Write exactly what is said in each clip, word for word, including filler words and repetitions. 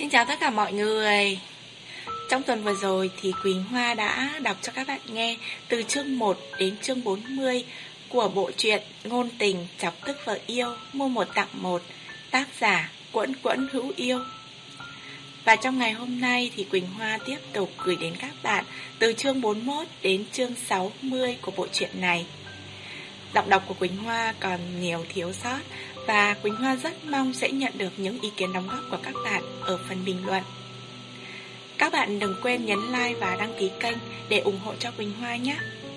Xin chào tất cả mọi người. Trong tuần vừa rồi thì Quỳnh Hoa đã đọc cho các bạn nghe từ chương một đến chương bốn mươi của bộ truyện Ngôn tình chọc tức vợ yêu, mua một tặng một, tác giả Quẫn Quẫn Hữu Yêu. Và trong ngày hôm nay thì Quỳnh Hoa tiếp tục gửi đến các bạn từ chương bốn mươi mốt đến chương sáu mươi của bộ truyện này. Giọng đọc của Quỳnh Hoa còn nhiều thiếu sót và Quỳnh Hoa rất mong sẽ nhận được những ý kiến đóng góp của các bạn ở phần bình luận. Các bạn đừng quên nhấn like và đăng ký kênh để ủng hộ cho Quỳnh Hoa nhé.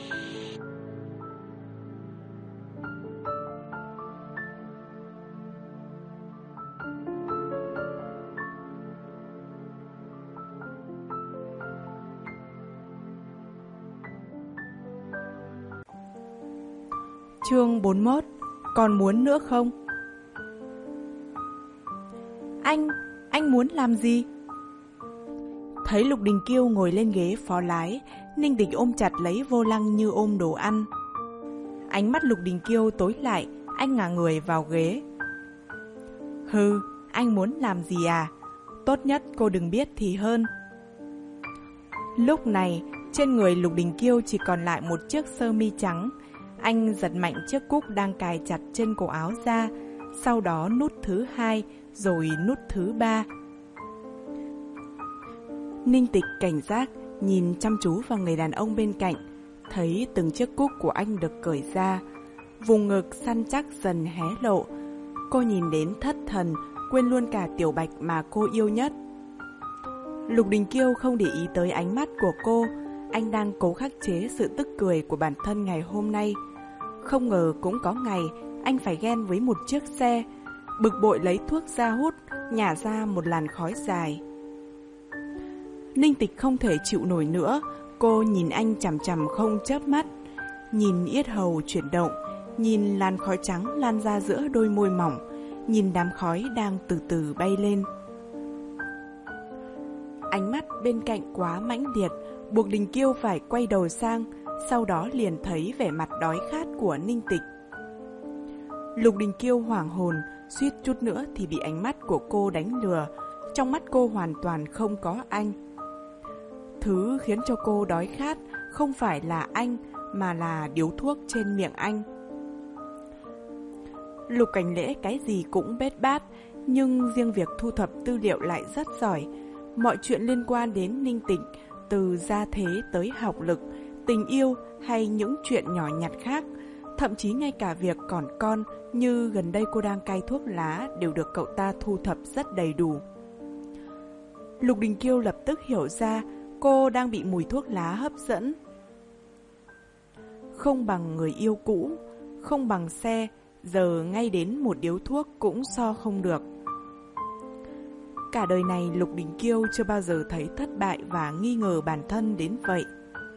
Chương bốn mươi mốt. Còn muốn nữa không? Anh, anh muốn làm gì? Thấy Lục Đình Kiêu ngồi lên ghế phó lái, Ninh Tịch ôm chặt lấy vô lăng như ôm đồ ăn. Ánh mắt Lục Đình Kiêu tối lại, anh ngả người vào ghế. Hừ, anh muốn làm gì à? Tốt nhất cô đừng biết thì hơn. Lúc này, trên người Lục Đình Kiêu chỉ còn lại một chiếc sơ mi trắng. Anh giật mạnh chiếc cúc đang cài chặt trên cổ áo ra, sau đó nút thứ hai, rồi nút thứ ba. Ninh Tịch cảnh giác, nhìn chăm chú vào người đàn ông bên cạnh, thấy từng chiếc cúc của anh được cởi ra, vùng ngực săn chắc dần hé lộ. Cô nhìn đến thất thần, quên luôn cả Tiểu Bạch mà cô yêu nhất. Lục Đình Kiêu không để ý tới ánh mắt của cô, anh đang cố khắc chế sự tức cười của bản thân ngày hôm nay. Không ngờ cũng có ngày anh phải ghen với một chiếc xe, bực bội lấy thuốc ra hút, nhả ra một làn khói dài. Ninh Tịch không thể chịu nổi nữa, cô nhìn anh chằm chằm không chớp mắt, nhìn yết hầu chuyển động, nhìn làn khói trắng lan ra giữa đôi môi mỏng, nhìn đám khói đang từ từ bay lên. Ánh mắt bên cạnh quá mãnh liệt, buộc Đình Kiêu phải quay đầu sang, sau đó liền thấy vẻ mặt đói khát của Ninh Tịch. Lục Đình Kiêu hoảng hồn, suýt chút nữa thì bị ánh mắt của cô đánh lừa, trong mắt cô hoàn toàn không có anh. Thứ khiến cho cô đói khát không phải là anh, mà là điếu thuốc trên miệng anh. Lục Cảnh Lễ cái gì cũng bết bát, nhưng riêng việc thu thập tư liệu lại rất giỏi. Mọi chuyện liên quan đến Ninh Tịch, từ gia thế tới học lực, tình yêu hay những chuyện nhỏ nhặt khác, thậm chí ngay cả việc còn con như gần đây cô đang cai thuốc lá đều được cậu ta thu thập rất đầy đủ. Lục Đình Kiêu lập tức hiểu ra cô đang bị mùi thuốc lá hấp dẫn. Không bằng người yêu cũ, không bằng xe, giờ ngay đến một điếu thuốc cũng so không được. Cả đời này Lục Đình Kiêu chưa bao giờ thấy thất bại và nghi ngờ bản thân đến vậy.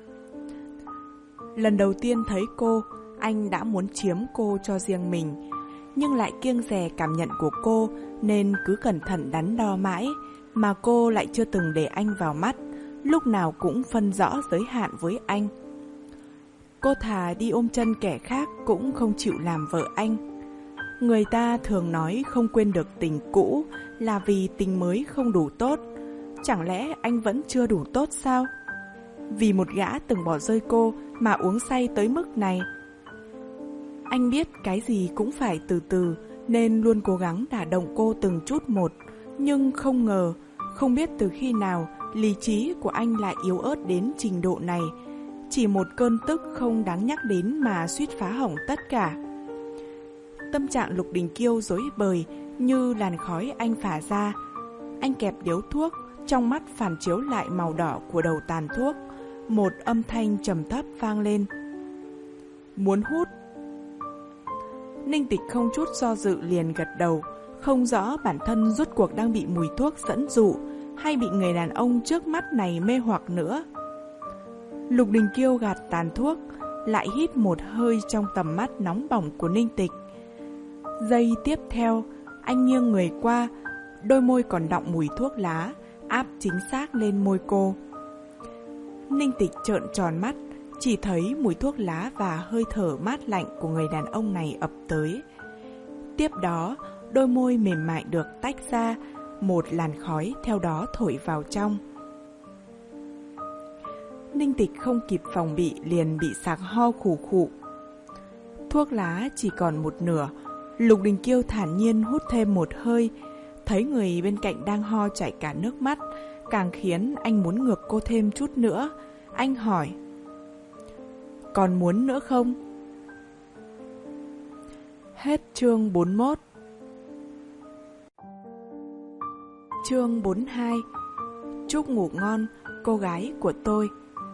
Lần đầu tiên thấy cô, anh đã muốn chiếm cô cho riêng mình, nhưng lại kiêng dè cảm nhận của cô nên cứ cẩn thận đắn đo mãi, mà cô lại chưa từng để anh vào mắt, lúc nào cũng phân rõ giới hạn với anh. Cô thà đi ôm chân kẻ khác cũng không chịu làm vợ anh. Người ta thường nói không quên được tình cũ là vì tình mới không đủ tốt. Chẳng lẽ anh vẫn chưa đủ tốt sao? Vì một gã từng bỏ rơi cô mà uống say tới mức này. Anh biết cái gì cũng phải từ từ nên luôn cố gắng đả động cô từng chút một. Nhưng không ngờ, không biết từ khi nào lý trí của anh lại yếu ớt đến trình độ này. Chỉ một cơn tức không đáng nhắc đến mà suýt phá hỏng tất cả. Tâm trạng Lục Đình Kiêu rối bời như làn khói anh phả ra. Anh kẹp điếu thuốc, trong mắt phản chiếu lại màu đỏ của đầu tàn thuốc. Một âm thanh trầm thấp vang lên. Muốn hút. Ninh Tịch không chút do dự liền gật đầu, không rõ bản thân rốt cuộc đang bị mùi thuốc dẫn dụ hay bị người đàn ông trước mắt này mê hoặc nữa. Lục Đình Kiêu gạt tàn thuốc, lại hít một hơi trong tầm mắt nóng bỏng của Ninh Tịch. Giây tiếp theo, anh nghiêng người qua, đôi môi còn đọng mùi thuốc lá, áp chính xác lên môi cô. Ninh Tịch trợn tròn mắt, chỉ thấy mùi thuốc lá và hơi thở mát lạnh của người đàn ông này ập tới. Tiếp đó, đôi môi mềm mại được tách ra, một làn khói theo đó thổi vào trong. Ninh Tịch không kịp phòng bị liền bị sặc ho khủ khụ. Thuốc lá chỉ còn một nửa, Lục Đình Kiêu thản nhiên hút thêm một hơi, thấy người bên cạnh đang ho chảy cả nước mắt, càng khiến anh muốn ngược cô thêm chút nữa. Anh hỏi: còn muốn nữa không? Hết chương bốn mươi mốt. Chương bốn mươi hai. Chúc ngủ ngon, cô gái của tôi.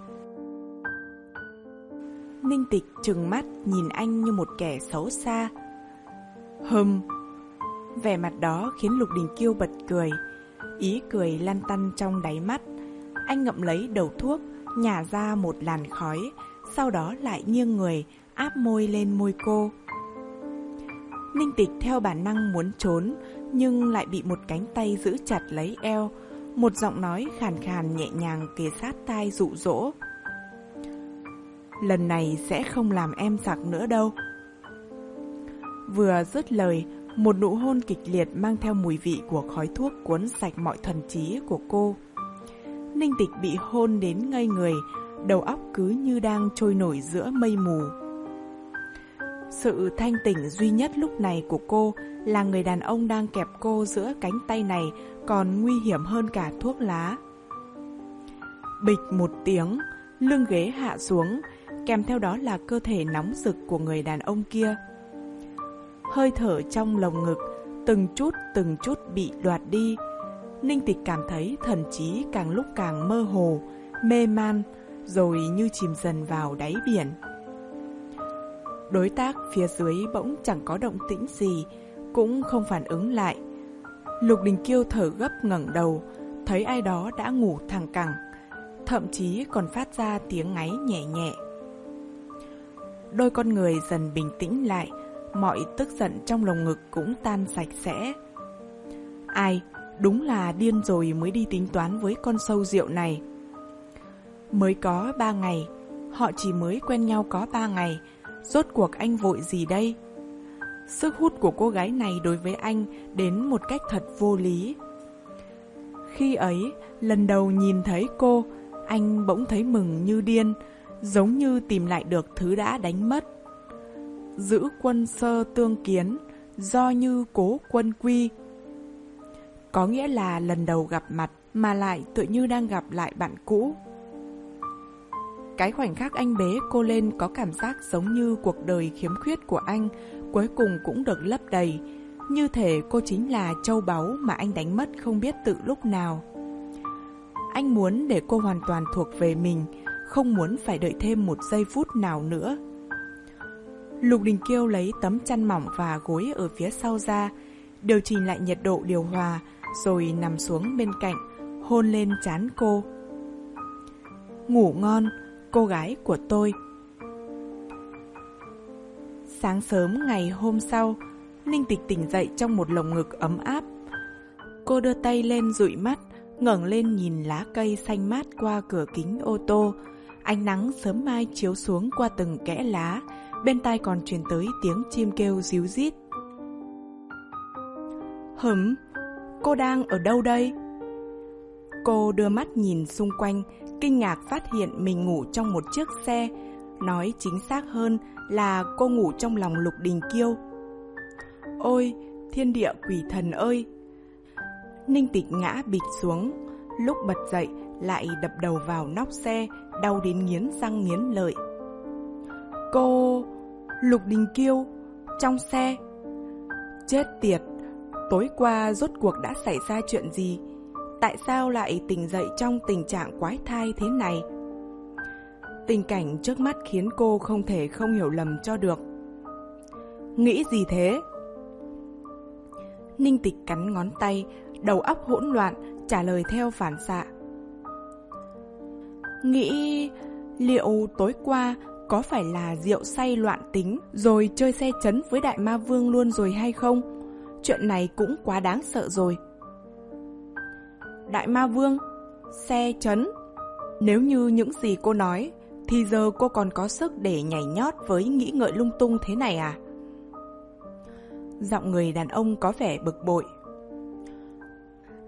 Ninh Tịch trừng mắt nhìn anh như một kẻ xấu xa. Hừm. Vẻ mặt đó khiến Lục Đình Kiêu bật cười, ý cười lăn tăn trong đáy mắt. Anh ngậm lấy đầu thuốc, nhả ra một làn khói, sau đó lại nghiêng người, áp môi lên môi cô. Ninh Tịch theo bản năng muốn trốn, nhưng lại bị một cánh tay giữ chặt lấy eo. Một giọng nói khàn khàn nhẹ nhàng kề sát tai dụ dỗ: lần này sẽ không làm em sặc nữa đâu. Vừa dứt lời, một nụ hôn kịch liệt mang theo mùi vị của khói thuốc cuốn sạch mọi thần trí của cô. Ninh Tịch bị hôn đến ngây người, đầu óc cứ như đang trôi nổi giữa mây mù. Sự thanh tỉnh duy nhất lúc này của cô là người đàn ông đang kẹp cô giữa cánh tay này còn nguy hiểm hơn cả thuốc lá. Bịch một tiếng, lưng ghế hạ xuống, kèm theo đó là cơ thể nóng rực của người đàn ông kia. Hơi thở trong lồng ngực từng chút từng chút bị đoạt đi. Ninh Tịch cảm thấy thần trí càng lúc càng mơ hồ, mê man, rồi như chìm dần vào đáy biển. Đối tác phía dưới bỗng chẳng có động tĩnh gì, cũng không phản ứng lại. Lục Đình Kiêu thở gấp ngẩng đầu, thấy ai đó đã ngủ thẳng cẳng, thậm chí còn phát ra tiếng ngáy nhẹ nhẹ. Đôi con người dần bình tĩnh lại, mọi tức giận trong lồng ngực cũng tan sạch sẽ. Ai, đúng là điên rồi mới đi tính toán với con sâu rượu này. Mới có ba ngày, họ chỉ mới quen nhau có ba ngày, rốt cuộc anh vội gì đây? Sức hút của cô gái này đối với anh đến một cách thật vô lý. Khi ấy, lần đầu nhìn thấy cô, anh bỗng thấy mừng như điên, giống như tìm lại được thứ đã đánh mất. Giữ quân sơ tương kiến, do như cố quân quy. Có nghĩa là lần đầu gặp mặt mà lại tựa như đang gặp lại bạn cũ. Cái khoảnh khắc anh bế cô lên có cảm giác giống như cuộc đời khiếm khuyết của anh cuối cùng cũng được lấp đầy, như thể cô chính là châu báu mà anh đánh mất không biết từ lúc nào. Anh muốn để cô hoàn toàn thuộc về mình, không muốn phải đợi thêm một giây phút nào nữa. Lục Đình Kiêu lấy tấm chăn mỏng và gối ở phía sau ra, điều chỉnh lại nhiệt độ điều hòa, rồi nằm xuống bên cạnh, hôn lên trán cô. Ngủ ngon, cô gái của tôi. Sáng sớm ngày hôm sau, Ninh Tịch tỉnh dậy trong một lồng ngực ấm áp. Cô đưa tay lên dụi mắt, ngẩng lên nhìn lá cây xanh mát qua cửa kính ô tô. Ánh nắng sớm mai chiếu xuống qua từng kẽ lá, bên tai còn truyền tới tiếng chim kêu ríu rít. Hửm, cô đang ở đâu đây? Cô đưa mắt nhìn xung quanh, kinh ngạc phát hiện mình ngủ trong một chiếc xe. Nói chính xác hơn là cô ngủ trong lòng Lục Đình Kiêu. Ôi, thiên địa quỷ thần ơi! Ninh Tịch ngã bịch xuống, lúc bật dậy lại đập đầu vào nóc xe, đau đến nghiến răng nghiến lợi. Cô... Lục Đình Kiêu, trong xe. Chết tiệt, tối qua rốt cuộc đã xảy ra chuyện gì? Tại sao lại tỉnh dậy trong tình trạng quái thai thế này? Tình cảnh trước mắt khiến cô không thể không hiểu lầm cho được. Nghĩ gì thế? Ninh Tịch cắn ngón tay, đầu óc hỗn loạn, trả lời theo phản xạ. Nghĩ liệu tối qua có phải là rượu say loạn tính rồi chơi xe chấn với Đại Ma Vương luôn rồi hay không? Chuyện này cũng quá đáng sợ rồi. Đại Ma Vương? Xe chấn? Nếu như những gì cô nói, thì giờ cô còn có sức để nhảy nhót với nghĩ ngợi lung tung thế này à? Giọng người đàn ông có vẻ bực bội.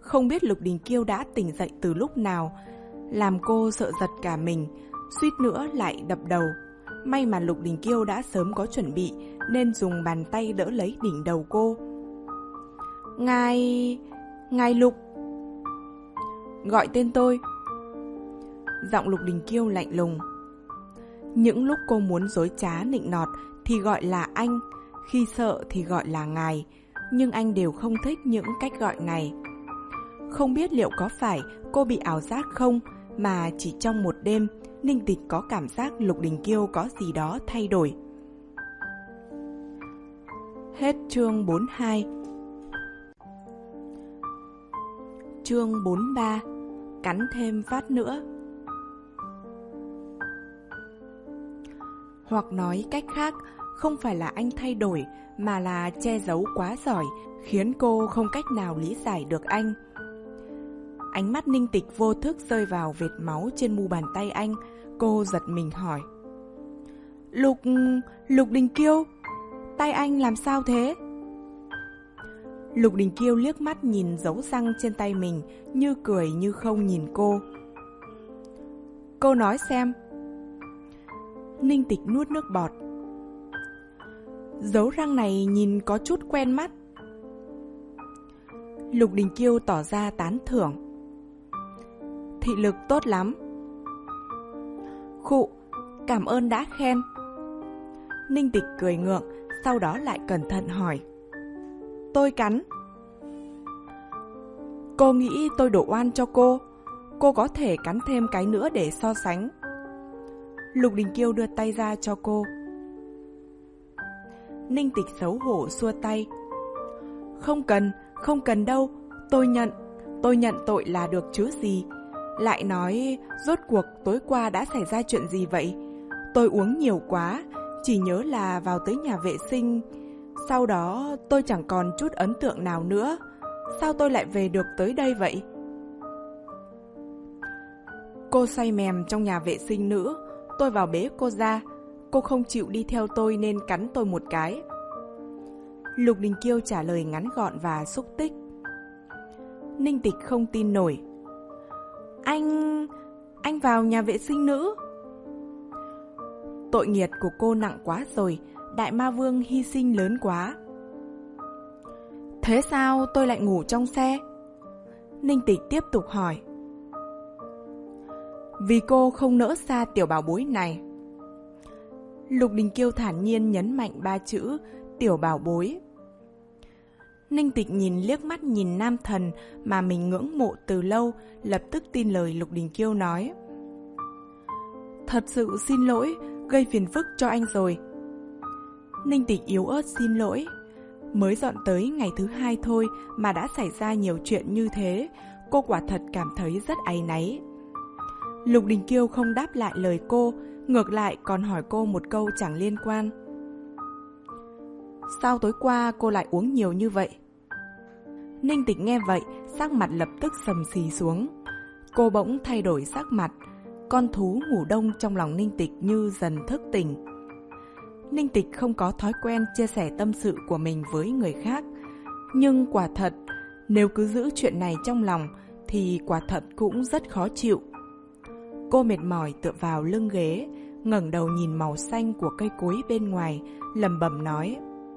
Không biết Lục Đình Kiêu đã tỉnh dậy từ lúc nào, làm cô sợ giật cả mình, suýt nữa lại đập đầu. May mà Lục Đình Kiêu đã sớm có chuẩn bị nên dùng bàn tay đỡ lấy đỉnh đầu cô. Ngài... Ngài Lục. Gọi tên tôi. Giọng Lục Đình Kiêu lạnh lùng. Những lúc cô muốn dối trá nịnh nọt thì gọi là anh, khi sợ thì gọi là ngài, nhưng anh đều không thích những cách gọi này. Không biết liệu có phải cô bị ảo giác không, mà chỉ trong một đêm, Ninh Tịch có cảm giác Lục Đình Kiêu có gì đó thay đổi. Hết chương bốn mươi hai. Chương bốn mươi ba. Cắn thêm phát nữa. Hoặc nói cách khác, không phải là anh thay đổi, mà là che giấu quá giỏi, khiến cô không cách nào lý giải được anh. Ánh mắt Ninh Tịch vô thức rơi vào vệt máu trên mu bàn tay anh. Cô giật mình hỏi. Lục... Lục Đình Kiêu, tay anh làm sao thế? Lục Đình Kiêu liếc mắt nhìn dấu răng trên tay mình, như cười như không nhìn cô. Cô nói xem. Ninh Tịch nuốt nước bọt. Dấu răng này nhìn có chút quen mắt. Lục Đình Kiêu tỏ ra tán thưởng. Thị lực tốt lắm. Khụ, cảm ơn đã khen. Ninh Tịch cười ngượng, sau đó lại cẩn thận hỏi. Tôi cắn. Cô nghĩ tôi đổ oan cho cô. Cô có thể cắn thêm cái nữa để so sánh. Lục Đình Kiêu đưa tay ra cho cô. Ninh Tịch xấu hổ xua tay. Không cần, không cần đâu. Tôi nhận, tôi nhận tội là được chứ gì. Lại nói, rốt cuộc tối qua đã xảy ra chuyện gì vậy? Tôi uống nhiều quá, chỉ nhớ là vào tới nhà vệ sinh. Sau đó tôi chẳng còn chút ấn tượng nào nữa. Sao tôi lại về được tới đây vậy? Cô say mềm trong nhà vệ sinh nữ. Tôi vào bế cô ra. Cô không chịu đi theo tôi nên cắn tôi một cái. Lục Đình Kiêu trả lời ngắn gọn và xúc tích. Ninh Tịch không tin nổi. Anh... anh vào nhà vệ sinh nữ? Tội nghiệp của cô nặng quá rồi. Đại ma vương hy sinh lớn quá. Thế sao tôi lại ngủ trong xe? Ninh Tịch tiếp tục hỏi. Vì cô không nỡ xa tiểu bảo bối này. Lục Đình Kiêu thản nhiên nhấn mạnh ba chữ tiểu bảo bối. Ninh Tịch nhìn liếc mắt nhìn nam thần mà mình ngưỡng mộ từ lâu, lập tức tin lời Lục Đình Kiêu nói. Thật sự xin lỗi, gây phiền phức cho anh rồi. Ninh Tịch yếu ớt xin lỗi. Mới dọn tới ngày thứ hai thôi mà đã xảy ra nhiều chuyện như thế, cô quả thật cảm thấy rất áy náy. Lục Đình Kiêu không đáp lại lời cô, ngược lại còn hỏi cô một câu chẳng liên quan. Sao tối qua cô lại uống nhiều như vậy? Ninh Tịch nghe vậy, sắc mặt lập tức sầm xì xuống. Cô bỗng thay đổi sắc mặt, con thú ngủ đông trong lòng Ninh Tịch như dần thức tỉnh. Ninh Tịch không có thói quen chia sẻ tâm sự của mình với người khác, nhưng quả thật, nếu cứ giữ chuyện này trong lòng thì quả thật cũng rất khó chịu. Cô mệt mỏi tựa vào lưng ghế, ngẩng đầu nhìn màu xanh của cây cối bên ngoài, lẩm bẩm nói.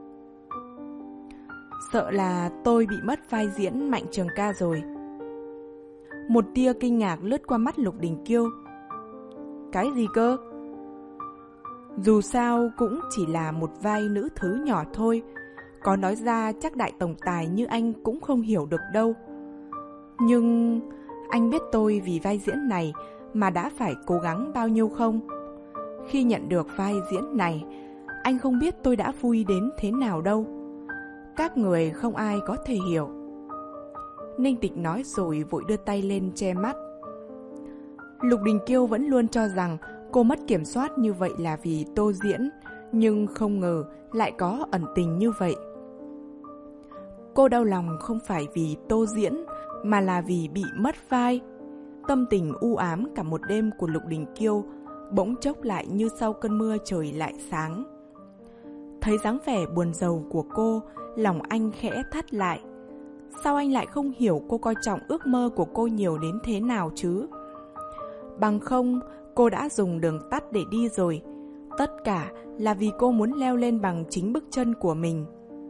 Sợ là tôi bị mất vai diễn Mạnh Trường Ca rồi. Một tia kinh ngạc lướt qua mắt Lục Đình Kiêu. Cái gì cơ? Dù sao cũng chỉ là một vai nữ thứ nhỏ thôi. Có nói ra chắc đại tổng tài như anh cũng không hiểu được đâu. Nhưng anh biết tôi vì vai diễn này mà đã phải cố gắng bao nhiêu không? Khi nhận được vai diễn này, anh không biết tôi đã vui đến thế nào đâu. Các người không ai có thể hiểu. Ninh Tịch nói rồi vội đưa tay lên che mắt. Lục Đình Kiêu vẫn luôn cho rằng cô mất kiểm soát như vậy là vì tô diễn, nhưng không ngờ lại có ẩn tình như vậy. Cô đau lòng không phải vì tô diễn, mà là vì bị mất vai. Tâm tình u ám cả một đêm của Lục Đình Kiêu bỗng chốc lại như sau cơn mưa trời lại sáng. Thấy dáng vẻ buồn rầu của cô, lòng anh khẽ thắt lại. Sao anh lại không hiểu cô coi trọng ước mơ của cô nhiều đến thế nào chứ? Bằng không, cô đã dùng đường tắt để đi rồi. Tất cả là vì cô muốn leo lên bằng chính bước chân của mình.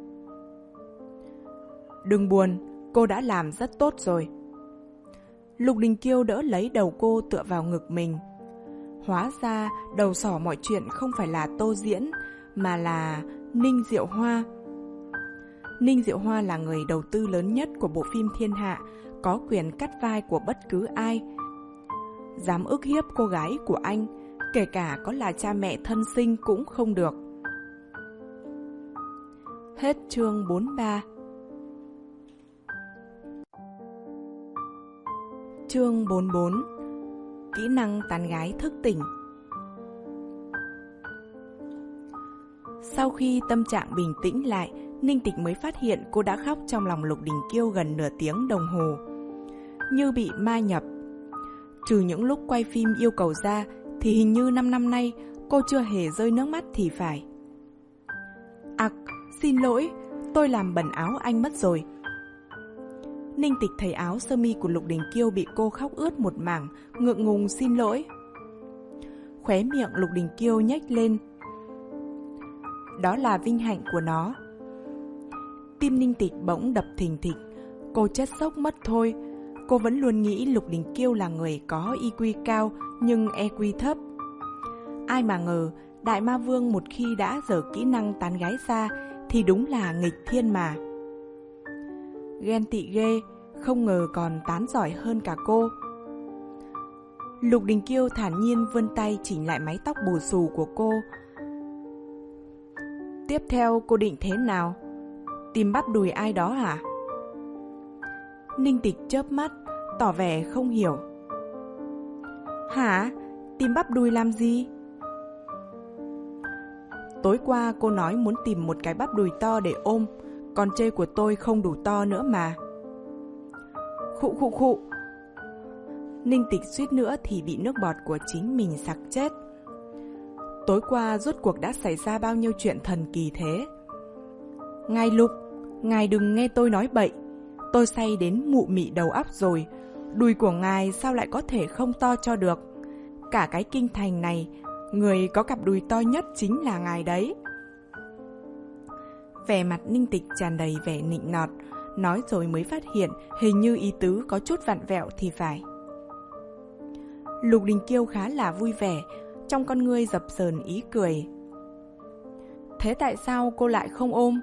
Đừng buồn, cô đã làm rất tốt rồi. Lục Đình Kiêu đỡ lấy đầu cô tựa vào ngực mình. Hóa ra đầu sỏ mọi chuyện không phải là Tô Diễn, mà là Ninh Diệu Hoa. Ninh Diệu Hoa là người đầu tư lớn nhất của bộ phim Thiên Hạ, có quyền cắt vai của bất cứ ai. Dám ức hiếp cô gái của anh, kể cả có là cha mẹ thân sinh cũng không được. Hết chương bốn mươi ba. Chương bốn mươi bốn. Kỹ năng tán gái thức tỉnh. Sau khi tâm trạng bình tĩnh lại, Ninh Tịch mới phát hiện cô đã khóc trong lòng Lục Đình Kiêu gần nửa tiếng đồng hồ. Như bị ma nhập. Trừ những lúc quay phim yêu cầu ra, thì hình như năm năm nay cô chưa hề rơi nước mắt thì phải. Ặc, xin lỗi, tôi làm bẩn áo anh mất rồi. Ninh Tịch thấy áo sơ mi của Lục Đình Kiêu bị cô khóc ướt một mảng, ngượng ngùng xin lỗi. Khóe miệng Lục Đình Kiêu nhếch lên. Đó là vinh hạnh của nó. Tim Ninh Tịch bỗng đập thình thịch. Cô chết sốc mất thôi. Cô vẫn luôn nghĩ Lục Đình Kiêu là người có i kiu cao nhưng e quy thấp. Ai mà ngờ Đại Ma Vương một khi đã dở kỹ năng tán gái ra thì đúng là nghịch thiên mà. Ghen tị ghê, không ngờ còn tán giỏi hơn cả cô. Lục Đình Kiêu thản nhiên vươn tay chỉnh lại mái tóc bù xù của cô. Tiếp theo cô định thế nào? Tìm bắp đùi ai đó hả? Ninh Tịch chớp mắt, tỏ vẻ không hiểu. Hả? Tìm bắp đùi làm gì? Tối qua cô nói muốn tìm một cái bắp đùi to để ôm, còn chê của tôi không đủ to nữa mà. Khụ khụ khụ. Ninh Tịch suýt nữa thì bị nước bọt của chính mình sặc chết. Tối qua rốt cuộc đã xảy ra bao nhiêu chuyện thần kỳ thế? Ngài Lục, ngài đừng nghe tôi nói bậy. Tôi say đến mụ mị đầu óc rồi. Đùi của ngài sao lại có thể không to cho được? Cả cái kinh thành này, người có cặp đùi to nhất chính là ngài đấy. Vẻ mặt Ninh Tịch tràn đầy vẻ nịnh nọt, nói rồi mới phát hiện hình như ý tứ có chút vặn vẹo thì phải. Lục Đình Kiêu khá là vui vẻ, trong con ngươi dập dờn ý cười. Thế tại sao cô lại không ôm?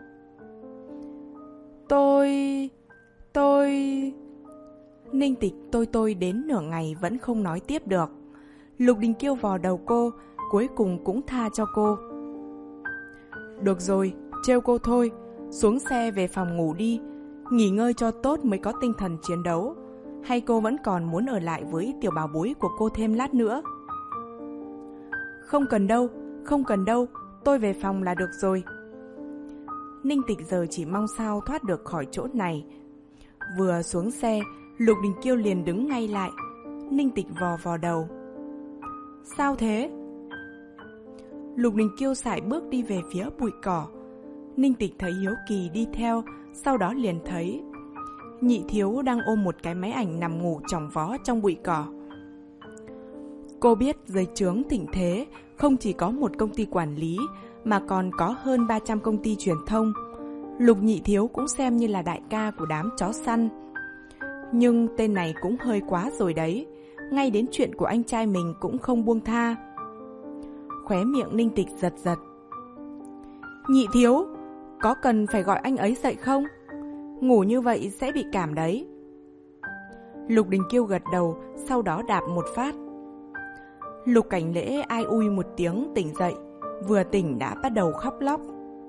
Tôi... tôi... Ninh Tịch tôi tôi đến nửa ngày vẫn không nói tiếp được. Lục Đình Kiêu vò đầu cô, cuối cùng cũng tha cho cô. Được rồi, trêu cô thôi, xuống xe về phòng ngủ đi, nghỉ ngơi cho tốt mới có tinh thần chiến đấu. Hay cô vẫn còn muốn ở lại với tiểu bảo bối của cô thêm lát nữa? Không cần đâu, không cần đâu, tôi về phòng là được rồi. Ninh Tịch giờ chỉ mong sao thoát được khỏi chỗ này. Vừa xuống xe, Lục Đình Kiêu liền đứng ngay lại. Ninh Tịch vò vò đầu. Sao thế? Lục Đình Kiêu sải bước đi về phía bụi cỏ. Ninh Tịch thấy hiếu kỳ đi theo, sau đó liền thấy Nhị Thiếu đang ôm một cái máy ảnh nằm ngủ chỏng vó trong bụi cỏ. Cô biết dưới trướng Thịnh Thế không chỉ có một công ty quản lý mà còn có hơn ba trăm công ty truyền thông. Lục Nhị Thiếu cũng xem như là đại ca của đám chó săn. Nhưng tên này cũng hơi quá rồi đấy, ngay đến chuyện của anh trai mình cũng không buông tha. Khóe miệng Ninh Tịch giật giật. Nhị Thiếu, có cần phải gọi anh ấy dậy không? Ngủ như vậy sẽ bị cảm đấy. Lục Đình Kiêu gật đầu, sau đó đạp một phát. Lục Cảnh Lễ ai ui một tiếng tỉnh dậy, vừa tỉnh đã bắt đầu khóc lóc.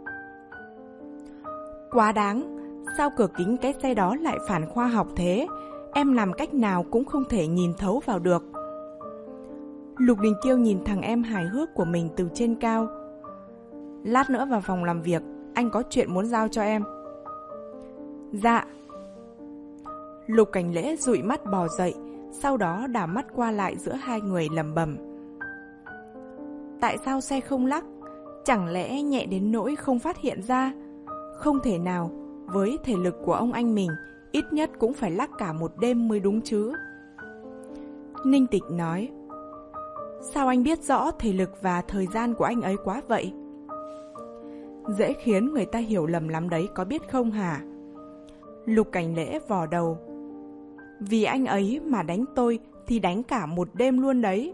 Quá đáng, sao cửa kính cái xe đó lại phản khoa học thế? Em làm cách nào cũng không thể nhìn thấu vào được. Lục Đình Kiêu nhìn thằng em hài hước của mình từ trên cao. Lát nữa vào phòng làm việc, anh có chuyện muốn giao cho em. Dạ. Lục Cảnh Lễ dụi mắt bò dậy, sau đó đảo mắt qua lại giữa hai người lẩm bẩm. Tại sao xe không lắc? Chẳng lẽ nhẹ đến nỗi không phát hiện ra? Không thể nào, với thể lực của ông anh mình, ít nhất cũng phải lắc cả một đêm mới đúng chứ. Ninh Tịch nói, sao anh biết rõ thể lực và thời gian của anh ấy quá vậy? Dễ khiến người ta hiểu lầm lắm đấy, có biết không hả? Lục Cảnh Lễ vò đầu. Vì anh ấy mà đánh tôi thì đánh cả một đêm luôn đấy.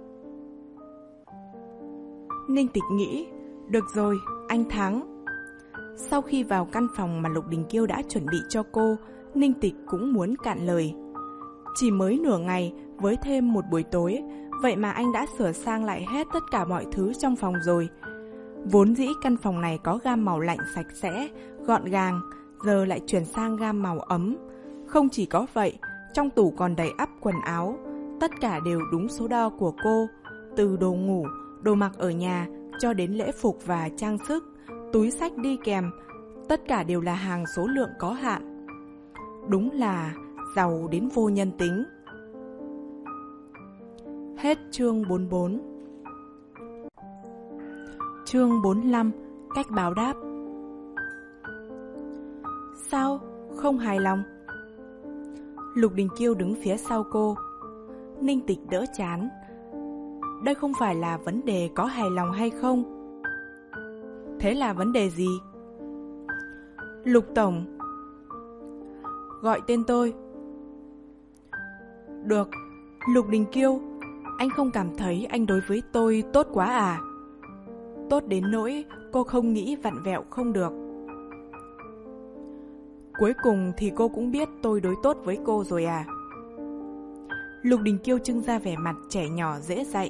Ninh Tịch nghĩ, được rồi, anh thắng. Sau khi vào căn phòng mà Lục Đình Kiêu đã chuẩn bị cho cô, Ninh Tịch cũng muốn cạn lời. Chỉ mới nửa ngày, với thêm một buổi tối, vậy mà anh đã sửa sang lại hết tất cả mọi thứ trong phòng rồi. Vốn dĩ căn phòng này có gam màu lạnh sạch sẽ, gọn gàng, giờ lại chuyển sang gam màu ấm. Không chỉ có vậy, trong tủ còn đầy ắp quần áo, tất cả đều đúng số đo của cô, từ đồ ngủ, đồ mặc ở nhà cho đến lễ phục và trang sức, túi xách đi kèm, tất cả đều là hàng số lượng có hạn. Đúng là giàu đến vô nhân tính. Hết chương bốn mươi bốn. Chương bốn mươi lăm. Cách báo đáp. Sao? Không hài lòng? Lục Đình Kiêu đứng phía sau cô. Ninh Tịch đỡ chán. Đây không phải là vấn đề có hài lòng hay không. Thế là vấn đề gì? Lục Tổng. Gọi tên tôi. Được. Lục Đình Kiêu, anh không cảm thấy anh đối với tôi tốt quá à? Tốt đến nỗi cô không nghĩ vặn vẹo không được. Cuối cùng thì cô cũng biết tôi đối tốt với cô rồi à? Lục Đình Kiêu trưng ra vẻ mặt trẻ nhỏ dễ dạy.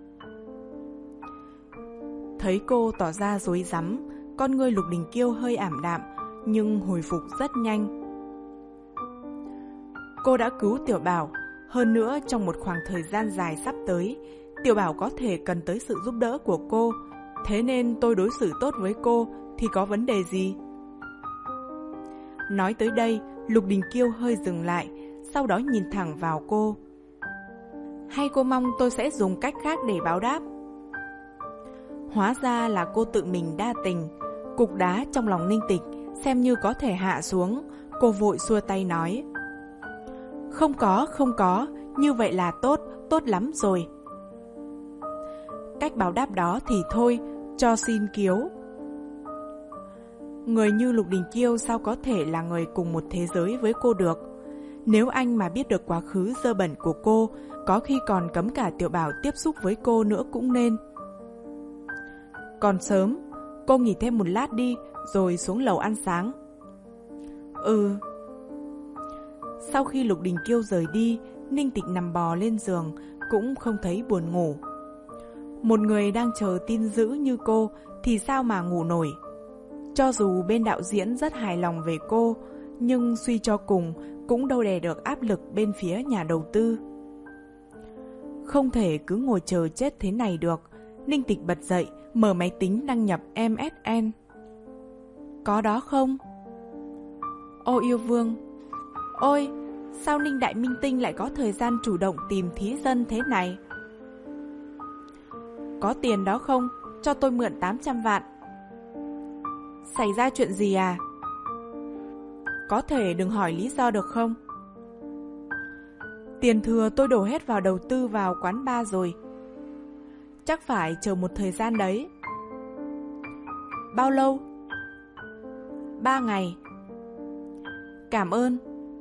Thấy cô tỏ ra rối rắm, con ngươi Lục Đình Kiêu hơi ảm đạm, nhưng hồi phục rất nhanh. Cô đã cứu Tiểu Bảo, hơn nữa trong một khoảng thời gian dài sắp tới, Tiểu Bảo có thể cần tới sự giúp đỡ của cô, thế nên tôi đối xử tốt với cô thì có vấn đề gì? Nói tới đây, Lục Đình Kiêu hơi dừng lại, sau đó nhìn thẳng vào cô. Hay cô mong tôi sẽ dùng cách khác để báo đáp? Hóa ra là cô tự mình đa tình. Cục đá trong lòng Ninh Tịch xem như có thể hạ xuống. Cô vội xua tay nói, không có, không có, như vậy là tốt, tốt lắm rồi. Cách báo đáp đó thì thôi, cho xin kiếu. Người như Lục Đình Kiêu sao có thể là người cùng một thế giới với cô được? Nếu anh mà biết được quá khứ dơ bẩn của cô, có khi còn cấm cả Tiểu Bảo tiếp xúc với cô nữa cũng nên. Còn sớm, cô nghỉ thêm một lát đi, rồi xuống lầu ăn sáng. Ừ. Sau khi Lục Đình Kiêu rời đi, Ninh Tịch nằm bò lên giường, cũng không thấy buồn ngủ. Một người đang chờ tin dữ như cô thì sao mà ngủ nổi? Cho dù bên đạo diễn rất hài lòng về cô, nhưng suy cho cùng cũng đâu đè được áp lực bên phía nhà đầu tư. Không thể cứ ngồi chờ chết thế này được. Ninh Tịch bật dậy, mở máy tính đăng nhập em ét en. Có đó không? Ô Yêu Vương. Ôi, sao Ninh Đại Minh Tinh lại có thời gian chủ động tìm thí dân thế này? Có tiền đó không? Cho tôi mượn tám trăm vạn. Xảy ra chuyện gì à? Có thể đừng hỏi lý do được không? Tiền thừa tôi đổ hết vào đầu tư vào quán bar rồi. Chắc phải chờ một thời gian đấy. Bao lâu? Ba ngày. Cảm ơn.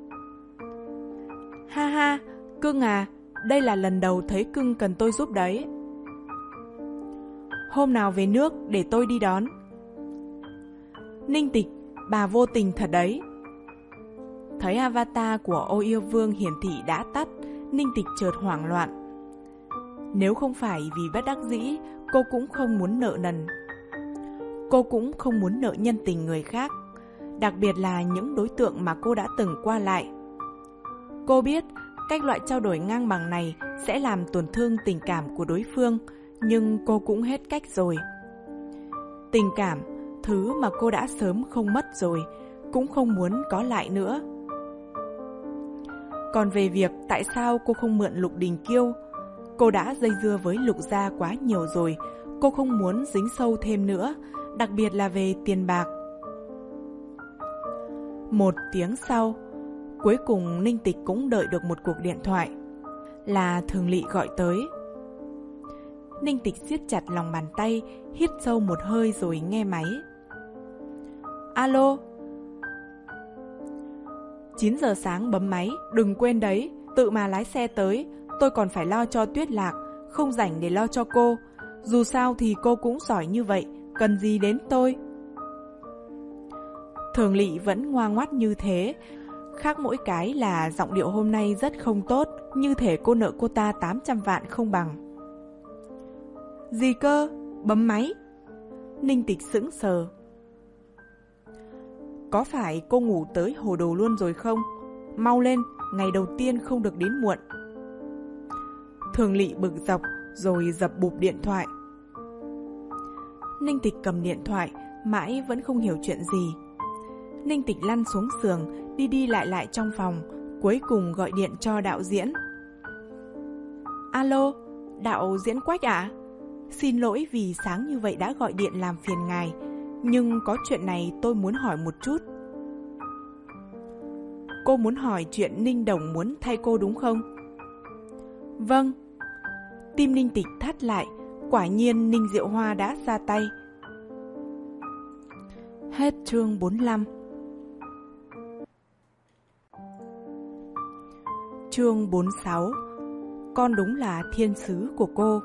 Ha ha, Cưng à, đây là lần đầu thấy Cưng cần tôi giúp đấy. Hôm nào về nước để tôi đi đón. Ninh Tịch, bà vô tình thật đấy. Thấy avatar của Ô Yêu Vương hiển thị đã tắt, Ninh Tịch chợt hoảng loạn. Nếu không phải vì bất đắc dĩ, cô cũng không muốn nợ nần. Cô cũng không muốn nợ nhân tình người khác, đặc biệt là những đối tượng mà cô đã từng qua lại. Cô biết cách loại trao đổi ngang bằng này sẽ làm tổn thương tình cảm của đối phương, nhưng cô cũng hết cách rồi. Tình cảm, thứ mà cô đã sớm không mất rồi, cũng không muốn có lại nữa. Còn về việc tại sao cô không mượn Lục Đình Kiêu, cô đã dây dưa với Lục gia quá nhiều rồi, cô không muốn dính sâu thêm nữa, đặc biệt là về tiền bạc. Một tiếng sau, Cuối cùng Ninh Tịch cũng đợi được một cuộc điện thoại. Là Thường Lỵ gọi tới. Ninh Tịch siết chặt lòng bàn tay, hít sâu một hơi rồi nghe máy. Alo. chín giờ sáng bấm máy, đừng quên đấy, tự mà lái xe tới, tôi còn phải lo cho Tuyết Lạc, không rảnh để lo cho cô. Dù sao thì cô cũng giỏi như vậy, cần gì đến tôi. Thường Lỵ vẫn ngoa ngoắt như thế, khác mỗi cái là giọng điệu hôm nay rất không tốt, như thể cô nợ cô ta tám trăm vạn không bằng. Gì cơ? Bấm máy? Ninh Tịch sững sờ. Có phải cô ngủ tới hồ đồ luôn rồi không? Mau lên, ngày đầu tiên không được đến muộn. Thường Lỵ bực dọc rồi dập bụp điện thoại. Ninh Tịch cầm điện thoại, mãi vẫn không hiểu chuyện gì. Ninh Tịch lăn xuống giường, đi đi lại lại trong phòng, cuối cùng gọi điện cho đạo diễn. Alo, đạo diễn Quách ạ? Xin lỗi vì sáng như vậy đã gọi điện làm phiền ngài, nhưng có chuyện này tôi muốn hỏi một chút. Cô muốn hỏi chuyện Ninh Đồng muốn thay cô đúng không? Vâng. Tim Ninh Tịch thắt lại, quả nhiên Ninh Diệu Hoa đã ra tay. Hết chương bốn mươi lăm. Chương bốn mươi sáu. Con đúng là thiên sứ của cô.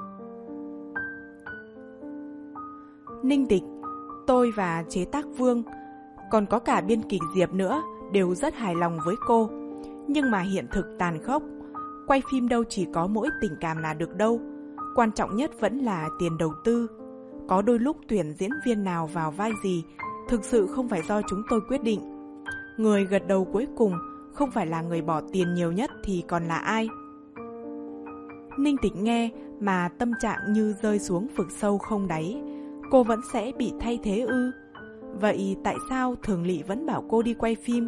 Ninh Tịch, tôi và chế tác Vương, còn có cả biên kịch Diệp nữa, đều rất hài lòng với cô. Nhưng mà hiện thực tàn khốc, quay phim đâu chỉ có mỗi tình cảm là được đâu. Quan trọng nhất vẫn là tiền đầu tư. Có đôi lúc tuyển diễn viên nào vào vai gì thực sự không phải do chúng tôi quyết định. Người gật đầu cuối cùng không phải là người bỏ tiền nhiều nhất thì còn là ai? Ninh Tịch nghe mà tâm trạng như rơi xuống vực sâu không đáy. Cô vẫn sẽ bị thay thế ư? Vậy tại sao Thường Lỵ vẫn bảo cô đi quay phim?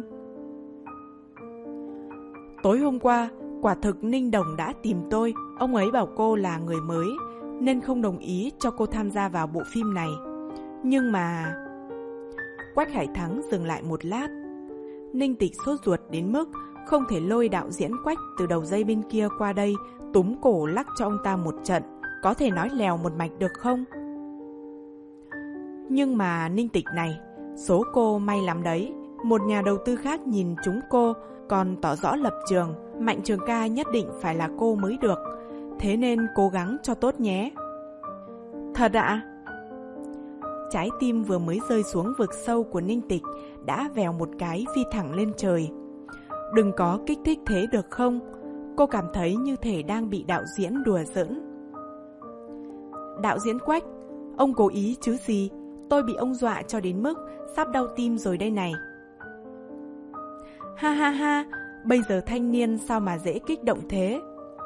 Tối hôm qua, quả thực Ninh Đồng đã tìm tôi. Ông ấy bảo cô là người mới, nên không đồng ý cho cô tham gia vào bộ phim này. Nhưng mà... Quách Hải Thắng dừng lại một lát. Ninh Tịch sốt ruột đến mức không thể lôi đạo diễn Quách từ đầu dây bên kia qua đây, túm cổ lắc cho ông ta một trận. Có thể nói lèo một mạch được không? Nhưng mà Ninh Tịch này, số cô may lắm đấy. Một nhà đầu tư khác nhìn chúng cô, còn tỏ rõ lập trường, Mạnh Trường Ca nhất định phải là cô mới được. Thế nên cố gắng cho tốt nhé. Thật ạ? Trái tim vừa mới rơi xuống vực sâu của Ninh Tịch đã vèo một cái phi thẳng lên trời. Đừng có kích thích thế được không? Cô cảm thấy như thể đang bị đạo diễn đùa giỡn. Đạo diễn Quách, ông cố ý chứ gì? Tôi bị ông dọa cho đến mức sắp đau tim rồi đây này. Ha ha ha, bây giờ thanh niên sao mà dễ kích động thế?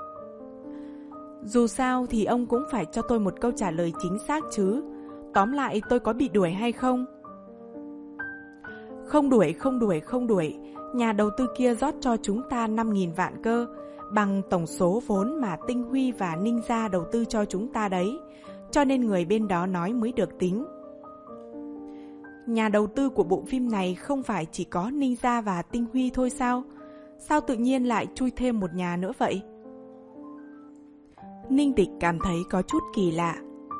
Dù sao thì ông cũng phải cho tôi một câu trả lời chính xác chứ. Tóm lại tôi có bị đuổi hay không? Không đuổi, không đuổi, không đuổi. Nhà đầu tư kia rót cho chúng ta năm nghìn vạn cơ, bằng tổng số vốn mà Tinh Huy và Ninh Gia đầu tư cho chúng ta đấy. Cho nên người bên đó nói mới được tính. Nhà đầu tư của bộ phim này không phải chỉ có Ninh Gia và Tinh Huy thôi sao? Sao tự nhiên lại chui thêm một nhà nữa vậy? Ninh Tịch cảm thấy có chút kỳ lạ.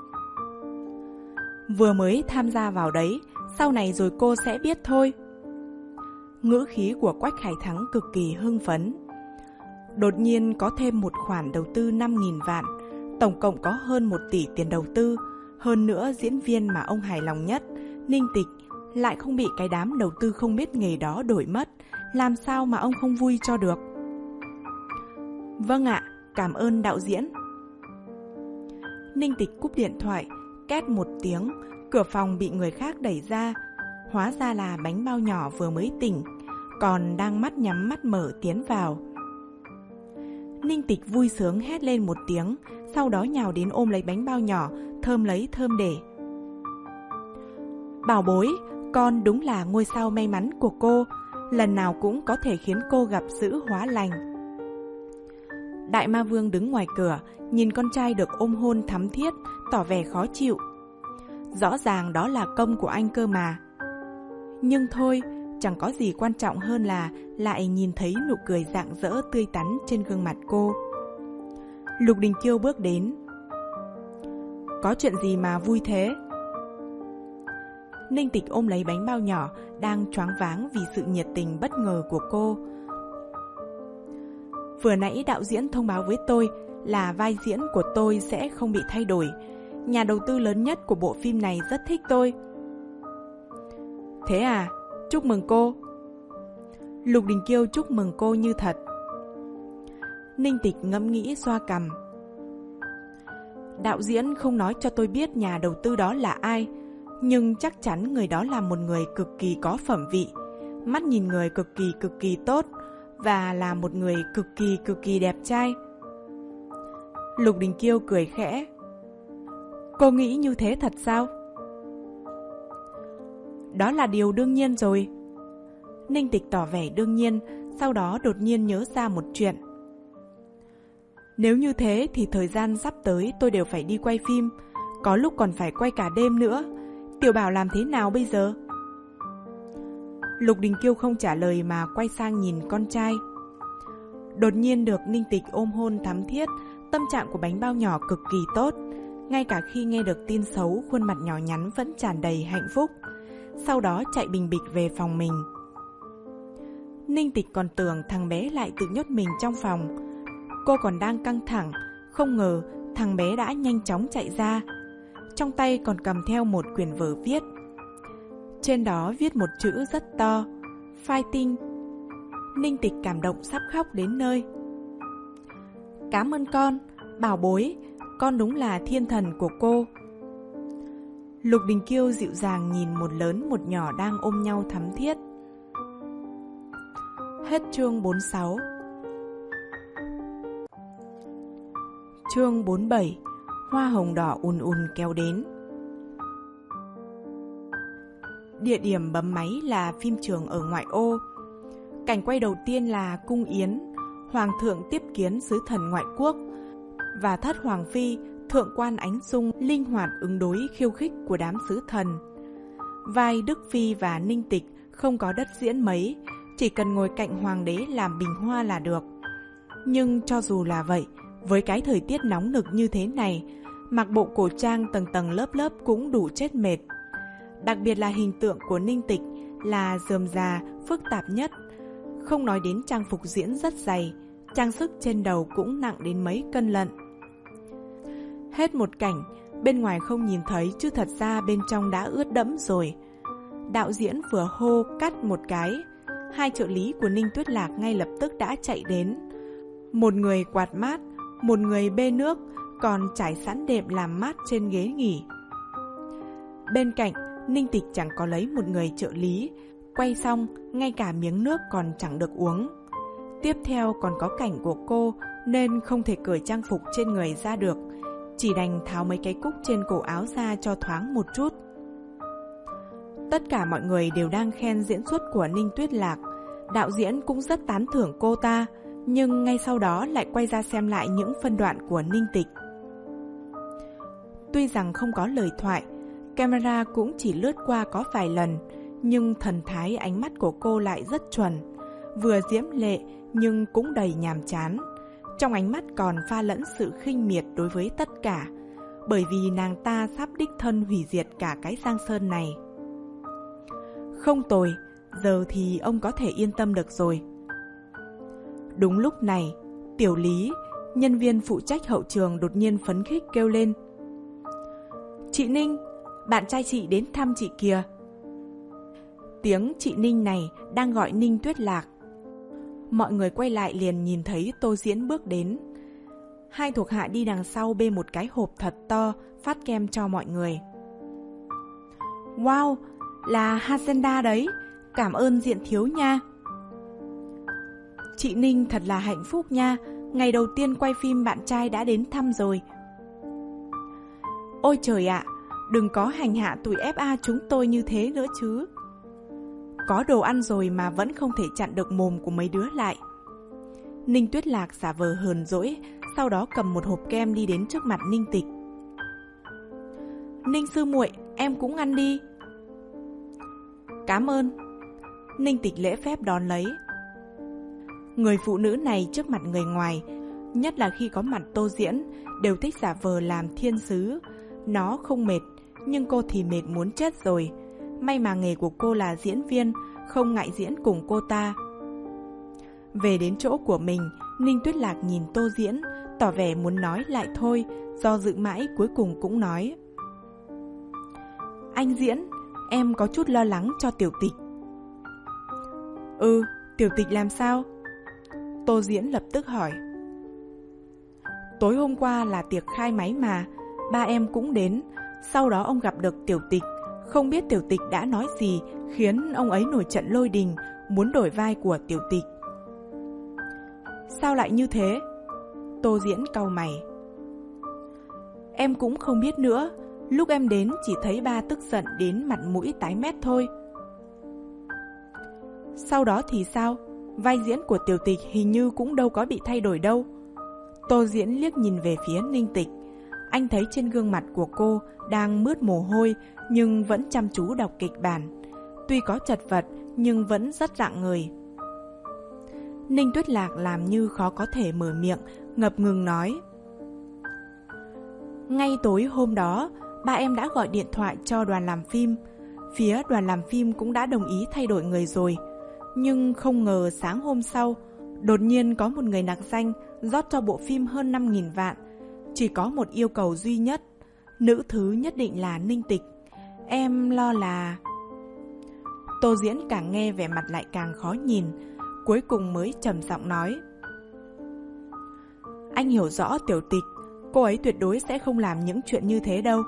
Vừa mới tham gia vào đấy, sau này rồi cô sẽ biết thôi. Ngữ khí của Quách Hải Thắng cực kỳ hưng phấn. Đột nhiên có thêm một khoản đầu tư năm nghìn vạn, tổng cộng có hơn một tỷ tiền đầu tư. Hơn nữa diễn viên mà ông hài lòng nhất, Ninh Tịch, lại không bị cái đám đầu tư không biết nghề đó đổi mất. Làm sao mà ông không vui cho được? Vâng ạ, cảm ơn đạo diễn. Ninh Tịch cúp điện thoại, két một tiếng, cửa phòng bị người khác đẩy ra. Hóa ra là Bánh Bao Nhỏ vừa mới tỉnh, còn đang mắt nhắm mắt mở tiến vào. Ninh Tịch vui sướng hét lên một tiếng, sau đó nhào đến ôm lấy Bánh Bao Nhỏ, thơm lấy thơm để. Bảo bối, con đúng là ngôi sao may mắn của cô, lần nào cũng có thể khiến cô gặp dữ hóa lành. Đại Ma Vương đứng ngoài cửa, nhìn con trai được ôm hôn thắm thiết, tỏ vẻ khó chịu. Rõ ràng đó là công của anh cơ mà. Nhưng thôi, chẳng có gì quan trọng hơn là lại nhìn thấy nụ cười rạng rỡ tươi tắn trên gương mặt cô. Lục Đình Kiêu bước đến. Có chuyện gì mà vui thế? Ninh Tịch ôm lấy bánh bao nhỏ đang choáng váng vì sự nhiệt tình bất ngờ của cô. Vừa nãy đạo diễn thông báo với tôi là vai diễn của tôi sẽ không bị thay đổi. Nhà đầu tư lớn nhất của bộ phim này rất thích tôi. Thế à, chúc mừng cô. Lục Đình Kiêu chúc mừng cô như thật. Ninh Tịch ngẫm nghĩ xoa cằm. Đạo diễn không nói cho tôi biết nhà đầu tư đó là ai, nhưng chắc chắn người đó là một người cực kỳ có phẩm vị, mắt nhìn người cực kỳ cực kỳ tốt, và là một người cực kỳ cực kỳ đẹp trai. Lục Đình Kiêu cười khẽ. Cô nghĩ như thế thật sao? Đó là điều đương nhiên rồi. Ninh Tịch tỏ vẻ đương nhiên, sau đó đột nhiên nhớ ra một chuyện. Nếu như thế thì thời gian sắp tới tôi đều phải đi quay phim, có lúc còn phải quay cả đêm nữa. Tiểu Bảo làm thế nào bây giờ? Lục Đình Kiêu không trả lời mà quay sang nhìn con trai. Đột nhiên được Ninh Tịch ôm hôn thắm thiết, tâm trạng của bánh bao nhỏ cực kỳ tốt. Ngay cả khi nghe được tin xấu, khuôn mặt nhỏ nhắn vẫn tràn đầy hạnh phúc. Sau đó chạy bình bịch về phòng mình. Ninh Tịch còn tưởng thằng bé lại tự nhốt mình trong phòng. Cô còn đang căng thẳng, không ngờ thằng bé đã nhanh chóng chạy ra. Trong tay còn cầm theo một quyển vở viết. Trên đó viết một chữ rất to: Fighting. Ninh Tịch cảm động sắp khóc đến nơi. Cảm ơn con, bảo bối, con đúng là thiên thần của cô. Lục Đình Kiêu dịu dàng nhìn một lớn một nhỏ đang ôm nhau thắm thiết. Hết chương bốn mươi sáu. Chương bốn mươi bảy. Hoa hồng đỏ ùn ùn kéo đến. Địa điểm bấm máy là phim trường ở ngoại ô. Cảnh quay đầu tiên là cung yến, hoàng thượng tiếp kiến sứ thần ngoại quốc, và thất hoàng phi, thượng quan Ánh Dung linh hoạt ứng đối khiêu khích của đám sứ thần. Vai Đức Phi và Ninh Tịch không có đất diễn mấy, chỉ cần ngồi cạnh hoàng đế làm bình hoa là được. Nhưng cho dù là vậy, với cái thời tiết nóng nực như thế này, mặc bộ cổ trang tầng tầng lớp lớp cũng đủ chết mệt. Đặc biệt là hình tượng của Ninh Tịch là rườm rà, phức tạp nhất. Không nói đến trang phục diễn rất dày, trang sức trên đầu cũng nặng đến mấy cân lận. Hết một cảnh, bên ngoài không nhìn thấy chứ thật ra bên trong đã ướt đẫm rồi. Đạo diễn vừa hô cắt một cái, hai trợ lý của Ninh Tuyết Lạc ngay lập tức đã chạy đến. Một người quạt mát, một người bê nước, còn trải sẵn đệm làm mát trên ghế nghỉ. Bên cạnh, Ninh Tịch chẳng có lấy một người trợ lý, quay xong ngay cả miếng nước còn chẳng được uống. Tiếp theo còn có cảnh của cô nên không thể cởi trang phục trên người ra được, chỉ đành tháo mấy cái cúc trên cổ áo ra cho thoáng một chút. Tất cả mọi người đều đang khen diễn xuất của Ninh Tuyết Lạc, đạo diễn cũng rất tán thưởng cô ta, nhưng ngay sau đó lại quay ra xem lại những phân đoạn của Ninh Tịch. Tuy rằng không có lời thoại, camera cũng chỉ lướt qua có vài lần, nhưng thần thái ánh mắt của cô lại rất chuẩn, vừa diễm lệ nhưng cũng đầy nhàm chán. Trong ánh mắt còn pha lẫn sự khinh miệt đối với tất cả, bởi vì nàng ta sắp đích thân hủy diệt cả cái Giang Sơn này. Không tồi, giờ thì ông có thể yên tâm được rồi. Đúng lúc này, Tiểu Lý, nhân viên phụ trách hậu trường đột nhiên phấn khích kêu lên: Chị Ninh, bạn trai chị đến thăm chị kìa. Tiếng chị Ninh này đang gọi Ninh Tuyết Lạc. Mọi người quay lại liền nhìn thấy Tô Diễn bước đến. Hai thuộc hạ đi đằng sau bê một cái hộp thật to, phát kem cho mọi người. Wow, là Hacienda đấy, cảm ơn Diện thiếu nha. Chị Ninh thật là hạnh phúc nha, ngày đầu tiên quay phim bạn trai đã đến thăm rồi. Ôi trời ạ, đừng có hành hạ tụi ép a chúng tôi như thế nữa chứ. Có đồ ăn rồi mà vẫn không thể chặn được mồm của mấy đứa lại. Ninh Tuyết Lạc giả vờ hờn dỗi, sau đó cầm một hộp kem đi đến trước mặt Ninh Tịch. Ninh sư muội, em cũng ăn đi. Cảm ơn. Ninh Tịch lễ phép đón lấy. Người phụ nữ này trước mặt người ngoài, nhất là khi có mặt Tô Diễn, đều thích giả vờ làm thiên sứ. Nó không mệt, nhưng cô thì mệt muốn chết rồi. May mà nghề của cô là diễn viên, không ngại diễn cùng cô ta. Về đến chỗ của mình, Ninh Tuyết Lạc nhìn Tô Diễn, tỏ vẻ muốn nói lại thôi, do dự mãi cuối cùng cũng nói. Anh Diễn, em có chút lo lắng cho Tiểu Tịch. Ừ, Tiểu Tịch làm sao? Tô Diễn lập tức hỏi. Tối hôm qua là tiệc khai máy mà, ba em cũng đến. Sau đó ông gặp được Tiểu Tịch, không biết Tiểu Tịch đã nói gì khiến ông ấy nổi trận lôi đình, muốn đổi vai của Tiểu Tịch. Sao lại như thế? Tô Diễn cau mày. Em cũng không biết nữa, lúc em đến chỉ thấy ba tức giận đến mặt mũi tái mét thôi. Sau đó thì sao? Vai diễn của Tiểu Tịch hình như cũng đâu có bị thay đổi đâu. Tô Diễn liếc nhìn về phía Ninh Tịch. Anh thấy trên gương mặt của cô đang mướt mồ hôi nhưng vẫn chăm chú đọc kịch bản. Tuy có chật vật nhưng vẫn rất rạng người. Ninh Tuyết Lạc làm như khó có thể mở miệng, ngập ngừng nói. Ngay tối hôm đó, ba em đã gọi điện thoại cho đoàn làm phim. Phía đoàn làm phim cũng đã đồng ý thay đổi người rồi. Nhưng không ngờ sáng hôm sau, đột nhiên có một người nặc danh rót cho bộ phim hơn năm nghìn vạn. Chỉ có một yêu cầu duy nhất, nữ thứ nhất định là Ninh Tịch. Em lo là... Tô Diễn càng nghe vẻ mặt lại càng khó nhìn, cuối cùng mới trầm giọng nói. Anh hiểu rõ Tiểu Tịch, cô ấy tuyệt đối sẽ không làm những chuyện như thế đâu.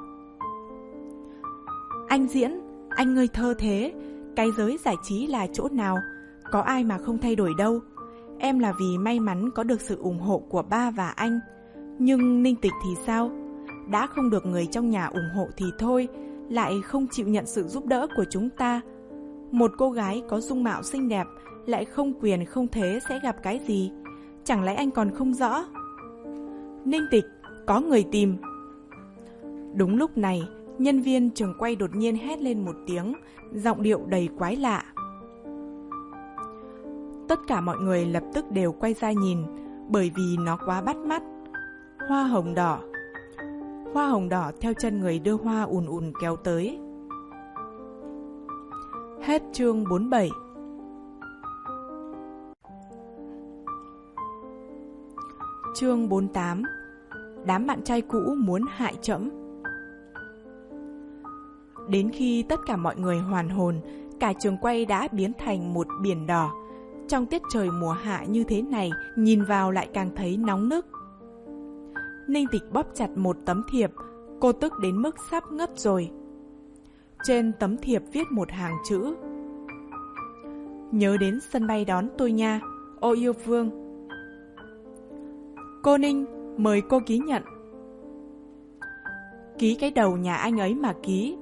Anh Diễn, anh ngây thơ thế, cái giới giải trí là chỗ nào, có ai mà không thay đổi đâu. Em là vì may mắn có được sự ủng hộ của ba và anh. Nhưng Ninh Tịch thì sao? Đã không được người trong nhà ủng hộ thì thôi, lại không chịu nhận sự giúp đỡ của chúng ta. Một cô gái có dung mạo xinh đẹp, lại không quyền không thế sẽ gặp cái gì? Chẳng lẽ anh còn không rõ? Ninh Tịch, có người tìm. Đúng lúc này, nhân viên trường quay đột nhiên hét lên một tiếng, giọng điệu đầy quái lạ. Tất cả mọi người lập tức đều quay ra nhìn, bởi vì nó quá bắt mắt. Hoa hồng đỏ. Hoa hồng đỏ theo chân người đưa hoa ùn ùn kéo tới. Hết chương bốn mươi bảy. Chương bốn mươi tám. Đám bạn trai cũ muốn hại trẫm. Đến khi tất cả mọi người hoàn hồn, cả trường quay đã biến thành một biển đỏ. Trong tiết trời mùa hạ như thế này, nhìn vào lại càng thấy nóng nức. Ninh Tịch bóp chặt một tấm thiệp, cô tức đến mức sắp ngất rồi. Trên tấm thiệp viết một hàng chữ. Nhớ đến sân bay đón tôi nha, Ô Yêu Vương. Cô Ninh, mời cô ký nhận. Ký cái đầu nhà anh ấy mà ký.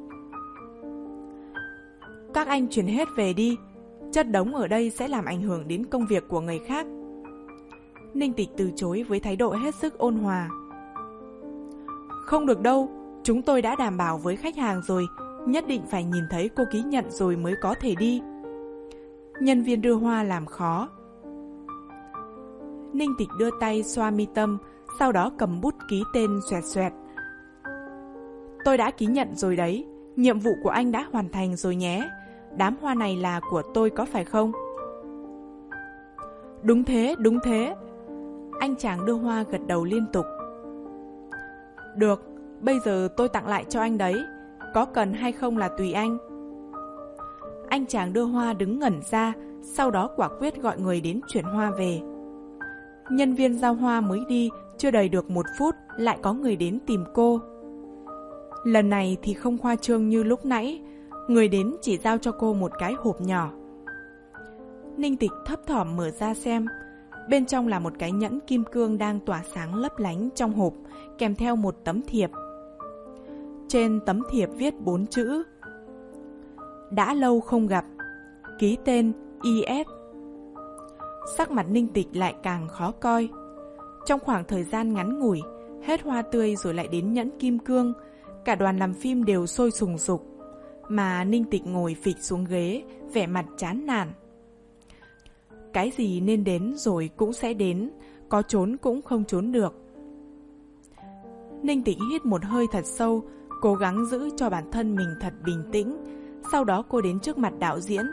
Các anh chuyển hết về đi, chất đống ở đây sẽ làm ảnh hưởng đến công việc của người khác. Ninh Tịch từ chối với thái độ hết sức ôn hòa. Không được đâu, chúng tôi đã đảm bảo với khách hàng rồi, nhất định phải nhìn thấy cô ký nhận rồi mới có thể đi. Nhân viên đưa hoa làm khó. Ninh Tịch đưa tay xoa mi tâm, sau đó cầm bút ký tên xoẹt xoẹt. Tôi đã ký nhận rồi đấy, nhiệm vụ của anh đã hoàn thành rồi nhé. Đám hoa này là của tôi có phải không? Đúng thế, đúng thế. Anh chàng đưa hoa gật đầu liên tục. Được, bây giờ tôi tặng lại cho anh đấy. Có cần hay không là tùy anh. Anh chàng đưa hoa đứng ngẩn ra, sau đó quả quyết gọi người đến chuyển hoa về. Nhân viên giao hoa mới đi, chưa đầy được một phút, lại có người đến tìm cô. Lần này thì không khoa trương như lúc nãy, người đến chỉ giao cho cô một cái hộp nhỏ. Ninh Tịch thấp thỏm mở ra xem, bên trong là một cái nhẫn kim cương đang tỏa sáng lấp lánh trong hộp, kèm theo một tấm thiệp. Trên tấm thiệp viết bốn chữ. Đã lâu không gặp, ký tên i ét. Sắc mặt Ninh Tịch lại càng khó coi. Trong khoảng thời gian ngắn ngủi, hết hoa tươi rồi lại đến nhẫn kim cương, cả đoàn làm phim đều sôi sùng sục. mà Ninh Tịch ngồi phịch xuống ghế, vẻ mặt chán nản. Cái gì nên đến rồi cũng sẽ đến, có trốn cũng không trốn được. Ninh Tịch hít một hơi thật sâu, cố gắng giữ cho bản thân mình thật bình tĩnh. Sau đó cô đến trước mặt đạo diễn.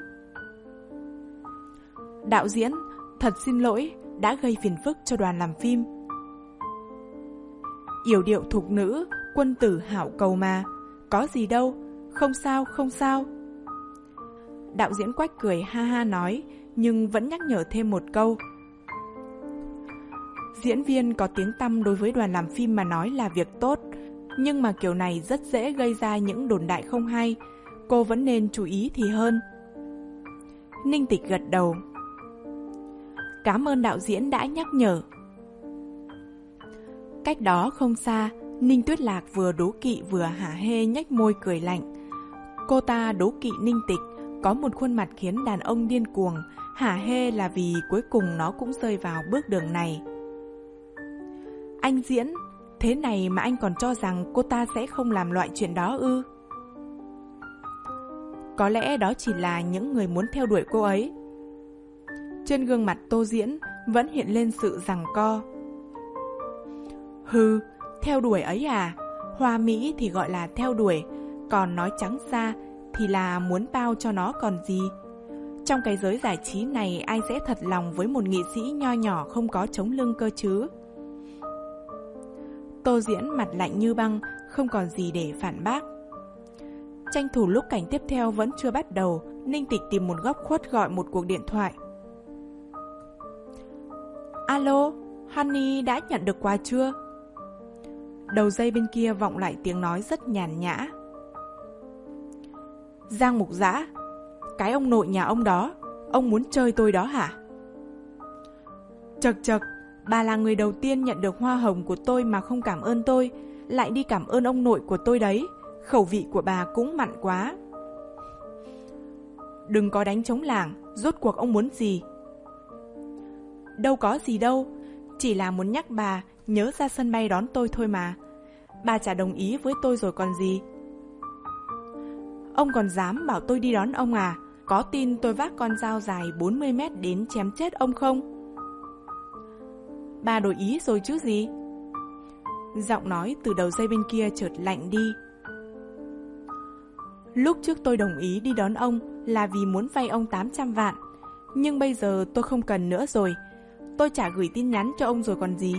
Đạo diễn, thật xin lỗi, đã gây phiền phức cho đoàn làm phim. Yểu điệu thục nữ, quân tử hảo cầu mà. Có gì đâu, không sao, không sao. Đạo diễn Quách cười ha ha nói, nhưng vẫn nhắc nhở thêm một câu. Diễn viên có tiếng tăm đối với đoàn làm phim mà nói là việc tốt, nhưng mà kiểu này rất dễ gây ra những đồn đại không hay. Cô vẫn nên chú ý thì hơn. Ninh Tịch gật đầu. Cảm ơn đạo diễn đã nhắc nhở. Cách đó không xa, Ninh Tuyết Lạc vừa đố kỵ vừa hả hê nhếch môi cười lạnh. Cô ta đố kỵ Ninh Tịch có một khuôn mặt khiến đàn ông điên cuồng, hả hê là vì cuối cùng nó cũng rơi vào bước đường này. Anh diễn, thế này mà anh còn cho rằng cô ta sẽ không làm loại chuyện đó ư? Có lẽ đó chỉ là những người muốn theo đuổi cô ấy. Trên gương mặt Tô Diễn vẫn hiện lên sự giằng co. Hừ, theo đuổi ấy à? Hoa mỹ thì gọi là theo đuổi, còn nói trắng ra thì là muốn bao cho nó còn gì. Trong cái giới giải trí này, ai sẽ thật lòng với một nghệ sĩ nho nhỏ không có chống lưng cơ chứ? Tô Diễn mặt lạnh như băng, không còn gì để phản bác. Tranh thủ lúc cảnh tiếp theo vẫn chưa bắt đầu, Ninh Tịch tìm một góc khuất gọi một cuộc điện thoại. Alo, Honey đã nhận được quà chưa? Đầu dây bên kia vọng lại tiếng nói rất nhàn nhã. Giang Mục Dã, cái ông nội nhà ông đó, ông muốn chơi tôi đó hả? Chật chật, bà là người đầu tiên nhận được hoa hồng của tôi mà không cảm ơn tôi, lại đi cảm ơn ông nội của tôi đấy. Khẩu vị của bà cũng mặn quá. Đừng có đánh trống lảng, rốt cuộc ông muốn gì? Đâu có gì đâu, chỉ là muốn nhắc bà nhớ ra sân bay đón tôi thôi mà. Bà chả đồng ý với tôi rồi còn gì. Ông còn dám bảo tôi đi đón ông à? Có tin tôi vác con dao dài bốn mươi mét đến chém chết ông không? Bà đổi ý rồi chứ gì? Giọng nói từ đầu dây bên kia chợt lạnh đi. Lúc trước tôi đồng ý đi đón ông là vì muốn vay ông tám trăm vạn. Nhưng bây giờ tôi không cần nữa rồi. Tôi chả gửi tin nhắn cho ông rồi còn gì.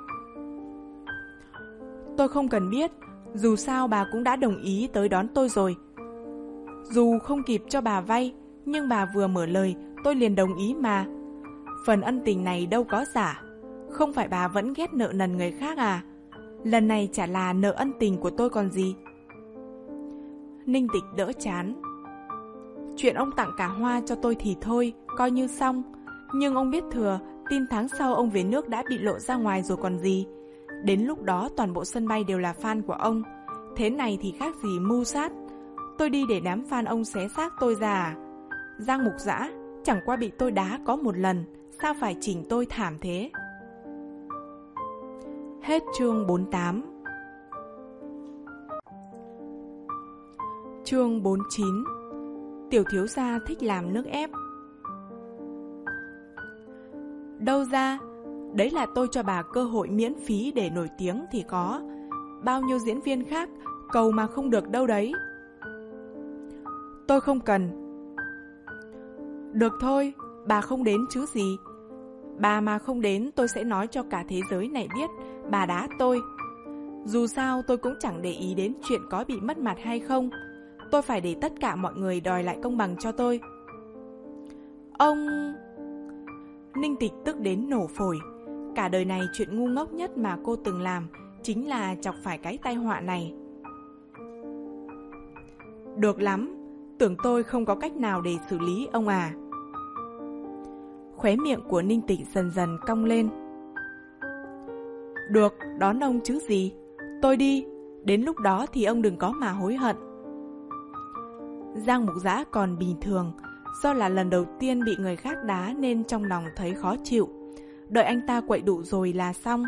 Tôi không cần biết, dù sao bà cũng đã đồng ý tới đón tôi rồi. Dù không kịp cho bà vay, nhưng bà vừa mở lời tôi liền đồng ý mà. Phần ân tình này đâu có giả. Không phải bà vẫn ghét nợ nần người khác à? Lần này chả là nợ ân tình của tôi còn gì. Ninh Tịch đỡ chán. Chuyện ông tặng cả hoa cho tôi thì thôi, coi như xong. Nhưng ông biết thừa, tin tháng sau ông về nước đã bị lộ ra ngoài rồi còn gì. Đến lúc đó toàn bộ sân bay đều là fan của ông. Thế này thì khác gì mưu sát. Tôi đi để đám fan ông xé xác tôi ra à? Giang Mục Dã, chẳng qua bị tôi đá có một lần, sao phải chỉnh tôi thảm thế? Hết chương bốn mươi tám. Chương bốn mươi chín. Tiểu thiếu gia thích làm nước ép. Đâu ra? Đấy là tôi cho bà cơ hội miễn phí để nổi tiếng thì có. Bao nhiêu diễn viên khác cầu mà không được đâu đấy. Tôi không cần. Được thôi, bà không đến chứ gì. Bà mà không đến tôi sẽ nói cho cả thế giới này biết bà đá tôi. Dù sao tôi cũng chẳng để ý đến chuyện có bị mất mặt hay không. Tôi phải để tất cả mọi người đòi lại công bằng cho tôi. Ông... Ninh Tịch tức đến nổ phổi. Cả đời này chuyện ngu ngốc nhất mà cô từng làm chính là chọc phải cái tai họa này. Được lắm, tưởng tôi không có cách nào để xử lý ông à. Khóe miệng của Ninh Tịch dần dần cong lên. Được, đón ông chứ gì. Tôi đi, đến lúc đó thì ông đừng có mà hối hận. Giang Mục Dã còn bình thường, do là lần đầu tiên bị người khác đá nên trong lòng thấy khó chịu. Đợi anh ta quậy đủ rồi là xong.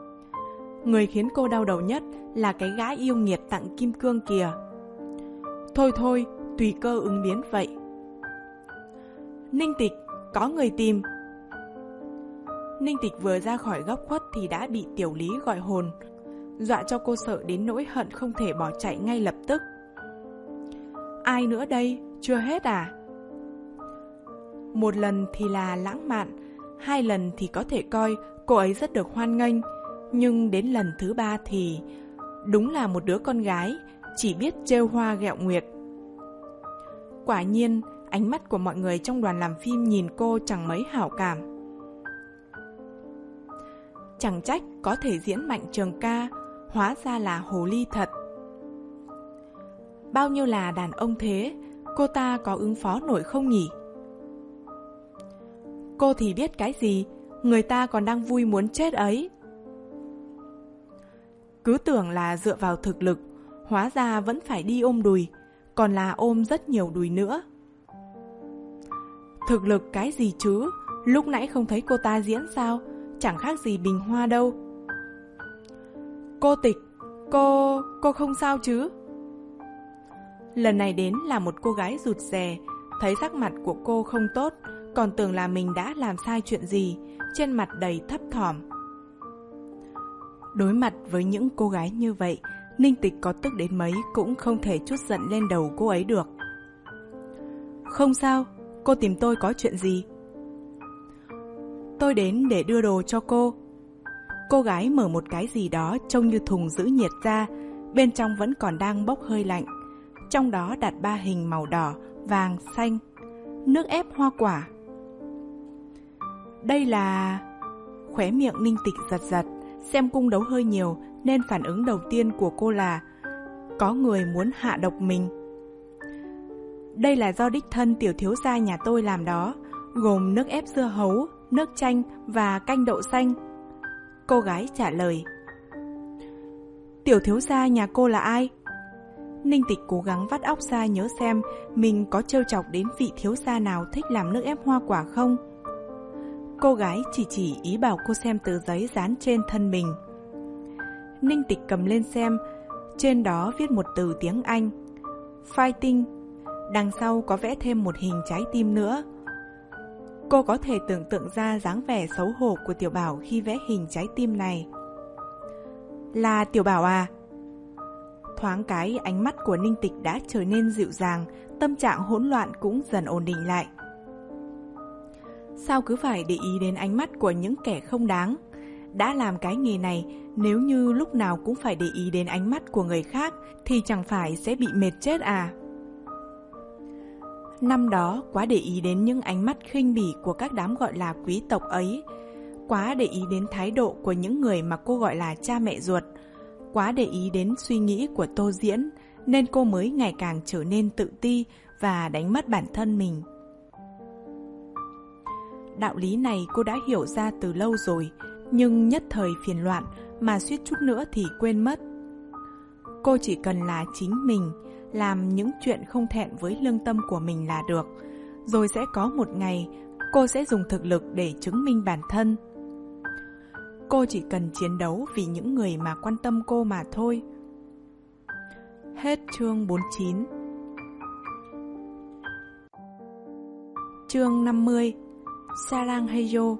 Người khiến cô đau đầu nhất là cái gã yêu nghiệt tặng kim cương kìa. Thôi thôi, tùy cơ ứng biến vậy. Ninh Tịch, có người tìm. Ninh Tịch vừa ra khỏi góc khuất thì đã bị Tiểu Lý gọi hồn, dọa cho cô sợ đến nỗi hận không thể bỏ chạy ngay lập tức. Ai nữa đây? Chưa hết à? Một lần thì là lãng mạn, hai lần thì có thể coi cô ấy rất được hoan nghênh, nhưng đến lần thứ ba thì đúng là một đứa con gái chỉ biết trêu hoa ghẹo nguyệt. Quả nhiên, ánh mắt của mọi người trong đoàn làm phim nhìn cô chẳng mấy hảo cảm. Chẳng trách có thể diễn Mạnh Trường Ca, hóa ra là hồ ly thật. Bao nhiêu là đàn ông thế, cô ta có ứng phó nổi không nhỉ? Cô thì biết cái gì, người ta còn đang vui muốn chết ấy. Cứ tưởng là dựa vào thực lực, hóa ra vẫn phải đi ôm đùi, còn là ôm rất nhiều đùi nữa. Thực lực cái gì chứ, lúc nãy không thấy cô ta diễn sao, chẳng khác gì Bình Hoa đâu. Cô Tịch, cô... cô không sao chứ? Lần này đến là một cô gái rụt rè, thấy sắc mặt của cô không tốt, còn tưởng là mình đã làm sai chuyện gì, trên mặt đầy thấp thỏm. Đối mặt với những cô gái như vậy, Ninh Tịch có tức đến mấy cũng không thể trút giận lên đầu cô ấy được. Không sao, cô tìm tôi có chuyện gì? Tôi đến để đưa đồ cho cô. Cô gái mở một cái gì đó trông như thùng giữ nhiệt ra, bên trong vẫn còn đang bốc hơi lạnh. Trong đó đặt ba hình màu đỏ, vàng, xanh, nước ép hoa quả. Đây là... Khóe miệng Ninh Tịch giật giật, xem cung đấu hơi nhiều nên phản ứng đầu tiên của cô là có người muốn hạ độc mình. Đây là do đích thân tiểu thiếu gia nhà tôi làm đó, gồm nước ép dưa hấu, nước chanh và canh đậu xanh. Cô gái trả lời. Tiểu thiếu gia nhà cô là ai? Ninh Tịch cố gắng vắt óc ra nhớ xem mình có trêu chọc đến vị thiếu gia nào thích làm nước ép hoa quả không. Cô gái chỉ chỉ ý bảo cô xem tờ giấy dán trên thân mình. Ninh Tịch cầm lên xem, trên đó viết một từ tiếng Anh, Fighting, đằng sau có vẽ thêm một hình trái tim nữa. Cô có thể tưởng tượng ra dáng vẻ xấu hổ của Tiểu Bảo khi vẽ hình trái tim này. Là Tiểu Bảo à? Thoáng cái ánh mắt của Ninh Tịch đã trở nên dịu dàng, tâm trạng hỗn loạn cũng dần ổn định lại. Sao cứ phải để ý đến ánh mắt của những kẻ không đáng? Đã làm cái nghề này, nếu như lúc nào cũng phải để ý đến ánh mắt của người khác thì chẳng phải sẽ bị mệt chết à? Năm đó quá để ý đến những ánh mắt khinh bỉ của các đám gọi là quý tộc ấy, quá để ý đến thái độ của những người mà cô gọi là cha mẹ ruột, quá để ý đến suy nghĩ của Tô Diễn, nên cô mới ngày càng trở nên tự ti và đánh mất bản thân mình. Đạo lý này cô đã hiểu ra từ lâu rồi, nhưng nhất thời phiền loạn mà suýt chút nữa thì quên mất. Cô chỉ cần là chính mình, làm những chuyện không thẹn với lương tâm của mình là được, rồi sẽ có một ngày cô sẽ dùng thực lực để chứng minh bản thân. Cô chỉ cần chiến đấu vì những người mà quan tâm cô mà thôi. Hết chương bốn mươi chín. Chương năm mươi. Sarang Heyo.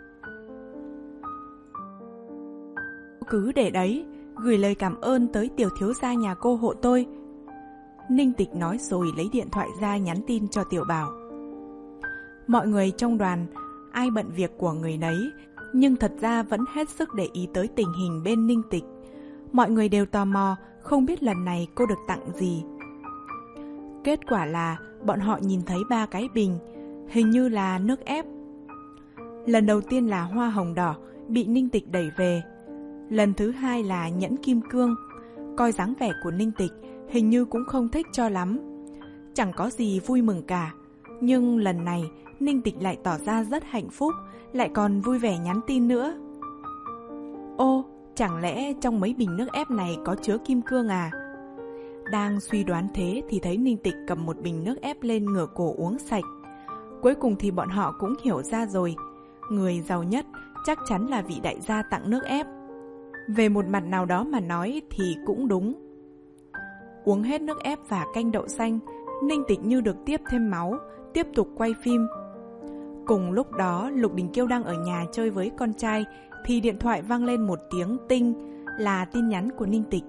Cứ để đấy, gửi lời cảm ơn tới tiểu thiếu gia nhà cô hộ tôi. Ninh Tịch nói rồi lấy điện thoại ra nhắn tin cho Tiểu Bảo. Mọi người trong đoàn, ai bận việc của người nấy, nhưng thật ra vẫn hết sức để ý tới tình hình bên Ninh Tịch. Mọi người đều tò mò, không biết lần này cô được tặng gì. Kết quả là bọn họ nhìn thấy ba cái bình, hình như là nước ép. Lần đầu tiên là hoa hồng đỏ, bị Ninh Tịch đẩy về. Lần thứ hai là nhẫn kim cương. Coi dáng vẻ của Ninh Tịch, hình như cũng không thích cho lắm. Chẳng có gì vui mừng cả. Nhưng lần này, Ninh Tịch lại tỏ ra rất hạnh phúc, lại còn vui vẻ nhắn tin nữa. Ô, chẳng lẽ trong mấy bình nước ép này có chứa kim cương à? Đang suy đoán thế thì thấy Ninh Tịch cầm một bình nước ép lên ngửa cổ uống sạch. Cuối cùng thì bọn họ cũng hiểu ra rồi. Người giàu nhất chắc chắn là vị đại gia tặng nước ép. Về một mặt nào đó mà nói thì cũng đúng. Uống hết nước ép và canh đậu xanh, Ninh Tịch như được tiếp thêm máu, tiếp tục quay phim. Cùng lúc đó, Lục Đình Kiêu đang ở nhà chơi với con trai, thì điện thoại vang lên một tiếng tinh, là tin nhắn của Ninh Tịch.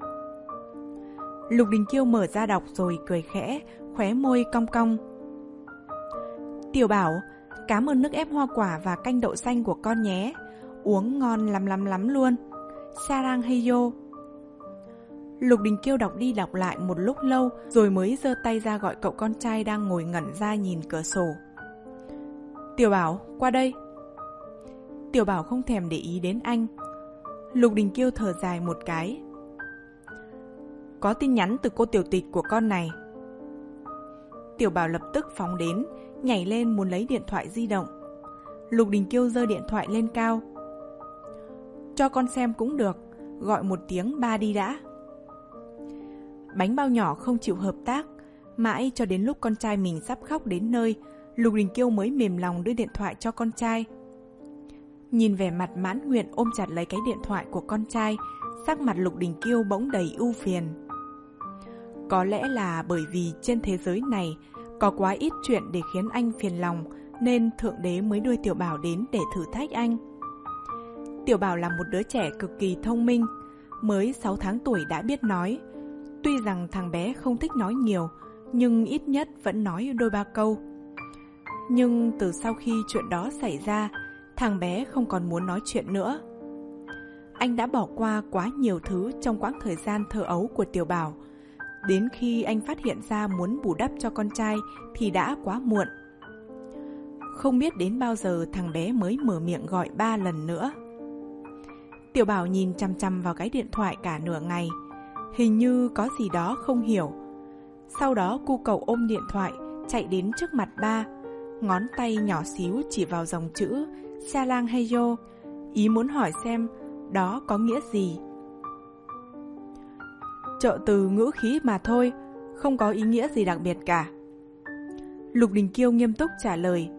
Lục Đình Kiêu mở ra đọc rồi cười khẽ, khóe môi cong cong. Tiểu Bảo, cảm ơn nước ép hoa quả và canh đậu xanh của con nhé. Uống ngon lắm lắm lắm luôn. Sarang heyo. Lục Đình Kiêu đọc đi đọc lại một lúc lâu rồi mới giơ tay ra gọi cậu con trai đang ngồi ngẩn ra nhìn cửa sổ. Tiểu Bảo, qua đây. Tiểu Bảo không thèm để ý đến anh. Lục Đình Kiêu thở dài một cái. Có tin nhắn từ cô tiểu tịch của con này. Tiểu Bảo lập tức phóng đến, nhảy lên muốn lấy điện thoại di động. Lục Đình Kiêu giơ điện thoại lên cao. Cho con xem cũng được, gọi một tiếng ba đi đã. Bánh bao nhỏ không chịu hợp tác, mãi cho đến lúc con trai mình sắp khóc đến nơi, Lục Đình Kiêu mới mềm lòng đưa điện thoại cho con trai. Nhìn vẻ mặt mãn nguyện ôm chặt lấy cái điện thoại của con trai, sắc mặt Lục Đình Kiêu bỗng đầy ưu phiền. Có lẽ là bởi vì trên thế giới này có quá ít chuyện để khiến anh phiền lòng, nên Thượng Đế mới đưa Tiểu Bảo đến để thử thách anh. Tiểu Bảo là một đứa trẻ cực kỳ thông minh, mới sáu tháng tuổi đã biết nói. Tuy rằng thằng bé không thích nói nhiều, nhưng ít nhất vẫn nói đôi ba câu. Nhưng từ sau khi chuyện đó xảy ra, thằng bé không còn muốn nói chuyện nữa. Anh đã bỏ qua quá nhiều thứ trong quãng thời gian thơ ấu của Tiểu Bảo. Đến khi anh phát hiện ra muốn bù đắp cho con trai thì đã quá muộn. Không biết đến bao giờ thằng bé mới mở miệng gọi ba lần nữa. Tiểu Bảo nhìn chằm chằm vào cái điện thoại cả nửa ngày, hình như có gì đó không hiểu. Sau đó cu cậu ôm điện thoại chạy đến trước mặt ba, ngón tay nhỏ xíu chỉ vào dòng chữ Sarang heyo, ý muốn hỏi xem đó có nghĩa gì. Trợ từ ngữ khí mà thôi, không có ý nghĩa gì đặc biệt cả. Lục Đình Kiêu nghiêm túc trả lời.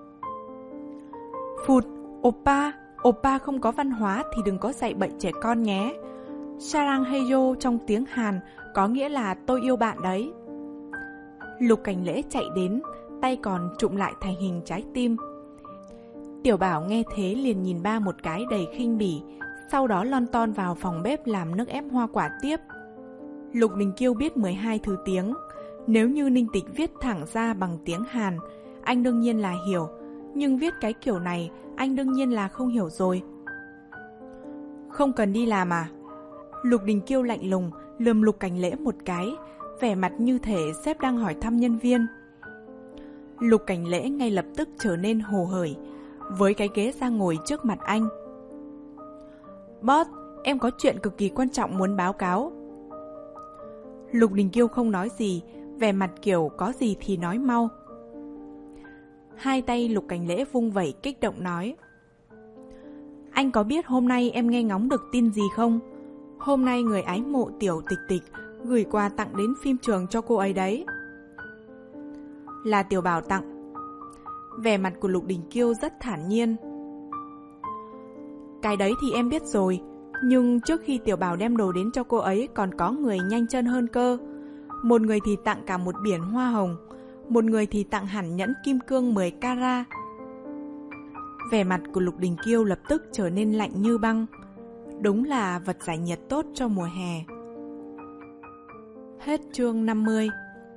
Phụt, oppa, oppa không có văn hóa thì đừng có dạy bậy trẻ con nhé. Sarang heyo trong tiếng Hàn có nghĩa là tôi yêu bạn đấy. Lục Cảnh Lễ chạy đến, tay còn trụm lại thành hình trái tim. Tiểu Bảo nghe thế liền nhìn ba một cái đầy khinh bỉ, sau đó lon ton vào phòng bếp làm nước ép hoa quả tiếp. Lục Đình Kiêu biết mười hai thứ tiếng. Nếu như Ninh Tịch viết thẳng ra bằng tiếng Hàn, anh đương nhiên là hiểu, nhưng viết cái kiểu này, anh đương nhiên là không hiểu rồi. Không cần đi làm à? Lục Đình Kiêu lạnh lùng, lườm Lục Cảnh Lễ một cái, vẻ mặt như thể sếp đang hỏi thăm nhân viên. Lục Cảnh Lễ ngay lập tức trở nên hồ hởi, với cái ghế ra ngồi trước mặt anh. Boss, em có chuyện cực kỳ quan trọng muốn báo cáo. Lục Đình Kiêu không nói gì, vẻ mặt kiểu có gì thì nói mau. Hai tay Lục Cảnh Lễ vung vẩy kích động nói. Anh có biết hôm nay em nghe ngóng được tin gì không? Hôm nay người ái mộ Tiểu Tịch Tịch gửi quà tặng đến phim trường cho cô ấy đấy. Là Tiểu Bảo tặng. Vẻ mặt của Lục Đình Kiêu rất thản nhiên. Cái đấy thì em biết rồi, nhưng trước khi Tiểu Bảo đem đồ đến cho cô ấy còn có người nhanh chân hơn cơ. Một người thì tặng cả một biển hoa hồng, một người thì tặng hẳn nhẫn kim cương mười carat. Vẻ mặt của Lục Đình Kiêu lập tức trở nên lạnh như băng. Đúng là vật giải nhiệt tốt cho mùa hè. Hết chương năm mươi.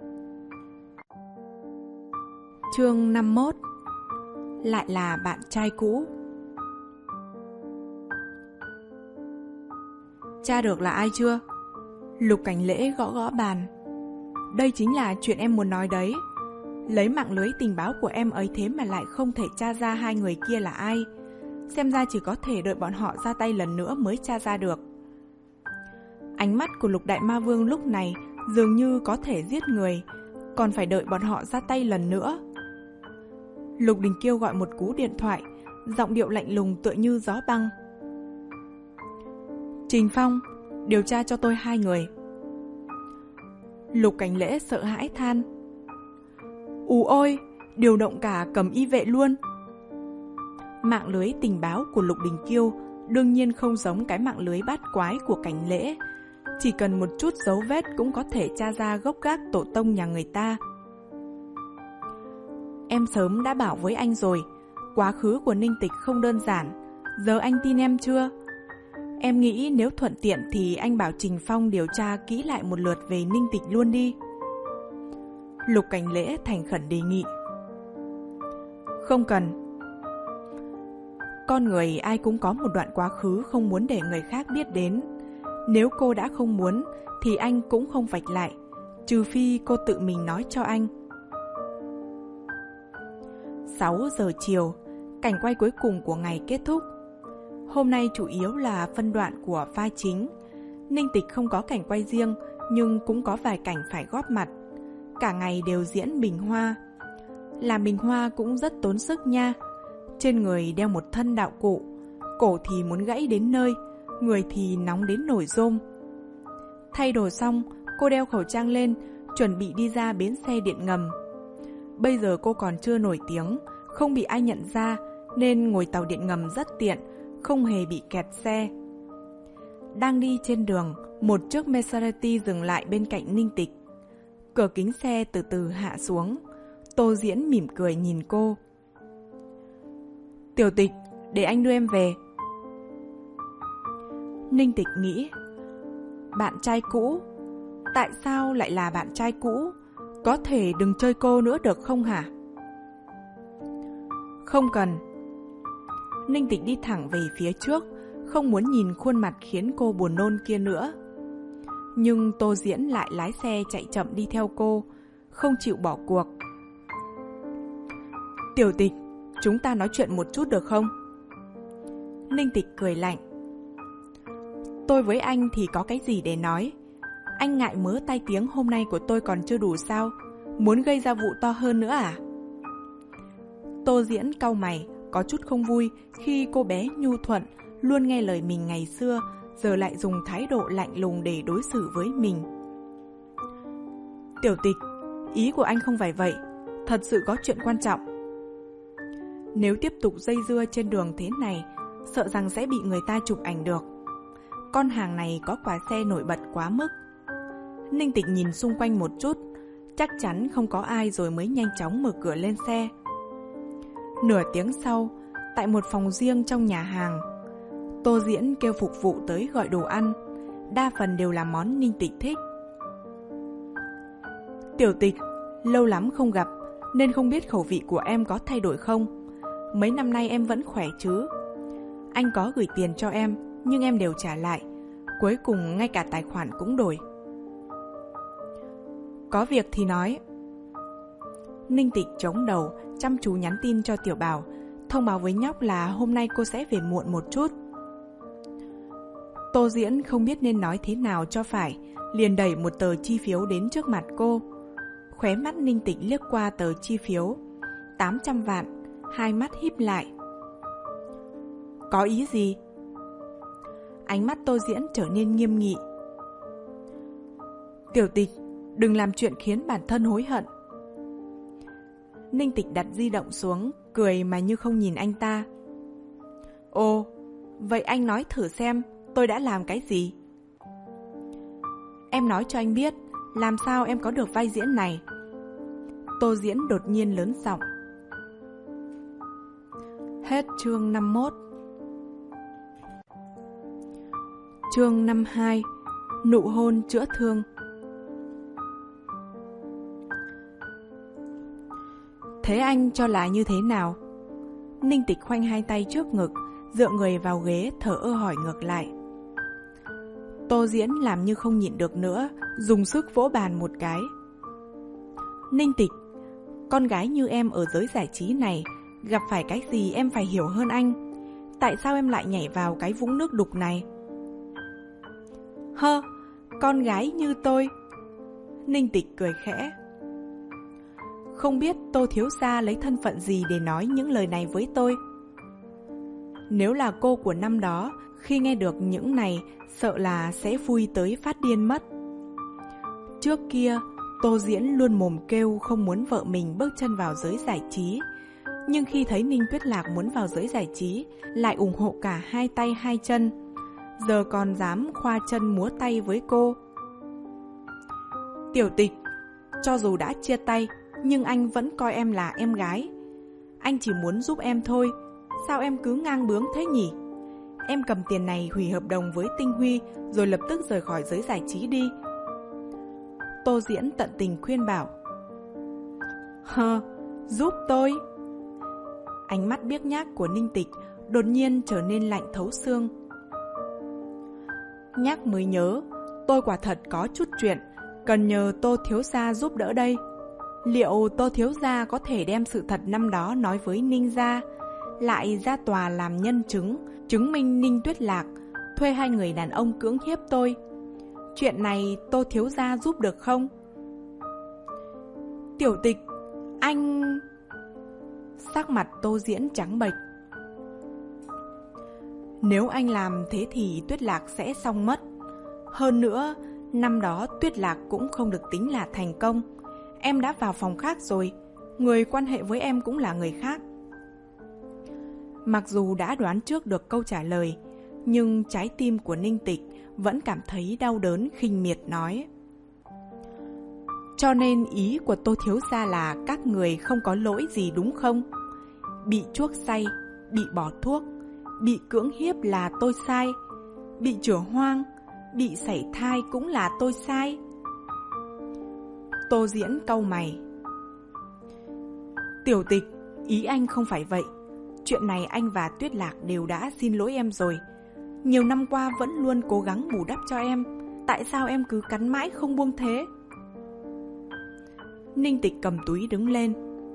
Chương năm mươi mốt. Lại là bạn trai cũ. Tra được là ai chưa? Lục Cảnh Lễ gõ gõ bàn. Đây chính là chuyện em muốn nói đấy. Lấy mạng lưới tình báo của em ấy thế mà lại không thể tra ra hai người kia là ai. Xem ra chỉ có thể đợi bọn họ ra tay lần nữa mới tra ra được. Ánh mắt của Lục Đại Ma Vương lúc này dường như có thể giết người, còn phải đợi bọn họ ra tay lần nữa. Lục Đình Kiêu gọi một cú điện thoại, giọng điệu lạnh lùng tựa như gió băng. Trình Phong, điều tra cho tôi hai người. Lục Cảnh Lễ sợ hãi than. Ù ôi, điều động cả cầm y vệ luôn. Mạng lưới tình báo của Lục Đình Kiêu đương nhiên không giống cái mạng lưới bát quái của Cảnh Lễ. Chỉ cần một chút dấu vết cũng có thể tra ra gốc gác tổ tông nhà người ta. Em sớm đã bảo với anh rồi, quá khứ của Ninh Tịch không đơn giản. Giờ anh tin em chưa? Em nghĩ nếu thuận tiện thì anh bảo Trình Phong điều tra kỹ lại một lượt về Ninh Tịch luôn đi. Lục Cảnh Lễ thành khẩn đề nghị. Không cần. Con người ai cũng có một đoạn quá khứ không muốn để người khác biết đến. Nếu cô đã không muốn thì anh cũng không vạch lại, trừ phi cô tự mình nói cho anh. sáu giờ chiều, cảnh quay cuối cùng của ngày kết thúc. Hôm nay chủ yếu là phân đoạn của vai chính. Ninh Tịch không có cảnh quay riêng, nhưng cũng có vài cảnh phải góp mặt. Cả ngày đều diễn bình hoa. Làm bình hoa cũng rất tốn sức nha. Trên người đeo một thân đạo cụ, cổ thì muốn gãy đến nơi, người thì nóng đến nổi rôm. Thay đồ xong, cô đeo khẩu trang lên, chuẩn bị đi ra bến xe điện ngầm. Bây giờ cô còn chưa nổi tiếng, không bị ai nhận ra, nên ngồi tàu điện ngầm rất tiện, không hề bị kẹt xe. Đang đi trên đường, một chiếc Maserati dừng lại bên cạnh Ninh Tịch. Cửa kính xe từ từ hạ xuống. Tô Diễn mỉm cười nhìn cô. Tiểu Tịch, để anh đưa em về. Ninh Tịch nghĩ, bạn trai cũ? Tại sao lại là bạn trai cũ? Có thể đừng chơi cô nữa được không hả? Không cần. Ninh Tịch đi thẳng về phía trước, không muốn nhìn khuôn mặt khiến cô buồn nôn kia nữa. Nhưng Tô Diễn lại lái xe chạy chậm đi theo cô, không chịu bỏ cuộc. Tiểu Tịch, chúng ta nói chuyện một chút được không? Ninh Tịch cười lạnh. Tôi với anh thì có cái gì để nói? Anh ngại mớ tai tiếng hôm nay của tôi còn chưa đủ sao? Muốn gây ra vụ to hơn nữa à? Tô Diễn cau mày, có chút không vui khi cô bé nhu thuận, luôn nghe lời mình ngày xưa, giờ lại dùng thái độ lạnh lùng để đối xử với mình. Tiểu Tịch, ý của anh không phải vậy, thật sự có chuyện quan trọng. Nếu tiếp tục dây dưa trên đường thế này, sợ rằng sẽ bị người ta chụp ảnh được. Con hàng này có quả xe nổi bật quá mức. Ninh Tịch nhìn xung quanh một chút, chắc chắn không có ai rồi mới nhanh chóng mở cửa lên xe. Nửa tiếng sau, tại một phòng riêng trong nhà hàng, Tô Diễn kêu phục vụ tới gọi đồ ăn, đa phần đều là món Ninh Tịch thích. Tiểu Tịch, lâu lắm không gặp, nên không biết khẩu vị của em có thay đổi không? Mấy năm nay em vẫn khỏe chứ? Anh có gửi tiền cho em, nhưng em đều trả lại. Cuối cùng ngay cả tài khoản cũng đổi. Có việc thì nói. Ninh Tịch chống đầu, chăm chú nhắn tin cho Tiểu Bảo, thông báo với nhóc là hôm nay cô sẽ về muộn một chút. Tô Diễn không biết nên nói thế nào cho phải, liền đẩy một tờ chi phiếu đến trước mặt cô. Khóe mắt Ninh Tịch liếc qua tờ chi phiếu, tám trăm vạn, hai mắt híp lại. Có ý gì? Ánh mắt Tô Diễn trở nên nghiêm nghị. Tiểu Tịch, đừng làm chuyện khiến bản thân hối hận. Ninh Tịch đặt di động xuống, cười mà như không nhìn anh ta. Ồ, vậy anh nói thử xem, tôi đã làm cái gì? Em nói cho anh biết, làm sao em có được vai diễn này? Tô Diễn đột nhiên lớn giọng. Hết chương năm mươi mốt. Chương năm mươi hai. Nụ hôn chữa thương. Thế anh cho là như thế nào? Ninh Tịch khoanh hai tay trước ngực, dựa người vào ghế, thở ơ hỏi ngược lại. Tô Diễn làm như không nhịn được nữa, dùng sức vỗ bàn một cái. Ninh Tịch, con gái như em ở giới giải trí này, gặp phải cái gì em phải hiểu hơn anh. Tại sao em lại nhảy vào cái vũng nước đục này? Hơ, con gái như tôi. Ninh Tịch cười khẽ. Không biết Tô thiếu gia lấy thân phận gì để nói những lời này với tôi. Nếu là cô của năm đó, khi nghe được những này, sợ là sẽ vui tới phát điên mất. Trước kia, Tô Diễn luôn mồm kêu không muốn vợ mình bước chân vào giới giải trí. Nhưng khi thấy Ninh Tuyết Lạc muốn vào giới giải trí, lại ủng hộ cả hai tay hai chân. giờ còn dám khoa chân múa tay với cô. Tiểu Tịch, cho dù đã chia tay, nhưng anh vẫn coi em là em gái. Anh chỉ muốn giúp em thôi, sao em cứ ngang bướng thế nhỉ? Em cầm tiền này hủy hợp đồng với Tinh Huy, rồi lập tức rời khỏi giới giải trí đi. Tô Diễn tận tình khuyên bảo. Hơ, giúp tôi. Ánh mắt biếc nhác của Ninh Tịch đột nhiên trở nên lạnh thấu xương. Nhắc mới nhớ, tôi quả thật có chút chuyện cần nhờ Tô thiếu gia giúp đỡ đây. Liệu Tô thiếu gia có thể đem sự thật năm đó nói với Ninh gia, lại ra tòa làm nhân chứng, chứng minh Ninh Tuyết Lạc thuê hai người đàn ông cưỡng hiếp tôi? Chuyện này Tô thiếu gia giúp được không? Tiểu Tịch, anh... Sắc mặt Tô Diễn trắng bệch. Nếu anh làm thế thì Tuyết Lạc sẽ xong mất. Hơn nữa, năm đó Tuyết Lạc cũng không được tính là thành công. Em đã vào phòng khác rồi, người quan hệ với em cũng là người khác. Mặc dù đã đoán trước được câu trả lời, nhưng trái tim của Ninh Tịch vẫn cảm thấy đau đớn khinh miệt nói. Cho nên ý của Tô thiếu gia là các người không có lỗi gì đúng không? Bị chuốc say, bị bỏ thuốc, bị cưỡng hiếp là tôi sai, bị chửa hoang, bị sảy thai cũng là tôi sai. Tô Diễn cau mày. Tiểu Tịch, ý anh không phải vậy. Chuyện này anh và Tuyết Lạc đều đã xin lỗi em rồi. Nhiều năm qua vẫn luôn cố gắng bù đắp cho em. Tại sao em cứ cắn mãi không buông thế? Ninh Tịch cầm túi đứng lên.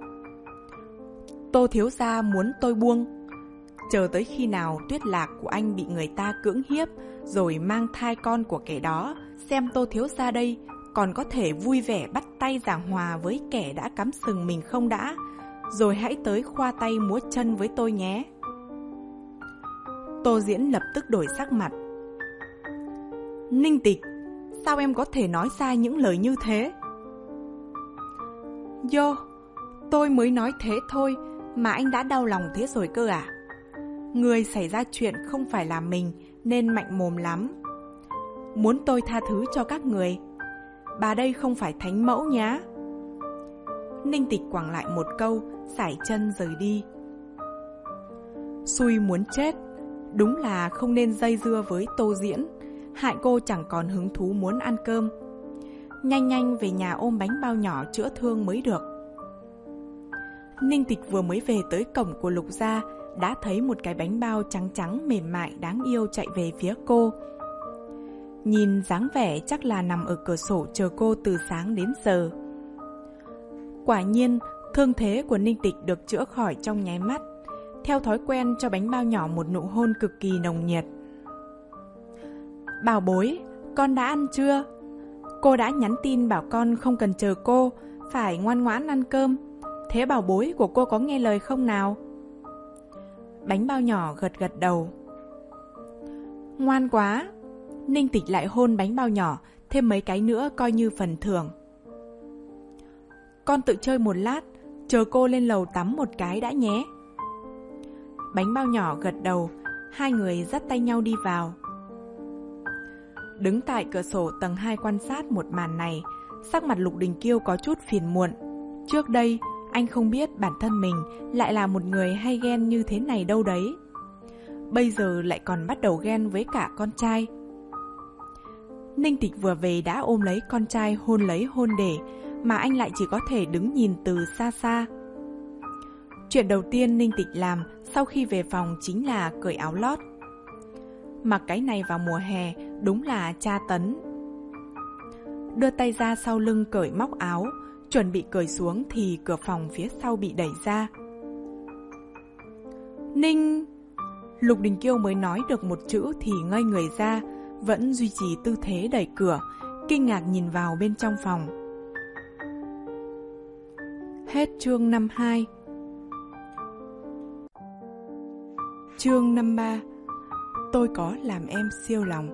Tô thiếu gia muốn tôi buông. Chờ tới khi nào Tuyết Lạc của anh bị người ta cưỡng hiếp, rồi mang thai con của kẻ đó, xem Tô thiếu gia đây còn có thể vui vẻ bắt tay giảng hòa với kẻ đã cắm sừng mình không đã, rồi hãy tới khoa tay múa chân với tôi nhé. Tô Diễn lập tức đổi sắc mặt. Ninh Tịch, sao em có thể nói sai những lời như thế? Yo, tôi mới nói thế thôi mà anh đã đau lòng thế rồi cơ à? Người xảy ra chuyện không phải là mình nên mạnh mồm lắm. Muốn tôi tha thứ cho các người? Bà đây không phải thánh mẫu nhá. Ninh Tịch quẳng lại một câu, sải chân rời đi. Xui muốn chết. Đúng là không nên dây dưa với Tô Diễn, hại cô chẳng còn hứng thú muốn ăn cơm. Nhanh nhanh về nhà ôm bánh bao nhỏ chữa thương mới được. Ninh Tịch vừa mới về tới cổng của Lục gia, đã thấy một cái bánh bao trắng trắng mềm mại đáng yêu chạy về phía cô. Nhìn dáng vẻ chắc là nằm ở cửa sổ chờ cô từ sáng đến giờ. Quả nhiên, thương thế của Ninh Tịch được chữa khỏi trong nháy mắt. Theo thói quen cho bánh bao nhỏ một nụ hôn cực kỳ nồng nhiệt. Bảo bối, con đã ăn chưa? Cô đã nhắn tin bảo con không cần chờ cô, phải ngoan ngoãn ăn cơm. Thế bảo bối của cô có nghe lời không nào? Bánh bao nhỏ gật gật đầu. Ngoan quá. Ninh Tịch lại hôn bánh bao nhỏ, thêm mấy cái nữa coi như phần thưởng. Con tự chơi một lát, chờ cô lên lầu tắm một cái đã nhé. Bánh bao nhỏ gật đầu, hai người dắt tay nhau đi vào. Đứng tại cửa sổ tầng hai quan sát một màn này, sắc mặt Lục Đình Kiêu có chút phiền muộn. Trước đây, anh không biết bản thân mình lại là một người hay ghen như thế này đâu đấy. Bây giờ lại còn bắt đầu ghen với cả con trai. Ninh Tịch vừa về đã ôm lấy con trai hôn lấy hôn để, mà anh lại chỉ có thể đứng nhìn từ xa xa. Chuyện đầu tiên Ninh Tịch làm sau khi về phòng chính là cởi áo lót. Mặc cái này vào mùa hè đúng là tra tấn. Đưa tay ra sau lưng cởi móc áo, chuẩn bị cởi xuống thì cửa phòng phía sau bị đẩy ra. Ninh... Lục Đình Kiêu mới nói được một chữ thì ngây người ra, vẫn duy trì tư thế đẩy cửa, kinh ngạc nhìn vào bên trong phòng. Hết chương năm hai. Chương năm ba. Tôi có làm em siêu lòng.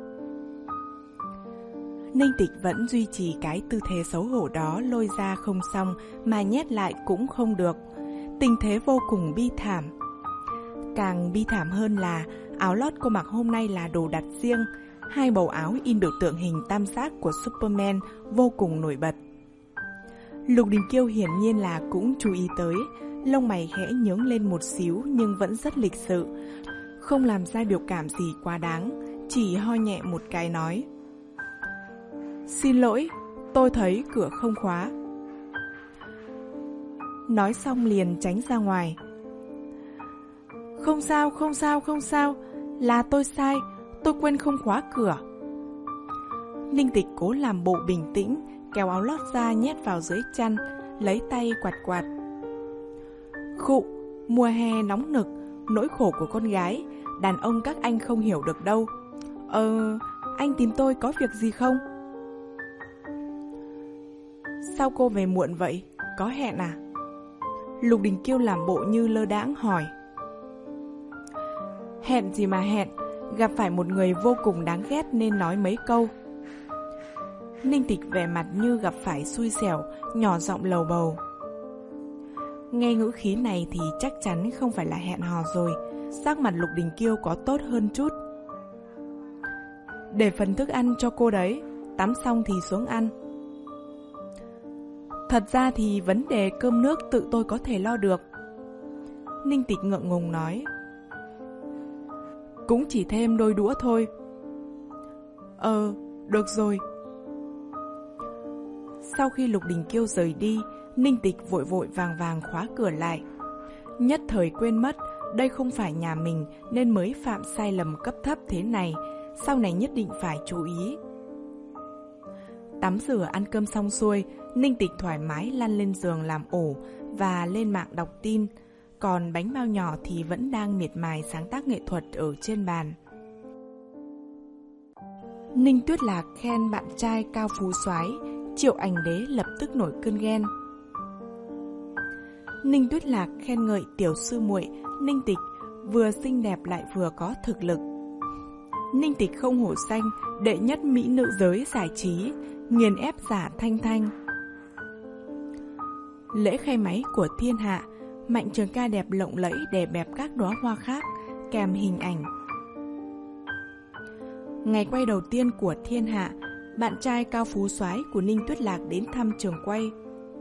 Ninh Tịch vẫn duy trì cái tư thế xấu hổ đó, lôi ra không xong mà nhét lại cũng không được. Tình thế vô cùng bi thảm. Càng bi thảm hơn là áo lót cô mặc hôm nay là đồ đặt riêng, hai bầu áo in biểu tượng hình tam giác của Superman vô cùng nổi bật. Lục Đình Kiêu hiển nhiên là cũng chú ý tới, lông mày khẽ nhướng lên một xíu nhưng vẫn rất lịch sự, không làm ra biểu cảm gì quá đáng, chỉ ho nhẹ một cái nói: "Xin lỗi, tôi thấy cửa không khóa." Nói xong liền tránh ra ngoài. "Không sao, không sao, không sao, là tôi sai, tôi quên không khóa cửa." Ninh Tịch cố làm bộ bình tĩnh, kéo áo lót ra nhét vào dưới chăn, lấy tay quạt quạt. "Khụ, mùa hè nóng nực, nỗi khổ của con gái, đàn ông các anh không hiểu được đâu. Ờ, anh tìm tôi có việc gì không?" "Sao cô về muộn vậy? Có hẹn à?" Lục Đình Kiêu làm bộ như lơ đãng hỏi. "Hẹn gì mà hẹn, gặp phải một người vô cùng đáng ghét nên nói mấy câu." Ninh Tịch vẻ mặt như gặp phải xui xẻo, nhỏ giọng lầu bầu. Nghe ngữ khí này thì chắc chắn không phải là hẹn hò rồi. Sắc mặt Lục Đình Kiêu có tốt hơn chút. "Để phần thức ăn cho cô đấy, tắm xong thì xuống ăn." "Thật ra thì vấn đề cơm nước tự tôi có thể lo được." Ninh Tịch ngượng ngùng nói. "Cũng chỉ thêm đôi đũa thôi." "Ờ, được rồi." Sau khi Lục Đình Kiêu rời đi, Ninh Tịch vội vội vàng vàng khóa cửa lại. Nhất thời quên mất đây không phải nhà mình nên mới phạm sai lầm cấp thấp thế này, sau này nhất định phải chú ý. Tắm rửa ăn cơm xong xuôi, Ninh Tịch thoải mái lăn lên giường làm ổ và lên mạng đọc tin, còn bánh bao nhỏ thì vẫn đang miệt mài sáng tác nghệ thuật ở trên bàn. Ninh Tuyết Lạc khen bạn trai cao phú soái, Triệu Ảnh Đế lập tức nổi cơn ghen. Ninh Tuyết Lạc khen ngợi tiểu sư muội Ninh Tịch vừa xinh đẹp lại vừa có thực lực. Ninh Tịch không hổ danh đệ nhất mỹ nữ giới giải trí, nghiền ép giả Thanh Thanh. Lễ khai máy của thiên hạ, Mạnh Trường Ca đẹp lộng lẫy đè bẹp các đóa hoa khác, kèm hình ảnh. Ngày quay đầu tiên của thiên hạ, bạn trai cao phú soái của Ninh Tuyết Lạc đến thăm trường quay.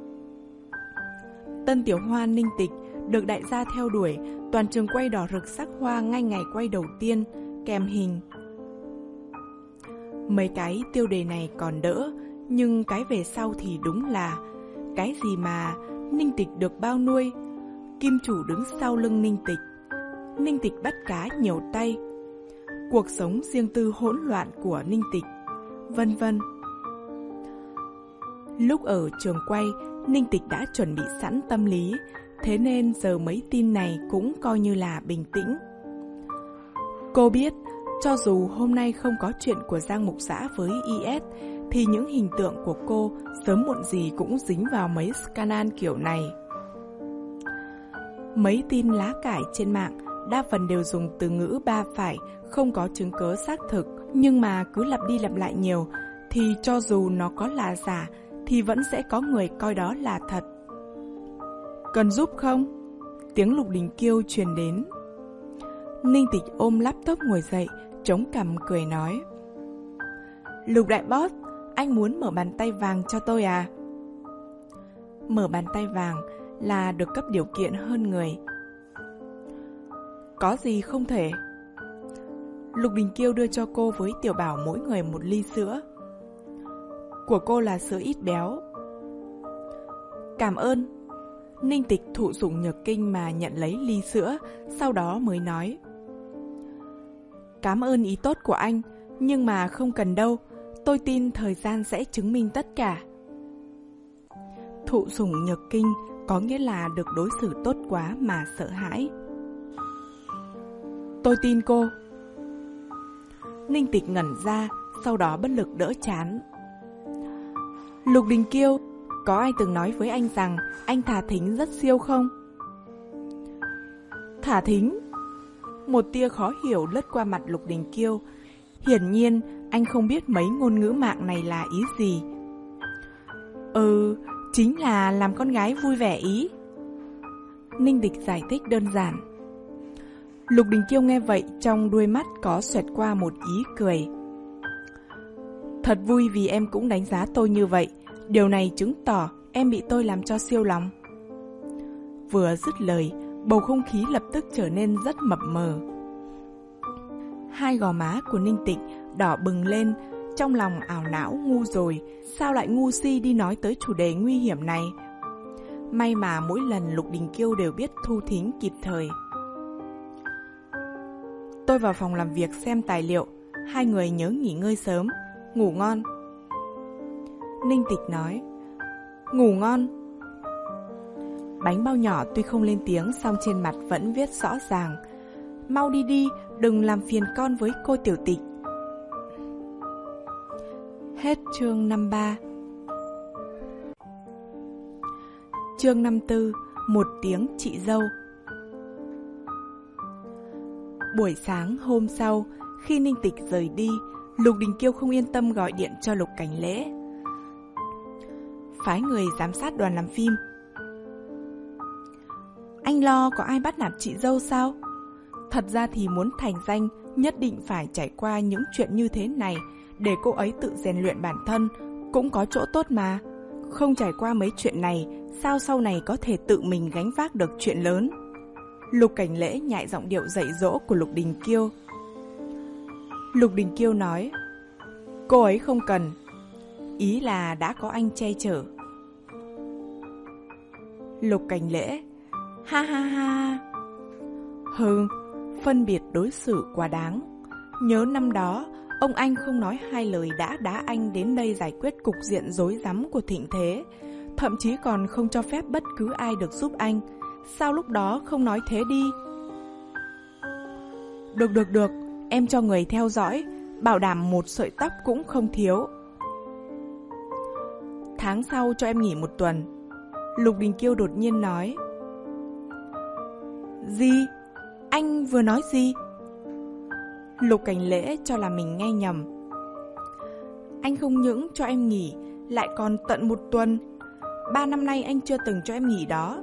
Tân tiểu hoa Ninh Tịch được đại gia theo đuổi, toàn trường quay đỏ rực sắc hoa ngay ngày quay đầu tiên, kèm hình. Mấy cái tiêu đề này còn đỡ, nhưng cái về sau thì đúng là cái gì mà Ninh Tịch được bao nuôi, kim chủ đứng sau lưng Ninh Tịch, Ninh Tịch bắt cá nhiều tay, cuộc sống riêng tư hỗn loạn của Ninh Tịch, vân vân. Lúc ở trường quay, Ninh Tịch đã chuẩn bị sẵn tâm lý, thế nên giờ mấy tin này cũng coi như là bình tĩnh. Cô biết, cho dù hôm nay không có chuyện của Giang Mục Giã với i ét, thì những hình tượng của cô sớm muộn gì cũng dính vào mấy scandal kiểu này. Mấy tin lá cải trên mạng đa phần đều dùng từ ngữ ba phải, không có chứng cớ xác thực, nhưng mà cứ lặp đi lặp lại nhiều, thì cho dù nó có là giả, thì vẫn sẽ có người coi đó là thật. "Cần giúp không?" Tiếng Lục Đình Kiêu truyền đến. Ninh Tịch ôm laptop ngồi dậy, chống cằm cười nói. "Lục đại boss, anh muốn mở bàn tay vàng cho tôi à?" Mở bàn tay vàng là được cấp điều kiện hơn người. "Có gì không thể?" Lục Đình Kiêu đưa cho cô với Tiểu Bảo mỗi người một ly sữa. "Của cô là sữa ít béo." "Cảm ơn." Ninh Tịch thụ dụng nhược kinh mà nhận lấy ly sữa, sau đó mới nói. "Cảm ơn ý tốt của anh, nhưng mà không cần đâu, tôi tin thời gian sẽ chứng minh tất cả." Thụ dụng nhược kinh có nghĩa là được đối xử tốt quá mà sợ hãi. "Tôi tin cô." Ninh Tịch ngẩn ra, sau đó bất lực đỡ chán. "Lục Đình Kiêu, có ai từng nói với anh rằng anh thả thính rất siêu không?" "Thả thính?" Một tia khó hiểu lướt qua mặt Lục Đình Kiêu. Hiển nhiên anh không biết mấy ngôn ngữ mạng này là ý gì. "Ừ, chính là làm con gái vui vẻ ý." Ninh Tịch giải thích đơn giản. Lục Đình Kiêu nghe vậy, trong đuôi mắt có xoẹt qua một ý cười. Thật vui vì em cũng đánh giá tôi như vậy. Điều này chứng tỏ em bị tôi làm cho siêu lòng. Vừa dứt lời, bầu không khí lập tức trở nên rất mập mờ. Hai gò má của Ninh Tịch đỏ bừng lên, trong lòng ảo não ngu rồi, sao lại ngu si đi nói tới chủ đề nguy hiểm này. May mà mỗi lần Lục Đình Kiêu đều biết thu thính kịp thời. Tôi vào phòng làm việc xem tài liệu, hai người nhớ nghỉ ngơi sớm, ngủ ngon. Ninh Tịch nói. Ngủ ngon. Bánh bao nhỏ tuy không lên tiếng, song trên mặt vẫn viết rõ ràng. Mau đi đi, đừng làm phiền con với cô Tiểu Tịch. Hết chương năm mươi ba. Chương năm mươi tư. Một tiếng chị dâu. Buổi sáng hôm sau, khi Ninh Tịch rời đi, Lục Đình Kiêu không yên tâm gọi điện cho Lục Cảnh Lễ. Phái người giám sát đoàn làm phim. Anh lo có ai bắt nạt chị dâu sao? Thật ra thì muốn thành danh, nhất định phải trải qua những chuyện như thế này, để cô ấy tự rèn luyện bản thân, cũng có chỗ tốt mà. Không trải qua mấy chuyện này, sao sau này có thể tự mình gánh vác được chuyện lớn? Lục Cảnh Lễ nhại giọng điệu dạy dỗ của Lục Đình Kiêu. Lục Đình Kiêu nói, cô ấy không cần, ý là đã có anh che chở. Lục Cảnh Lễ, ha ha ha. Hừ, phân biệt đối xử quá đáng. Nhớ năm đó, ông anh không nói hai lời đã đá anh đến đây giải quyết cục diện rối rắm của thịnh thế, thậm chí còn không cho phép bất cứ ai được giúp anh. Sao lúc đó không nói thế đi? Được được được, em cho người theo dõi, bảo đảm một sợi tóc cũng không thiếu. Tháng sau cho em nghỉ một tuần. Lục Đình Kiêu đột nhiên nói. Gì? Anh vừa nói gì? Lục Cảnh Lễ cho là mình nghe nhầm. Anh không những cho em nghỉ, lại còn tận một tuần. Ba năm nay anh chưa từng cho em nghỉ đó.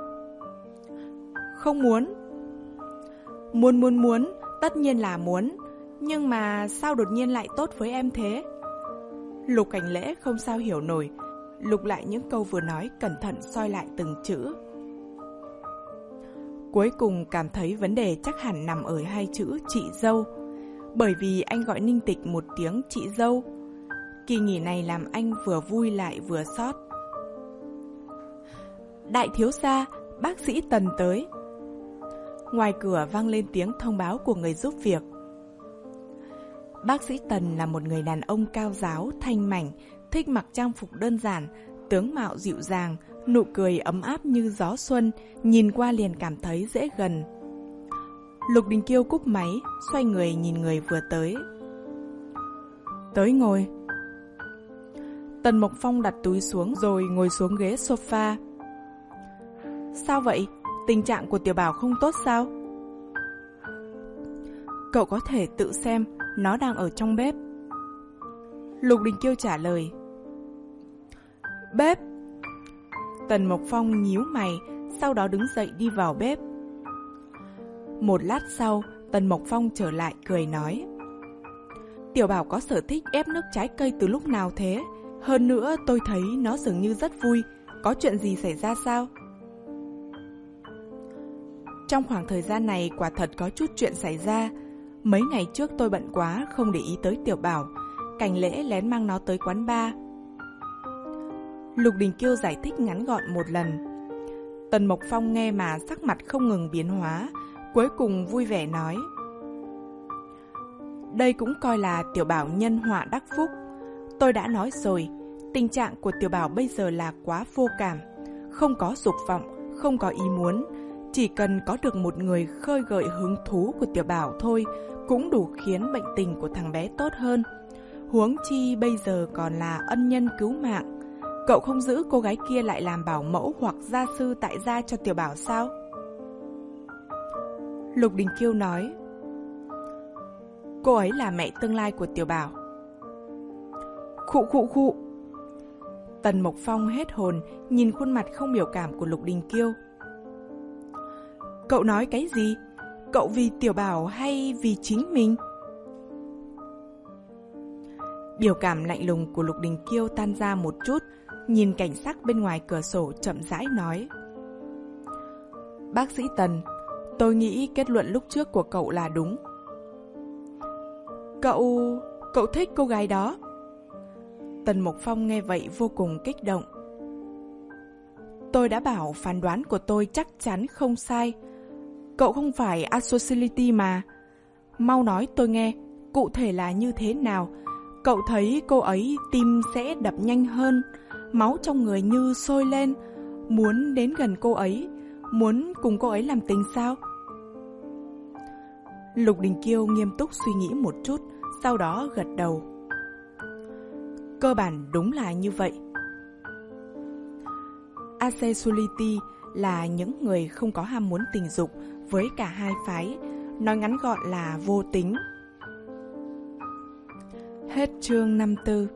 Không muốn. Muốn muốn muốn, tất nhiên là muốn. Nhưng mà sao đột nhiên lại tốt với em thế? Lục Cảnh Lễ không sao hiểu nổi, lục lại những câu vừa nói, cẩn thận soi lại từng chữ. Cuối cùng cảm thấy vấn đề chắc hẳn nằm ở hai chữ chị dâu. Bởi vì anh gọi Ninh Tịch một tiếng chị dâu. Kỳ nghỉ này làm anh vừa vui lại vừa xót. Đại thiếu gia, bác sĩ Tần tới. Ngoài cửa vang lên tiếng thông báo của người giúp việc. Bác sĩ Tần là một người đàn ông cao ráo, thanh mảnh, thích mặc trang phục đơn giản, tướng mạo dịu dàng, nụ cười ấm áp như gió xuân, nhìn qua liền cảm thấy dễ gần. Lục Đình Kiêu cúp máy, xoay người nhìn người vừa tới. Tới ngồi. Tần Mộc Phong đặt túi xuống rồi ngồi xuống ghế sofa. Sao vậy? Tình trạng của Tiểu Bảo không tốt sao? Cậu có thể tự xem, nó đang ở trong bếp. Lục Đình Kiêu trả lời. Bếp? Tần Mộc Phong nhíu mày, sau đó đứng dậy đi vào bếp. Một lát sau, Tần Mộc Phong trở lại cười nói. Tiểu Bảo có sở thích ép nước trái cây từ lúc nào thế? Hơn nữa tôi thấy nó dường như rất vui. Có chuyện gì xảy ra sao? Trong khoảng thời gian này quả thật có chút chuyện xảy ra. Mấy ngày trước tôi bận quá, không để ý tới Tiểu Bảo. Cảnh Lễ lén mang nó tới quán bar. Lục Đình Kiêu giải thích ngắn gọn một lần. Tần Mộc Phong nghe mà sắc mặt không ngừng biến hóa, cuối cùng vui vẻ nói. Đây cũng coi là Tiểu Bảo nhân họa đắc phúc. Tôi đã nói rồi, tình trạng của Tiểu Bảo bây giờ là quá vô cảm, không có dục vọng, không có ý muốn. Chỉ cần có được một người khơi gợi hứng thú của Tiểu Bảo thôi, cũng đủ khiến bệnh tình của thằng bé tốt hơn. Huống chi bây giờ còn là ân nhân cứu mạng. Cậu không giữ cô gái kia lại làm bảo mẫu hoặc gia sư tại gia cho Tiểu Bảo sao? Lục Đình Kiêu nói. Cô ấy là mẹ tương lai của Tiểu Bảo. Khụ khụ khụ. Tần Mộc Phong hết hồn, nhìn khuôn mặt không biểu cảm của Lục Đình Kiêu. Cậu nói cái gì? Cậu vì Tiểu Bảo hay vì chính mình? Biểu cảm lạnh lùng của Lục Đình Kiêu tan ra một chút, nhìn cảnh sắc bên ngoài cửa sổ chậm rãi nói. Bác sĩ Tần, tôi nghĩ kết luận lúc trước của cậu là đúng. Cậu... cậu thích cô gái đó? Tần Mục Phong nghe vậy vô cùng kích động. Tôi đã bảo phán đoán của tôi chắc chắn không sai. Cậu không phải asociality mà. Mau nói tôi nghe, cụ thể là như thế nào? Cậu thấy cô ấy tim sẽ đập nhanh hơn, máu trong người như sôi lên, muốn đến gần cô ấy, muốn cùng cô ấy làm tình sao? Lục Đình Kiêu nghiêm túc suy nghĩ một chút, sau đó gật đầu. Cơ bản đúng là như vậy. Asexuality là những người không có ham muốn tình dục với cả hai phái, nói ngắn gọn là vô tính. Hết chương năm mươi tư.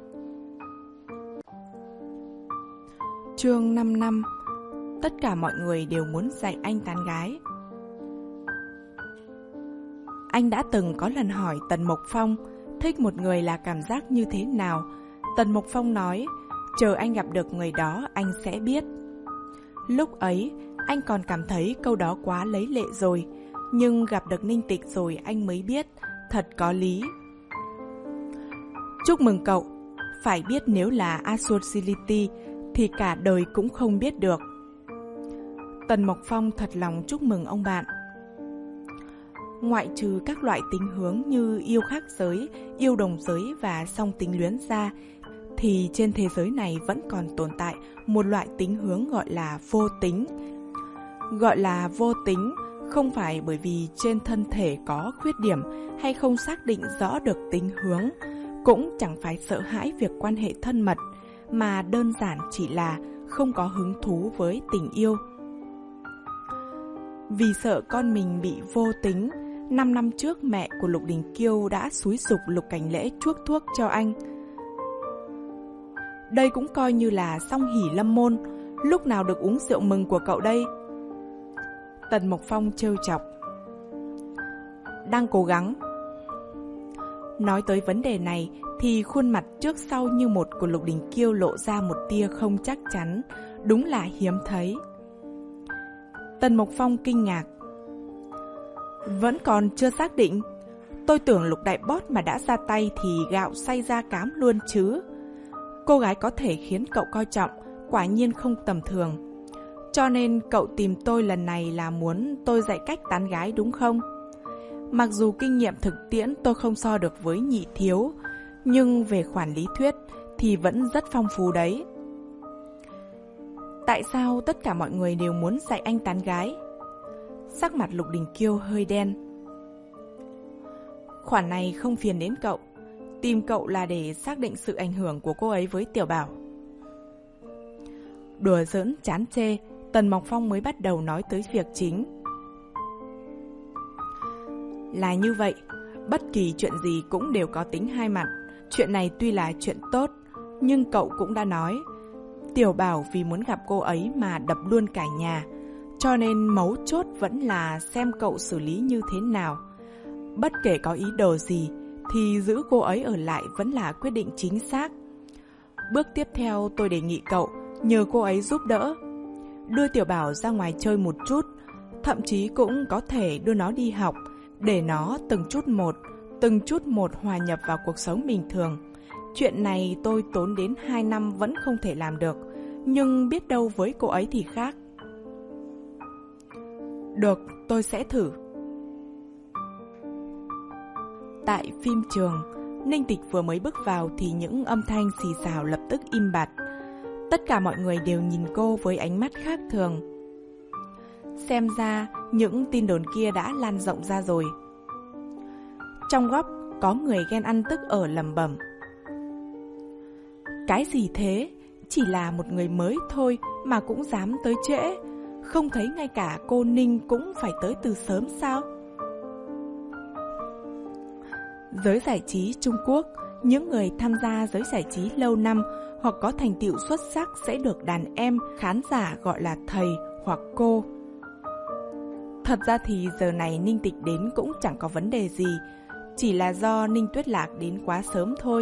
Chương năm mươi lăm. Tất cả mọi người đều muốn dạy anh tán gái. Anh đã từng có lần hỏi Tần Mục Phong thích một người là cảm giác như thế nào. Tần Mục Phong nói, chờ anh gặp được người đó anh sẽ biết. Lúc ấy, anh còn cảm thấy câu đó quá lấy lệ rồi, nhưng gặp được Ninh Tịch rồi anh mới biết, thật có lý. Chúc mừng cậu, phải biết nếu là asociality thì cả đời cũng không biết được. Tần Mục Phong thật lòng chúc mừng ông bạn. Ngoại trừ các loại tính hướng như yêu khác giới, yêu đồng giới và song tính luyến ra, thì trên thế giới này vẫn còn tồn tại một loại tính hướng gọi là vô tính. Gọi là vô tính không phải bởi vì trên thân thể có khuyết điểm hay không xác định rõ được tính hướng, cũng chẳng phải sợ hãi việc quan hệ thân mật, mà đơn giản chỉ là không có hứng thú với tình yêu. Vì sợ con mình bị vô tính, năm năm trước mẹ của Lục Đình Kiêu đã xúi giục Lục Cảnh Lễ chuốc thuốc cho anh. Đây cũng coi như là song hỷ lâm môn, lúc nào được uống rượu mừng của cậu đây? Tần Mục Phong trêu chọc. Đang cố gắng. Nói tới vấn đề này thì khuôn mặt trước sau như một của Lục Đình Kiêu lộ ra một tia không chắc chắn, đúng là hiếm thấy. Tần Mục Phong kinh ngạc. Vẫn còn chưa xác định. Tôi tưởng Lục Đại Boss mà đã ra tay thì gạo xay ra cám luôn chứ. Cô gái có thể khiến cậu coi trọng quả nhiên không tầm thường. Cho nên cậu tìm tôi lần này là muốn tôi dạy cách tán gái đúng không? Mặc dù kinh nghiệm thực tiễn tôi không so được với Nhị Thiếu, nhưng về khoản lý thuyết thì vẫn rất phong phú đấy. Tại sao tất cả mọi người đều muốn dạy anh tán gái? Sắc mặt Lục Đình Kiêu hơi đen. Khoản này không phiền đến cậu. Tìm cậu là để xác định sự ảnh hưởng của cô ấy với Tiểu Bảo. Đùa giỡn chán chê, Tần Mục Phong mới bắt đầu nói tới việc chính. Là như vậy, bất kỳ chuyện gì cũng đều có tính hai mặt. Chuyện này tuy là chuyện tốt, nhưng cậu cũng đã nói, Tiểu Bảo vì muốn gặp cô ấy mà đập luôn cả nhà. Cho nên mấu chốt vẫn là xem cậu xử lý như thế nào. Bất kể có ý đồ gì, thì giữ cô ấy ở lại vẫn là quyết định chính xác. Bước tiếp theo tôi đề nghị cậu nhờ cô ấy giúp đỡ. Đưa Tiểu Bảo ra ngoài chơi một chút, thậm chí cũng có thể đưa nó đi học, để nó từng chút một, từng chút một hòa nhập vào cuộc sống bình thường. Chuyện này tôi tốn đến hai năm vẫn không thể làm được, nhưng biết đâu với cô ấy thì khác. Được, tôi sẽ thử. Tại phim trường, Ninh Tịch vừa mới bước vào thì những âm thanh xì xào lập tức im bặt. Tất cả mọi người đều nhìn cô với ánh mắt khác thường. Xem ra, những tin đồn kia đã lan rộng ra rồi. Trong góc, có người ghen ăn tức ở lẩm bẩm. Cái gì thế? Chỉ là một người mới thôi mà cũng dám tới trễ. Không thấy ngay cả cô Ninh cũng phải tới từ sớm sao? Giới giải trí Trung Quốc, những người tham gia giới giải trí lâu năm hoặc có thành tựu xuất sắc sẽ được đàn em, khán giả gọi là thầy hoặc cô. Thật ra thì giờ này Ninh Tịch đến cũng chẳng có vấn đề gì, chỉ là do Ninh Tuyết Lạc đến quá sớm thôi.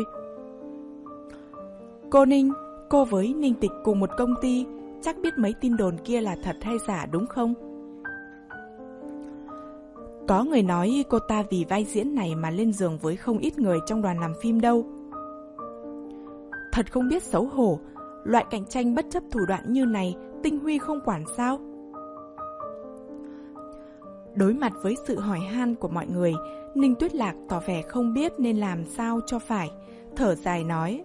Cô Ninh, cô với Ninh Tịch cùng một công ty, chắc biết mấy tin đồn kia là thật hay giả đúng không? Có người nói cô ta vì vai diễn này mà lên giường với không ít người trong đoàn làm phim đâu. Thật không biết xấu hổ, loại cạnh tranh bất chấp thủ đoạn như này, Tinh Huy không quản sao? Đối mặt với sự hỏi han của mọi người, Ninh Tuyết Lạc tỏ vẻ không biết nên làm sao cho phải, thở dài nói: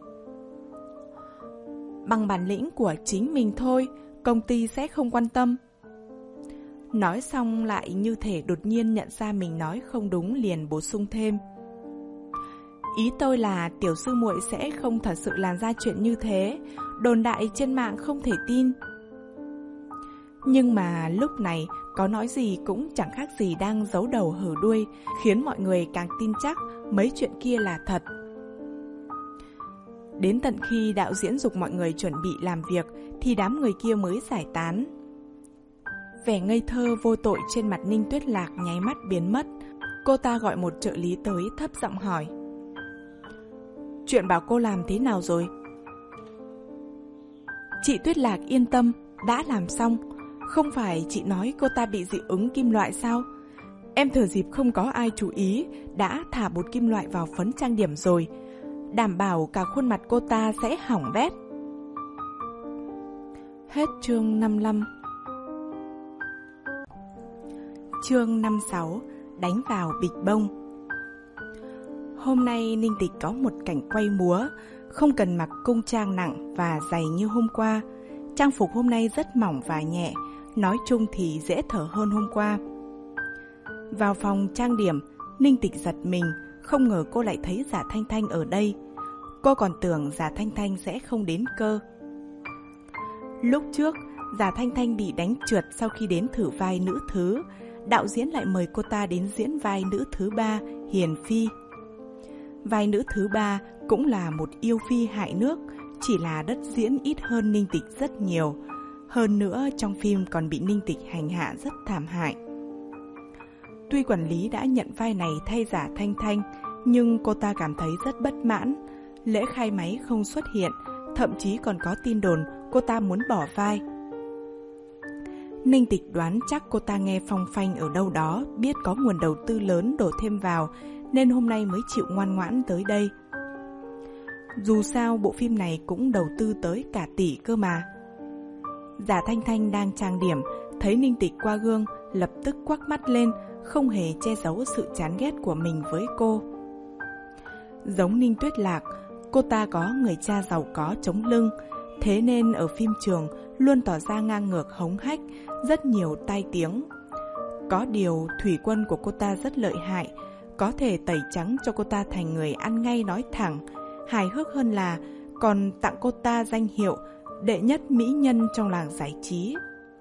bằng bản lĩnh của chính mình thôi, công ty sẽ không quan tâm. Nói xong lại như thể đột nhiên nhận ra mình nói không đúng, liền bổ sung thêm: ý tôi là tiểu sư muội sẽ không thật sự làm ra chuyện như thế, đồn đại trên mạng không thể tin. Nhưng mà lúc này có nói gì cũng chẳng khác gì đang giấu đầu hở đuôi, khiến mọi người càng tin chắc mấy chuyện kia là thật. Đến tận khi đạo diễn giục mọi người chuẩn bị làm việc thì đám người kia mới giải tán. Vẻ ngây thơ vô tội trên mặt Ninh Tuyết Lạc nháy mắt biến mất. Cô ta gọi một trợ lý tới, thấp giọng hỏi: chuyện bảo cô làm thế nào rồi? Chị Tuyết Lạc yên tâm, đã làm xong. Không phải chị nói cô ta bị dị ứng kim loại sao? Em thừa dịp không có ai chú ý, đã thả bột kim loại vào phấn trang điểm rồi, đảm bảo cả khuôn mặt cô ta sẽ hỏng bét. Hết chương năm mươi lăm. Chương năm mươi sáu. Đánh vào bịch bông. Hôm nay Ninh Tịch có một cảnh quay múa, không cần mặc cung trang nặng và dày như hôm qua. Trang phục hôm nay rất mỏng và nhẹ, nói chung thì dễ thở hơn hôm qua. Vào phòng trang điểm, Ninh Tịch giật mình, không ngờ cô lại thấy Giả Thanh Thanh ở đây. Cô còn tưởng Giả Thanh Thanh sẽ không đến cơ. Lúc trước, Giả Thanh Thanh bị đánh trượt sau khi đến thử vai nữ thứ. Đạo diễn lại mời cô ta đến diễn vai nữ thứ ba, Hiền Phi. Vai nữ thứ ba cũng là một yêu phi hại nước, chỉ là đất diễn ít hơn Ninh Tịch rất nhiều. Hơn nữa trong phim còn bị Ninh Tịch hành hạ rất thảm hại. Tuy quản lý đã nhận vai này thay Giả Thanh Thanh, nhưng cô ta cảm thấy rất bất mãn. Lễ khai máy không xuất hiện, thậm chí còn có tin đồn cô ta muốn bỏ vai. Ninh Tịch đoán chắc cô ta nghe phong phanh ở đâu đó, biết có nguồn đầu tư lớn đổ thêm vào, nên hôm nay mới chịu ngoan ngoãn tới đây. Dù sao bộ phim này cũng đầu tư tới cả tỷ cơ mà. Giả Thanh Thanh đang trang điểm, thấy Ninh Tịch qua gương, lập tức quắc mắt lên, không hề che giấu sự chán ghét của mình với cô. Giống Ninh Tuyết Lạc, cô ta có người cha giàu có chống lưng, thế nên ở phim trường luôn tỏ ra ngang ngược hống hách, rất nhiều tai tiếng. Có điều thủy quân của cô ta rất lợi hại, có thể tẩy trắng cho cô ta thành người ăn ngay nói thẳng. Hài hước hơn là còn tặng cô ta danh hiệu đệ nhất mỹ nhân trong làng giải trí.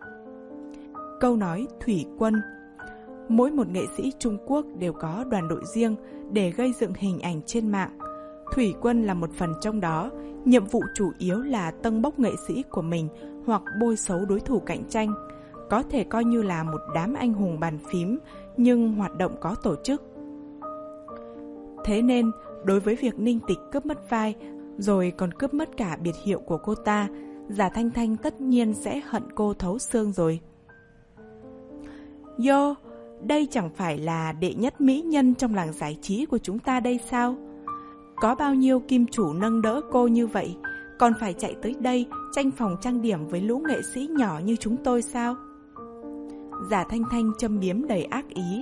Câu nói thủy quân. Mỗi một nghệ sĩ Trung Quốc đều có đoàn đội riêng để gây dựng hình ảnh trên mạng. Thủy quân là một phần trong đó, nhiệm vụ chủ yếu là tâng bốc nghệ sĩ của mình hoặc bôi xấu đối thủ cạnh tranh. Có thể coi như là một đám anh hùng bàn phím, nhưng hoạt động có tổ chức. Thế nên, đối với việc Ninh Tịch cướp mất vai, rồi còn cướp mất cả biệt hiệu của cô ta, Giả Thanh Thanh tất nhiên sẽ hận cô thấu xương rồi. Yo, đây chẳng phải là đệ nhất mỹ nhân trong làng giải trí của chúng ta đây sao? Có bao nhiêu kim chủ nâng đỡ cô như vậy, còn phải chạy tới đây tranh phòng trang điểm với lũ nghệ sĩ nhỏ như chúng tôi sao? Giả Thanh Thanh châm biếm đầy ác ý.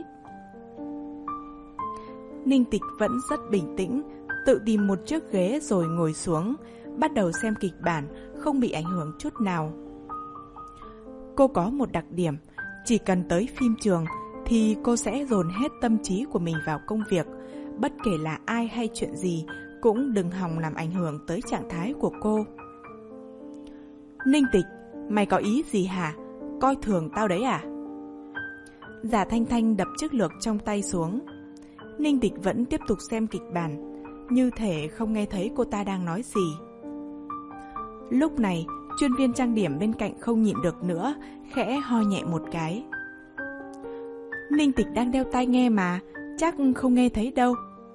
Ninh Tịch vẫn rất bình tĩnh, tự tìm một chiếc ghế rồi ngồi xuống, bắt đầu xem kịch bản, không bị ảnh hưởng chút nào. Cô có một đặc điểm, chỉ cần tới phim trường thì cô sẽ dồn hết tâm trí của mình vào công việc, bất kể là ai hay chuyện gì cũng đừng hòng làm ảnh hưởng tới trạng thái của cô. Ninh Tịch, mày có ý gì hả? Coi thường tao đấy à? Giả Thanh Thanh đập chiếc lược trong tay xuống. Ninh Tịch vẫn tiếp tục xem kịch bản, như thể không nghe thấy cô ta đang nói gì. Lúc này, chuyên viên trang điểm bên cạnh không nhịn được nữa, khẽ ho nhẹ một cái. Ninh Tịch đang đeo tai nghe mà, chắc không nghe thấy đâu.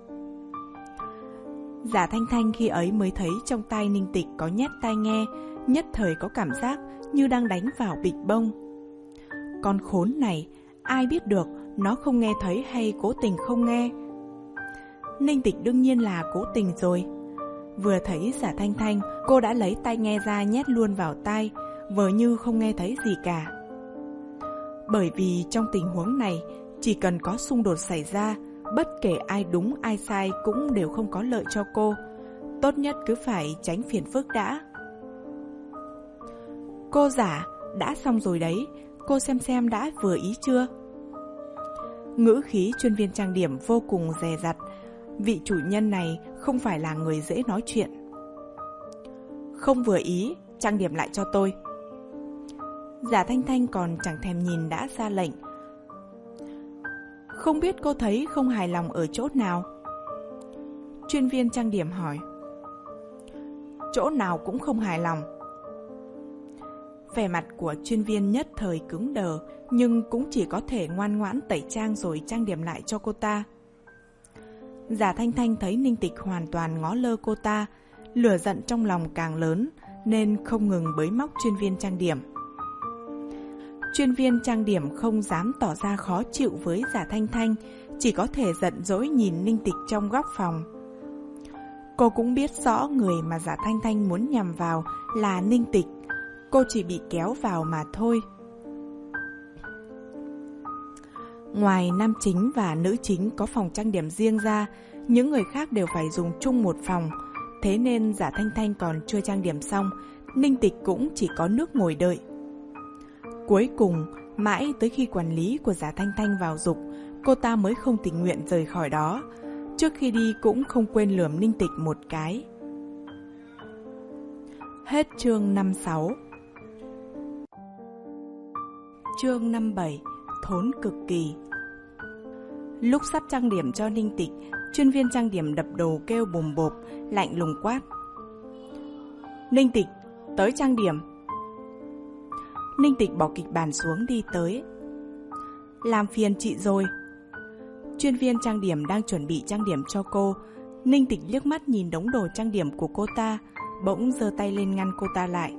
Giả Thanh Thanh khi ấy mới thấy trong tai Ninh Tịch có nhét tai nghe, nhất thời có cảm giác như đang đánh vào bịch bông. Con khốn này, ai biết được nó không nghe thấy hay cố tình không nghe. Ninh Tịch đương nhiên là cố tình rồi. Vừa thấy Giả Thanh Thanh, cô đã lấy tai nghe ra nhét luôn vào tai, vờ như không nghe thấy gì cả. Bởi vì trong tình huống này, chỉ cần có xung đột xảy ra, bất kể ai đúng ai sai cũng đều không có lợi cho cô. Tốt nhất cứ phải tránh phiền phức đã. Cô Giả, đã xong rồi đấy, cô xem xem đã vừa ý chưa? Ngữ khí chuyên viên trang điểm vô cùng dè dặt. Vị chủ nhân này không phải là người dễ nói chuyện. Không vừa ý, trang điểm lại cho tôi. Giả Thanh Thanh còn chẳng thèm nhìn đã ra lệnh. Không biết cô thấy không hài lòng ở chỗ nào? Chuyên viên trang điểm hỏi. Chỗ nào cũng không hài lòng. Vẻ mặt của chuyên viên nhất thời cứng đờ, nhưng cũng chỉ có thể ngoan ngoãn tẩy trang rồi trang điểm lại cho cô ta. Giả Thanh Thanh thấy Ninh Tịch hoàn toàn ngó lơ cô ta, lửa giận trong lòng càng lớn, nên không ngừng bới móc chuyên viên trang điểm. Chuyên viên trang điểm không dám tỏ ra khó chịu với Giả Thanh Thanh, chỉ có thể giận dỗi nhìn Ninh Tịch trong góc phòng. Cô cũng biết rõ người mà Giả Thanh Thanh muốn nhằm vào là Ninh Tịch, cô chỉ bị kéo vào mà thôi. Ngoài nam chính và nữ chính có phòng trang điểm riêng ra, những người khác đều phải dùng chung một phòng. Thế nên Giả Thanh Thanh còn chưa trang điểm xong, Ninh Tịch cũng chỉ có nước ngồi đợi. Cuối cùng, mãi tới khi quản lý của Giả Thanh Thanh vào giục, cô ta mới không tình nguyện rời khỏi đó. Trước khi đi cũng không quên lườm Ninh Tịch một cái. Hết chương năm sáu. Chương năm bảy. Thốn cực kỳ. Lúc sắp trang điểm cho Ninh Tịch, chuyên viên trang điểm đập đồ kêu bồm bộp, lạnh lùng quát. Ninh Tịch, tới trang điểm. Ninh Tịch bỏ kịch bản xuống đi tới. Làm phiền chị rồi. Chuyên viên trang điểm đang chuẩn bị trang điểm cho cô. Ninh Tịch liếc mắt nhìn đống đồ trang điểm của cô ta, bỗng giơ tay lên ngăn cô ta lại.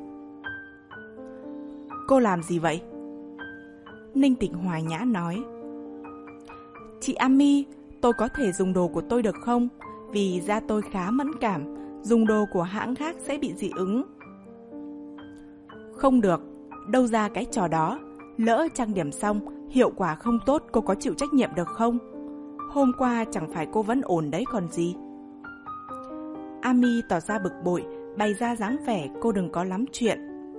Cô làm gì vậy? Ninh Tịch hòa nhã nói. Chị Ami, tôi có thể dùng đồ của tôi được không? Vì da tôi khá mẫn cảm, dùng đồ của hãng khác sẽ bị dị ứng. Không được, đâu ra cái trò đó. Lỡ trang điểm xong, hiệu quả không tốt, cô có chịu trách nhiệm được không? Hôm qua chẳng phải cô vẫn ổn đấy còn gì. Ami tỏ ra bực bội, bày ra dáng vẻ cô đừng có lắm chuyện.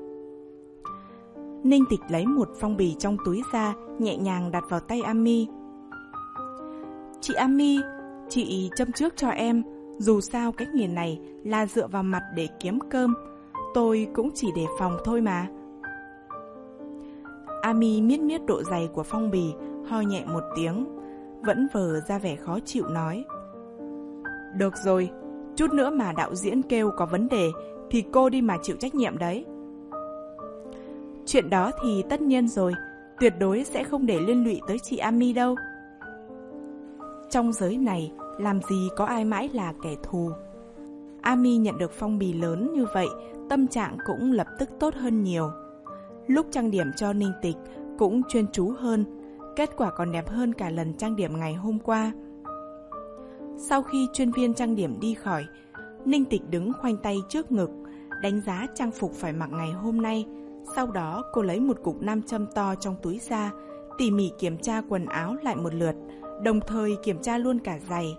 Ninh Tịch lấy một phong bì trong túi ra, nhẹ nhàng đặt vào tay Ami. Chị Ami, chị châm trước cho em. Dù sao cái nghề này là dựa vào mặt để kiếm cơm, tôi cũng chỉ để phòng thôi mà. Ami miết miết độ dày của phong bì, ho nhẹ một tiếng, vẫn vờ ra vẻ khó chịu nói. Được rồi, chút nữa mà đạo diễn kêu có vấn đề thì cô đi mà chịu trách nhiệm đấy. Chuyện đó thì tất nhiên rồi, tuyệt đối sẽ không để liên lụy tới chị Ami đâu. Trong giới này, làm gì có ai mãi là kẻ thù. Ami nhận được phong bì lớn như vậy, tâm trạng cũng lập tức tốt hơn nhiều. Lúc trang điểm cho Ninh Tịch cũng chuyên chú hơn, kết quả còn đẹp hơn cả lần trang điểm ngày hôm qua. Sau khi chuyên viên trang điểm đi khỏi, Ninh Tịch đứng khoanh tay trước ngực, đánh giá trang phục phải mặc ngày hôm nay. Sau đó cô lấy một cục nam châm to trong túi ra, tỉ mỉ kiểm tra quần áo lại một lượt, đồng thời kiểm tra luôn cả giày.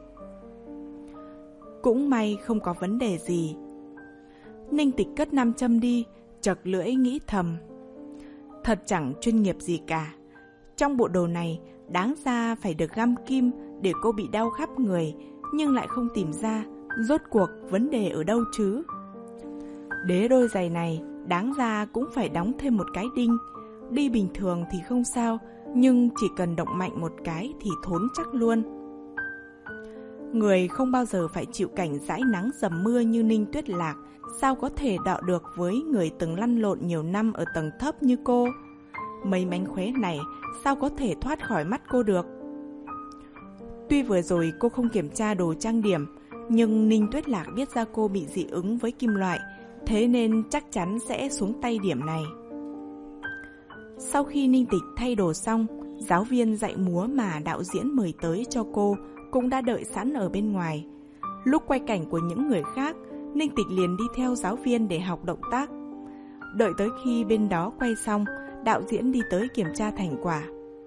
Cũng may không có vấn đề gì. Ninh Tịch cất nam châm đi, chật lưỡi nghĩ thầm. Thật chẳng chuyên nghiệp gì cả. Trong bộ đồ này, đáng ra phải được găm kim để cô bị đau khắp người, nhưng lại không tìm ra rốt cuộc vấn đề ở đâu chứ. Đế đôi giày này đáng ra cũng phải đóng thêm một cái đinh. Đi bình thường thì không sao, nhưng chỉ cần động mạnh một cái thì thốn chắc luôn. Người không bao giờ phải chịu cảnh dãi nắng dầm mưa như Ninh Tuyết Lạc, sao có thể đọ được với người từng lăn lộn nhiều năm ở tầng thấp như cô. mấy mánh khóe này sao có thể thoát khỏi mắt cô được. Tuy vừa rồi cô không kiểm tra đồ trang điểm, nhưng Ninh Tuyết Lạc biết ra cô bị dị ứng với kim loại, thế nên chắc chắn sẽ xuống tay điểm này. Sau khi Ninh Tịch thay đồ xong, giáo viên dạy múa mà đạo diễn mời tới cho cô cũng đã đợi sẵn ở bên ngoài. Lúc quay cảnh của những người khác, Ninh Tịch liền đi theo giáo viên để học động tác. Đợi tới khi bên đó quay xong, đạo diễn đi tới kiểm tra thành quả.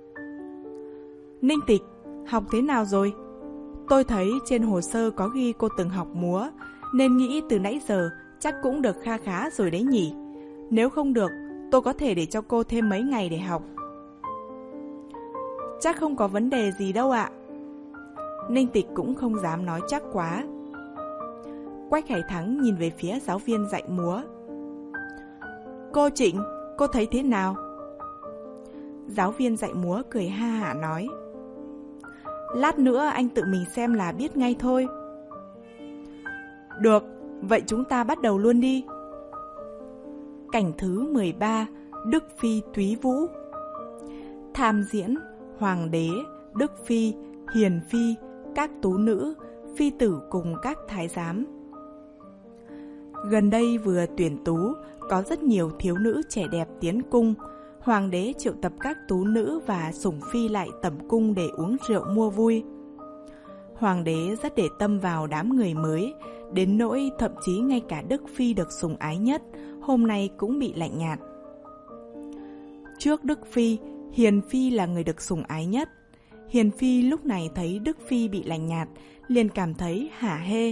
Ninh Tịch, học thế nào rồi? Tôi thấy trên hồ sơ có ghi cô từng học múa, nên nghĩ từ nãy giờ chắc cũng được kha khá rồi đấy nhỉ. Nếu không được, tôi có thể để cho cô thêm mấy ngày để học. Chắc không có vấn đề gì đâu ạ. Ninh Tịch cũng không dám nói chắc quá. Quách Hải Thắng nhìn về phía giáo viên dạy múa. Cô Trịnh, cô thấy thế nào? Giáo viên dạy múa cười ha hả nói. Lát nữa anh tự mình xem là biết ngay thôi. Được, vậy chúng ta bắt đầu luôn đi. Cảnh thứ mười ba, Đức Phi Túy Vũ. Tham diễn Hoàng đế, Đức Phi, Hiền Phi, các tú nữ, phi tử cùng các thái giám. Gần đây vừa tuyển tú, có rất nhiều thiếu nữ trẻ đẹp tiến cung. Hoàng đế triệu tập các tú nữ và sủng phi lại tẩm cung để uống rượu mua vui. Hoàng đế rất để tâm vào đám người mới, đến nỗi thậm chí ngay cả Đức Phi được sủng ái nhất, hôm nay cũng bị lạnh nhạt. Trước Đức Phi, Hiền Phi là người được sủng ái nhất. Hiền Phi lúc này thấy Đức Phi bị lạnh nhạt, liền cảm thấy hả hê.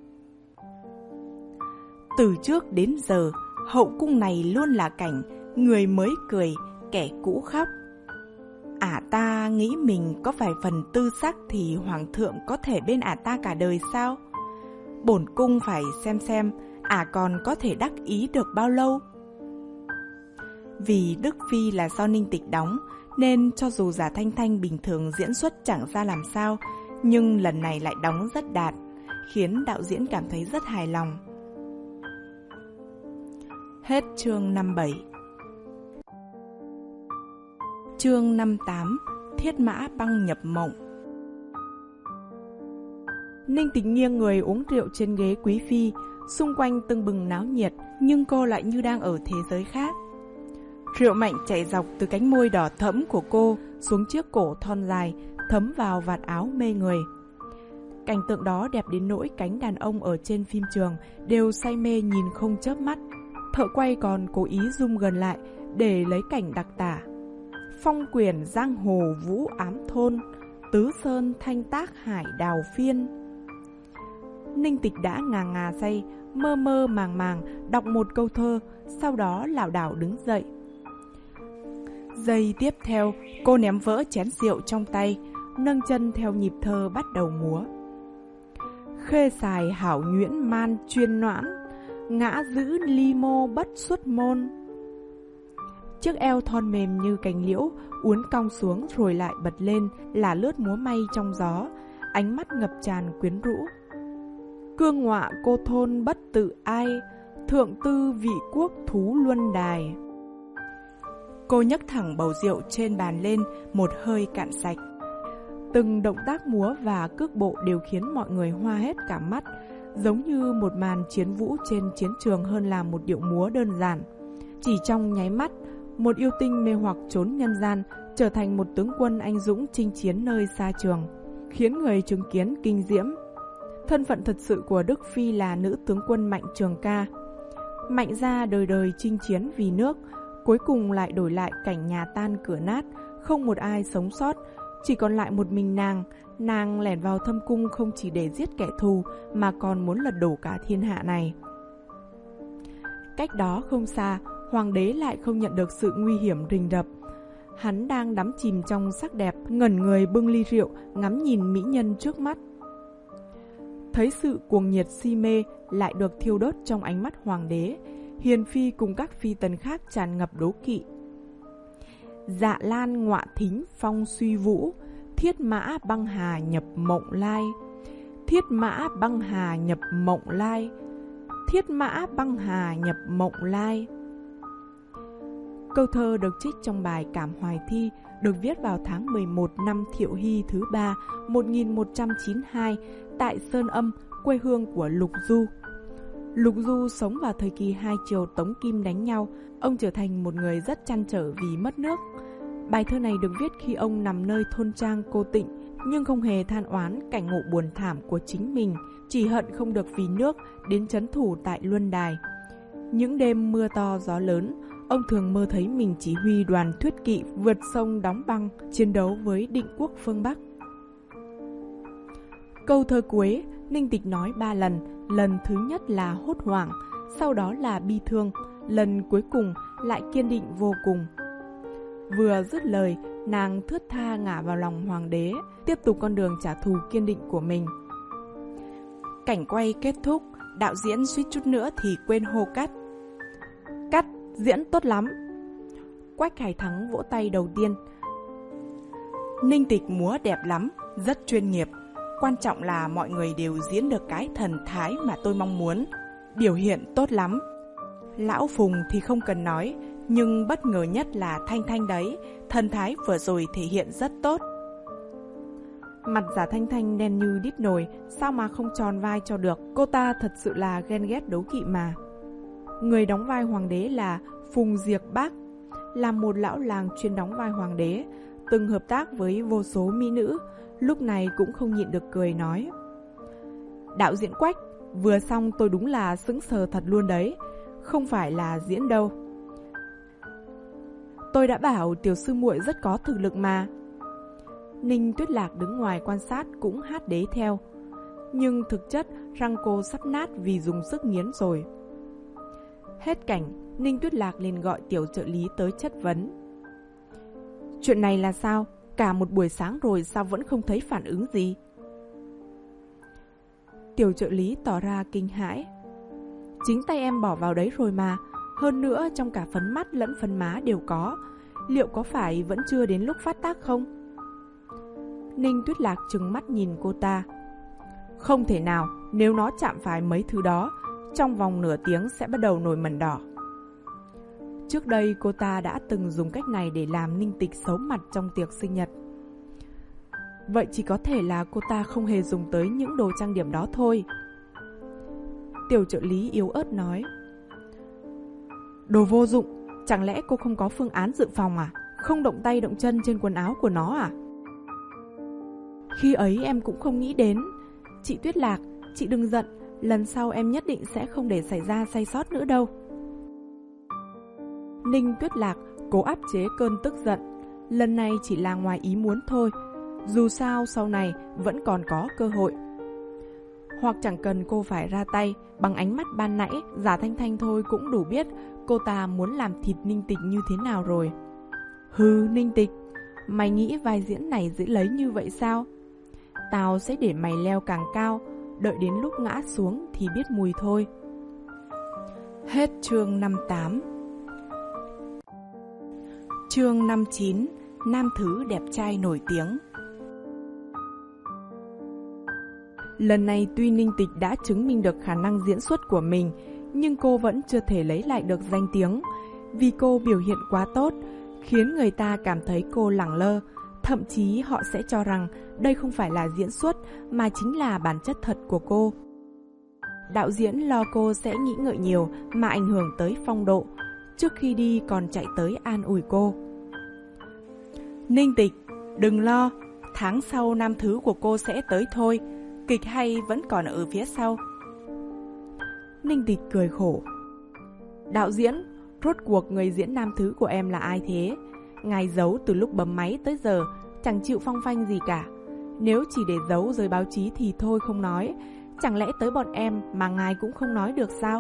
Từ trước đến giờ, hậu cung này luôn là cảnh người mới cười, kẻ cũ khóc. Ả ta nghĩ mình có vài phần tư sắc thì hoàng thượng có thể bên ả ta cả đời sao? Bổn cung phải xem xem ả còn có thể đắc ý được bao lâu. Vì Đức Phi là do Ninh Tịch đóng, nên cho dù Giả Thanh Thanh bình thường diễn xuất chẳng ra làm sao, nhưng lần này lại đóng rất đạt, khiến đạo diễn cảm thấy rất hài lòng. Hết chương năm bảy. Chương năm tám, Thiết Mã Băng nhập mộng. Ninh Tịch nghiêng người uống rượu trên ghế quý phi, xung quanh tưng bừng náo nhiệt, nhưng cô lại như đang ở thế giới khác. Rượu mạnh chảy dọc từ cánh môi đỏ thẫm của cô xuống chiếc cổ thon dài, thấm vào vạt áo mê người. Cảnh tượng đó đẹp đến nỗi cánh đàn ông ở trên phim trường đều say mê nhìn không chớp mắt. Thợ quay còn cố ý zoom gần lại để lấy cảnh đặc tả. Phong quyển giang hồ vũ ám thôn, tứ sơn thanh tác hải đào phiên. Ninh Tịch đã ngà ngà say, mơ mơ màng màng đọc một câu thơ, sau đó lảo đảo đứng dậy. Giây tiếp theo, cô ném vỡ chén rượu trong tay, nâng chân theo nhịp thơ bắt đầu múa. Khê xài hảo nhuyễn man chuyên noãn, ngã giữ ly mô bất xuất môn. Chiếc eo thon mềm như cành liễu uốn cong xuống rồi lại bật lên, là lướt múa may trong gió, ánh mắt ngập tràn quyến rũ. Cương ngọa cô thôn bất tự ai, thượng tư vị quốc thú luân đài. Cô nhấc thẳng bầu rượu trên bàn lên, một hơi cạn sạch. Từng động tác múa và cước bộ đều khiến mọi người hoa hết cả mắt, giống như một màn chiến vũ trên chiến trường hơn là một điệu múa đơn giản. Chỉ trong nháy mắt, một yêu tinh mê hoặc trốn nhân gian trở thành một tướng quân anh dũng chinh chiến nơi xa trường, khiến người chứng kiến kinh diễm. Thân phận thật sự của Đức Phi là nữ tướng quân Mạnh Trường Ca. Mạnh gia đời đời chinh chiến vì nước, cuối cùng lại đổi lại cảnh nhà tan cửa nát, không một ai sống sót, chỉ còn lại một mình nàng. Nàng lẻn vào thâm cung không chỉ để giết kẻ thù mà còn muốn lật đổ cả thiên hạ này. Cách đó không xa, hoàng đế lại không nhận được sự nguy hiểm rình rập. Hắn đang đắm chìm trong sắc đẹp, ngẩn người bưng ly rượu, ngắm nhìn mỹ nhân trước mắt. Thấy sự cuồng nhiệt si mê lại được thiêu đốt trong ánh mắt hoàng đế, Hiền Phi cùng các phi tần khác tràn ngập đố kỵ. Dạ lan ngọa thính phong suy vũ, thiết mã băng hà nhập mộng lai. Thiết mã băng hà nhập mộng lai. Thiết mã băng hà nhập mộng lai. Câu thơ được trích trong bài Cảm Hoài Thi, được viết vào tháng mười một năm Thiệu Hy thứ ba một nghìn một trăm chín mươi hai tại Sơn Âm, quê hương của Lục Du. Lục Du sống vào thời kỳ hai triều Tống Kim đánh nhau. Ông trở thành một người rất trăn trở vì mất nước. Bài thơ này được viết khi ông nằm nơi thôn trang Cô Tịnh, nhưng không hề than oán cảnh ngộ buồn thảm của chính mình, chỉ hận không được vì nước đến trấn thủ tại Luân Đài. Những đêm mưa to gió lớn, ông thường mơ thấy mình chỉ huy đoàn thuyết kỵ vượt sông đóng băng, chiến đấu với định quốc phương Bắc. Câu thơ cuối, Ninh Tịch nói ba lần, lần thứ nhất là hốt hoảng, sau đó là bi thương, lần cuối cùng lại kiên định vô cùng. Vừa dứt lời, nàng thướt tha ngả vào lòng hoàng đế, tiếp tục con đường trả thù kiên định của mình. Cảnh quay kết thúc, đạo diễn suýt chút nữa thì quên hô cắt. Cắt, diễn tốt lắm. Quách Hải Thắng vỗ tay đầu tiên. Ninh Tịch múa đẹp lắm, rất chuyên nghiệp. Quan trọng là mọi người đều diễn được cái thần thái mà tôi mong muốn. Biểu hiện tốt lắm. Lão Phùng thì không cần nói, nhưng bất ngờ nhất là Thanh Thanh đấy, thần thái vừa rồi thể hiện rất tốt. Mặt giả Thanh Thanh đen như đít nồi, sao mà không tròn vai cho được, cô ta thật sự là ghen ghét đố kỵ mà. Người đóng vai hoàng đế là Phùng Diệc Bác, là một lão làng chuyên đóng vai hoàng đế, từng hợp tác với vô số mỹ nữ, lúc này cũng không nhịn được cười nói: Đạo diễn Quách, vừa xong tôi đúng là sững sờ thật luôn đấy, không phải là diễn đâu. Tôi đã bảo tiểu sư muội rất có thực lực mà. Ninh Tuyết Lạc đứng ngoài quan sát cũng hát đế theo, nhưng thực chất răng cô sắp nát vì dùng sức nghiến rồi. Hết cảnh, Ninh Tuyết Lạc liền gọi tiểu trợ lý tới chất vấn. Chuyện này là sao? Cả một buổi sáng rồi sao vẫn không thấy phản ứng gì? Tiểu trợ lý tỏ ra kinh hãi. Chính tay em bỏ vào đấy rồi mà, hơn nữa trong cả phấn mắt lẫn phấn má đều có. Liệu có phải vẫn chưa đến lúc phát tác không? Ninh Tuyết Lạc trừng mắt nhìn cô ta. Không thể nào, nếu nó chạm phải mấy thứ đó, trong vòng nửa tiếng sẽ bắt đầu nổi mẩn đỏ. Trước đây cô ta đã từng dùng cách này để làm Ninh Tịch xấu mặt trong tiệc sinh nhật. Vậy chỉ có thể là cô ta không hề dùng tới những đồ trang điểm đó thôi. Tiểu trợ lý yếu ớt nói. Đồ vô dụng, chẳng lẽ cô không có phương án dự phòng à? Không động tay động chân trên quần áo của nó à? Khi ấy em cũng không nghĩ đến. Chị Tuyết Lạc, chị đừng giận, lần sau em nhất định sẽ không để xảy ra sai sót nữa đâu. Ninh Tuyết Lạc cố áp chế cơn tức giận. Lần này chỉ là ngoài ý muốn thôi, dù sao sau này vẫn còn có cơ hội. Hoặc chẳng cần cô phải ra tay, bằng ánh mắt ban nãy giả Thanh Thanh thôi cũng đủ biết cô ta muốn làm thịt Ninh Tịch như thế nào rồi. Hừ, Ninh Tịch, mày nghĩ vai diễn này dễ lấy như vậy sao? Tao sẽ để mày leo càng cao, đợi đến lúc ngã xuống thì biết mùi thôi. Hết chương năm mươi tám. Chương năm mươi chín. Nam thứ đẹp trai nổi tiếng. Lần này tuy Ninh Tịch đã chứng minh được khả năng diễn xuất của mình, nhưng cô vẫn chưa thể lấy lại được danh tiếng. Vì cô biểu hiện quá tốt, khiến người ta cảm thấy cô lẳng lơ. Thậm chí họ sẽ cho rằng đây không phải là diễn xuất, mà chính là bản chất thật của cô. Đạo diễn lo cô sẽ nghĩ ngợi nhiều mà ảnh hưởng tới phong độ. Trước khi đi còn chạy tới an ủi cô. Ninh Tịch, đừng lo, tháng sau nam thứ của cô sẽ tới thôi, kịch hay vẫn còn ở phía sau. Ninh Tịch cười khổ. Đạo diễn, rốt cuộc người diễn nam thứ của em là ai thế? Ngài giấu từ lúc bấm máy tới giờ, chẳng chịu phong phanh gì cả. Nếu chỉ để giấu giới báo chí thì thôi không nói, chẳng lẽ tới bọn em mà ngài cũng không nói được sao?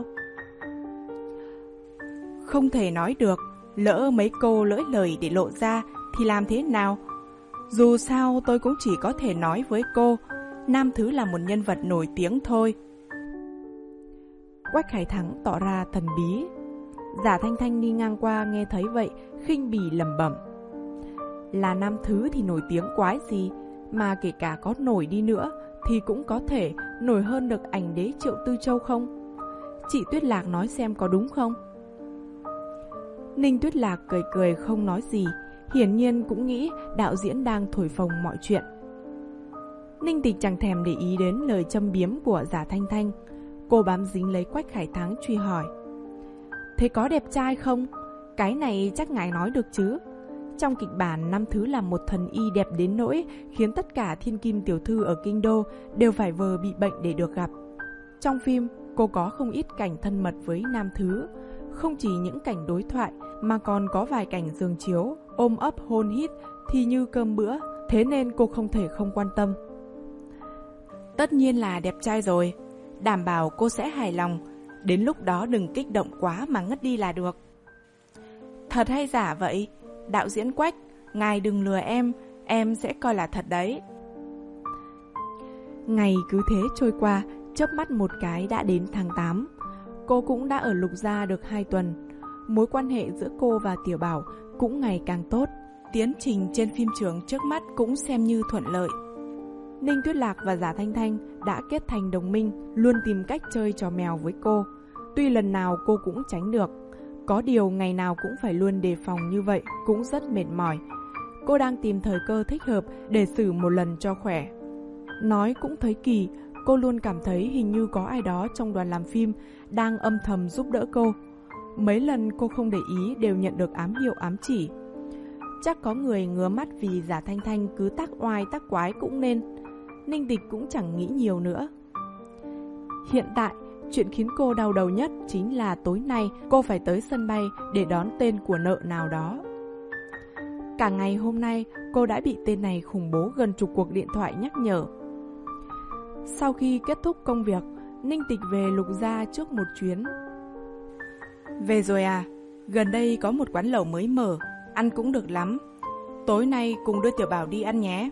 Không thể nói được, lỡ mấy cô lỡ lời để lộ ra thì làm thế nào? Dù sao tôi cũng chỉ có thể nói với cô, nam thứ là một nhân vật nổi tiếng thôi. Quách Hải Thắng tỏ ra thần bí. Giả Thanh Thanh đi ngang qua nghe thấy vậy, khinh bỉ lẩm bẩm. Là nam thứ thì nổi tiếng quái gì, mà kể cả có nổi đi nữa thì cũng có thể nổi hơn được ảnh đế Triệu Tư Châu không? Chị Tuyết Lạc nói xem có đúng không? Ninh Tuyết Lạc cười cười không nói gì, hiển nhiên cũng nghĩ đạo diễn đang thổi phồng mọi chuyện. Ninh Tịch chẳng thèm để ý đến lời châm biếm của Giả Thanh Thanh. Cô bám dính lấy Quách Khải Thắng truy hỏi: thế có đẹp trai không? Cái này chắc ngài nói được chứ? Trong kịch bản, Nam Thứ là một thần y đẹp đến nỗi khiến tất cả thiên kim tiểu thư ở kinh đô đều phải vờ bị bệnh để được gặp. Trong phim, cô có không ít cảnh thân mật với Nam Thứ, không chỉ những cảnh đối thoại mà còn có vài cảnh giường chiếu, ôm ấp hôn hít thì như cơm bữa, thế nên cô không thể không quan tâm. Tất nhiên là đẹp trai rồi, đảm bảo cô sẽ hài lòng, đến lúc đó đừng kích động quá mà ngất đi là được. Thật hay giả vậy? Đạo diễn Quách, ngài đừng lừa em, em sẽ coi là thật đấy. Ngày cứ thế trôi qua, chớp mắt một cái đã đến tháng tám. Cô cũng đã ở Lục Gia được hai tuần. Mối quan hệ giữa cô và Tiểu Bảo cũng ngày càng tốt. Tiến trình trên phim trường trước mắt cũng xem như thuận lợi. Ninh Tuyết Lạc và Giả Thanh Thanh đã kết thành đồng minh, luôn tìm cách chơi trò mèo với cô. Tuy lần nào cô cũng tránh được, có điều ngày nào cũng phải luôn đề phòng như vậy cũng rất mệt mỏi. Cô đang tìm thời cơ thích hợp để xử một lần cho khỏe. Nói cũng thấy kỳ, cô luôn cảm thấy hình như có ai đó trong đoàn làm phim đang âm thầm giúp đỡ cô. Mấy lần cô không để ý đều nhận được ám hiệu ám chỉ. Chắc có người ngứa mắt vì Giả Thanh Thanh cứ tác oai tác quái cũng nên. Ninh Tịch cũng chẳng nghĩ nhiều nữa. Hiện tại, chuyện khiến cô đau đầu nhất chính là tối nay cô phải tới sân bay để đón tên của nợ nào đó. Cả ngày hôm nay cô đã bị tên này khủng bố gần chục cuộc điện thoại nhắc nhở. Sau khi kết thúc công việc, Ninh Tịch về Lục Gia trước một chuyến. Về rồi à? Gần đây có một quán lẩu mới mở, ăn cũng được lắm. Tối nay cùng đưa Tiểu Bảo đi ăn nhé.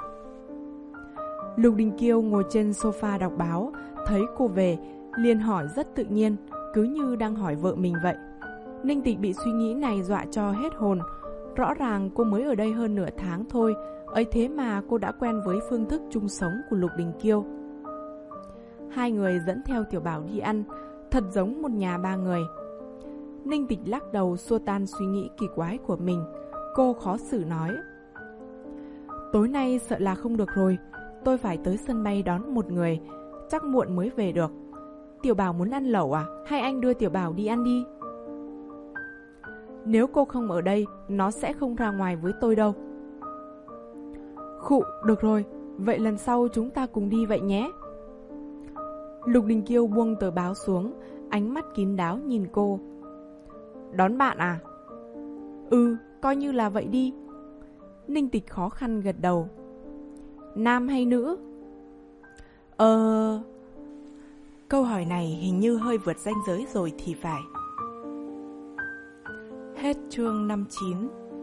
Lục Đình Kiêu ngồi trên sofa đọc báo, thấy cô về, liền hỏi rất tự nhiên, cứ như đang hỏi vợ mình vậy. Ninh Tịch bị suy nghĩ này dọa cho hết hồn. Rõ ràng cô mới ở đây hơn nửa tháng thôi, ấy thế mà cô đã quen với phương thức chung sống của Lục Đình Kiêu. Hai người dẫn theo Tiểu Bảo đi ăn, thật giống một nhà ba người. Ninh Tịch lắc đầu xua tan suy nghĩ kỳ quái của mình. Cô khó xử nói: tối nay sợ là không được rồi, tôi phải tới sân bay đón một người, chắc muộn mới về được. Tiểu Bảo muốn ăn lẩu à? Hay anh đưa Tiểu Bảo đi ăn đi? Nếu cô không ở đây, nó sẽ không ra ngoài với tôi đâu. Khụ, được rồi, vậy lần sau chúng ta cùng đi vậy nhé. Lục Đình Kiêu buông tờ báo xuống, ánh mắt kín đáo nhìn cô. Đón bạn à? Ừ, coi như là vậy đi. Ninh Tịch khó khăn gật đầu. Nam hay nữ? Ờ... Câu hỏi này hình như hơi vượt ranh giới rồi thì phải. Hết chương năm mươi chín.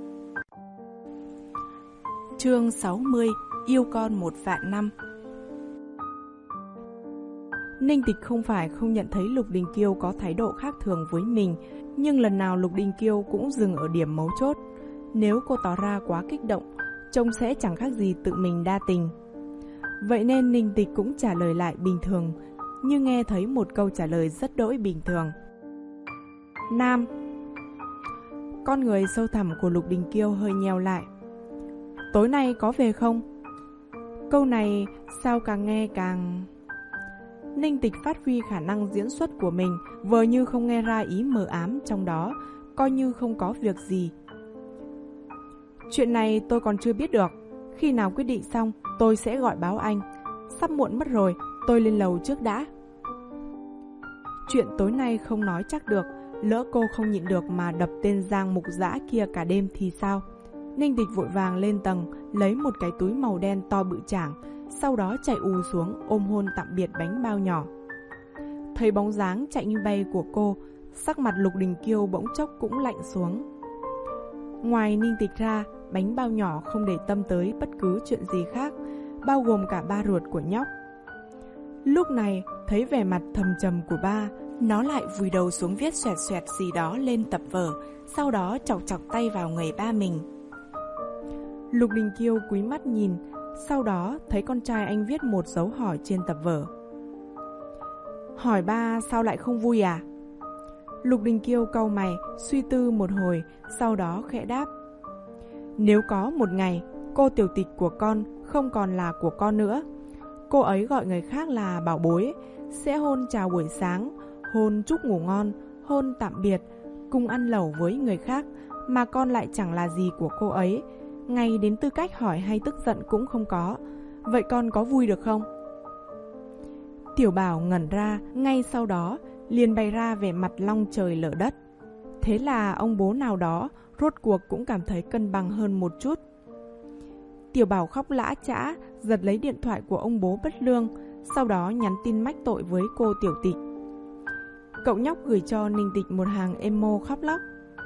Chương sáu mươi. Yêu con một vạn năm. Ninh Tịch không phải không nhận thấy Lục Đình Kiêu có thái độ khác thường với mình, nhưng lần nào Lục Đình Kiêu cũng dừng ở điểm mấu chốt. Nếu cô tỏ ra quá kích động, trông sẽ chẳng khác gì tự mình đa tình. Vậy nên Ninh Tịch cũng trả lời lại bình thường, nhưng nghe thấy một câu trả lời rất đỗi bình thường. Nam. Con người sâu thẳm của Lục Đình Kiêu hơi nheo lại. Tối nay có về không? Câu này sao càng nghe càng... Ninh Tịch phát huy khả năng diễn xuất của mình, vờ như không nghe ra ý mờ ám trong đó, coi như không có việc gì. Chuyện này tôi còn chưa biết được, khi nào quyết định xong tôi sẽ gọi báo anh. Sắp muộn mất rồi, tôi lên lầu trước đã. Chuyện tối nay không nói chắc được, lỡ cô không nhịn được mà đập tên Giang Mục Dã kia cả đêm thì sao? Ninh Tịch vội vàng lên tầng, lấy một cái túi màu đen to bự chảng, sau đó chạy ù xuống ôm hôn tạm biệt bánh bao nhỏ. Thấy bóng dáng chạy như bay của cô, sắc mặt Lục Đình Kiêu bỗng chốc cũng lạnh xuống. Ngoài Ninh Tịch ra, bánh bao nhỏ không để tâm tới bất cứ chuyện gì khác, bao gồm cả ba ruột của nhóc. Lúc này, thấy vẻ mặt thầm trầm của ba, nó lại vùi đầu xuống viết xoẹt xoẹt gì đó lên tập vở, sau đó chọc chọc tay vào người ba mình. Lục Đình Kiêu cúi mắt nhìn, sau đó thấy con trai anh viết một dấu hỏi trên tập vở. Hỏi ba sao lại không vui à? Lục Đình Kiêu cau mày, suy tư một hồi, sau đó khẽ đáp. Nếu có một ngày, cô tiểu tịch của con không còn là của con nữa, cô ấy gọi người khác là bảo bối, sẽ hôn chào buổi sáng, hôn chúc ngủ ngon, hôn tạm biệt, cùng ăn lẩu với người khác, mà con lại chẳng là gì của cô ấy, ngay đến tư cách hỏi hay tức giận cũng không có. Vậy con có vui được không? Tiểu Bảo ngẩn ra, ngay sau đó liền bày ra vẻ mặt long trời lở đất. Thế là ông bố nào đó rốt cuộc cũng cảm thấy cân bằng hơn một chút. Tiểu Bảo khóc lã chã, giật lấy điện thoại của ông bố bất lương, sau đó nhắn tin mách tội với cô tiểu tịch. Cậu nhóc gửi cho Ninh Tịch một hàng emo khóc lóc.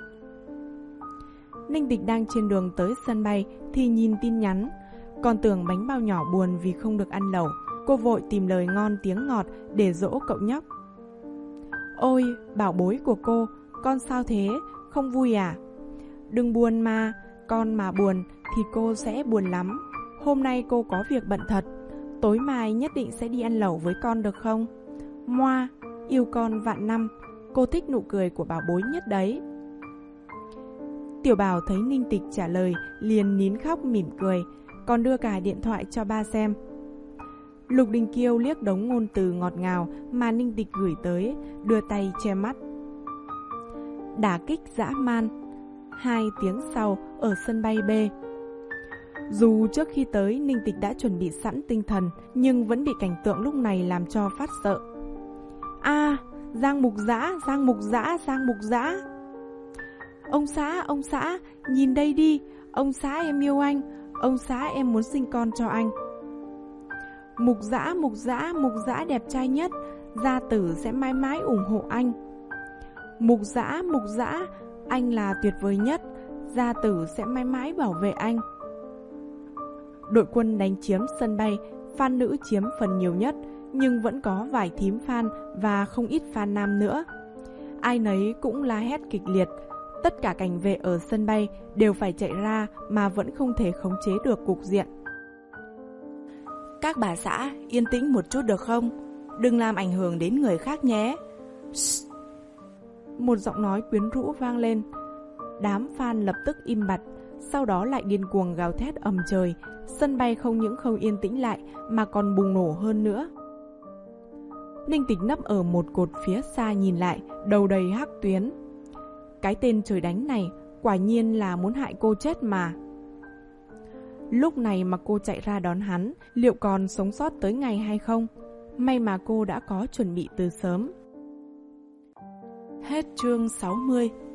Ninh Tịch đang trên đường tới sân bay thì nhìn tin nhắn, còn tưởng bánh bao nhỏ buồn vì không được ăn lẩu. Cô vội tìm lời ngon tiếng ngọt để dỗ cậu nhóc. Ôi, bảo bối của cô, con sao thế, không vui à? Đừng buồn mà, con mà buồn thì cô sẽ buồn lắm. Hôm nay cô có việc bận thật, tối mai nhất định sẽ đi ăn lẩu với con được không? Moa, yêu con vạn năm, cô thích nụ cười của bảo bối nhất đấy. Tiểu Bảo thấy Ninh Tịch trả lời liền nín khóc mỉm cười, còn đưa cả điện thoại cho ba xem. Lục Đình Kiêu liếc đống ngôn từ ngọt ngào mà Ninh Tịch gửi tới, đưa tay che mắt. Đả kích dã man. Hai tiếng sau ở sân bay B. Dù trước khi tới Ninh Tịch đã chuẩn bị sẵn tinh thần, nhưng vẫn bị cảnh tượng lúc này làm cho phát sợ. A, à, Giang Mục Dã, Giang Mục Dã, Giang Mục Dã. Ông xã, ông xã, nhìn đây đi, ông xã em yêu anh, ông xã em muốn sinh con cho anh. Mục Dã, Mục Dã, Mục Dã đẹp trai nhất, gia tử sẽ mãi mãi ủng hộ anh. Mục Dã, Mục Dã, anh là tuyệt vời nhất, gia tử sẽ mãi mãi bảo vệ anh. Đội quân đánh chiếm sân bay, fan nữ chiếm phần nhiều nhất, nhưng vẫn có vài thím fan và không ít fan nam nữa. Ai nấy cũng la hét kịch liệt, tất cả cảnh vệ ở sân bay đều phải chạy ra mà vẫn không thể khống chế được cục diện. Các bà xã, yên tĩnh một chút được không? Đừng làm ảnh hưởng đến người khác nhé. Psst. Một giọng nói quyến rũ vang lên. Đám fan lập tức im bặt, sau đó lại điên cuồng gào thét ầm trời. Sân bay không những không yên tĩnh lại mà còn bùng nổ hơn nữa. Ninh Tịch nấp ở một cột phía xa nhìn lại, đầu đầy hắc tuyến. Cái tên trời đánh này quả nhiên là muốn hại cô chết mà. Lúc này mà cô chạy ra đón hắn, liệu còn sống sót tới ngày hay không? May mà cô đã có chuẩn bị từ sớm. Hết chương sáu mươi.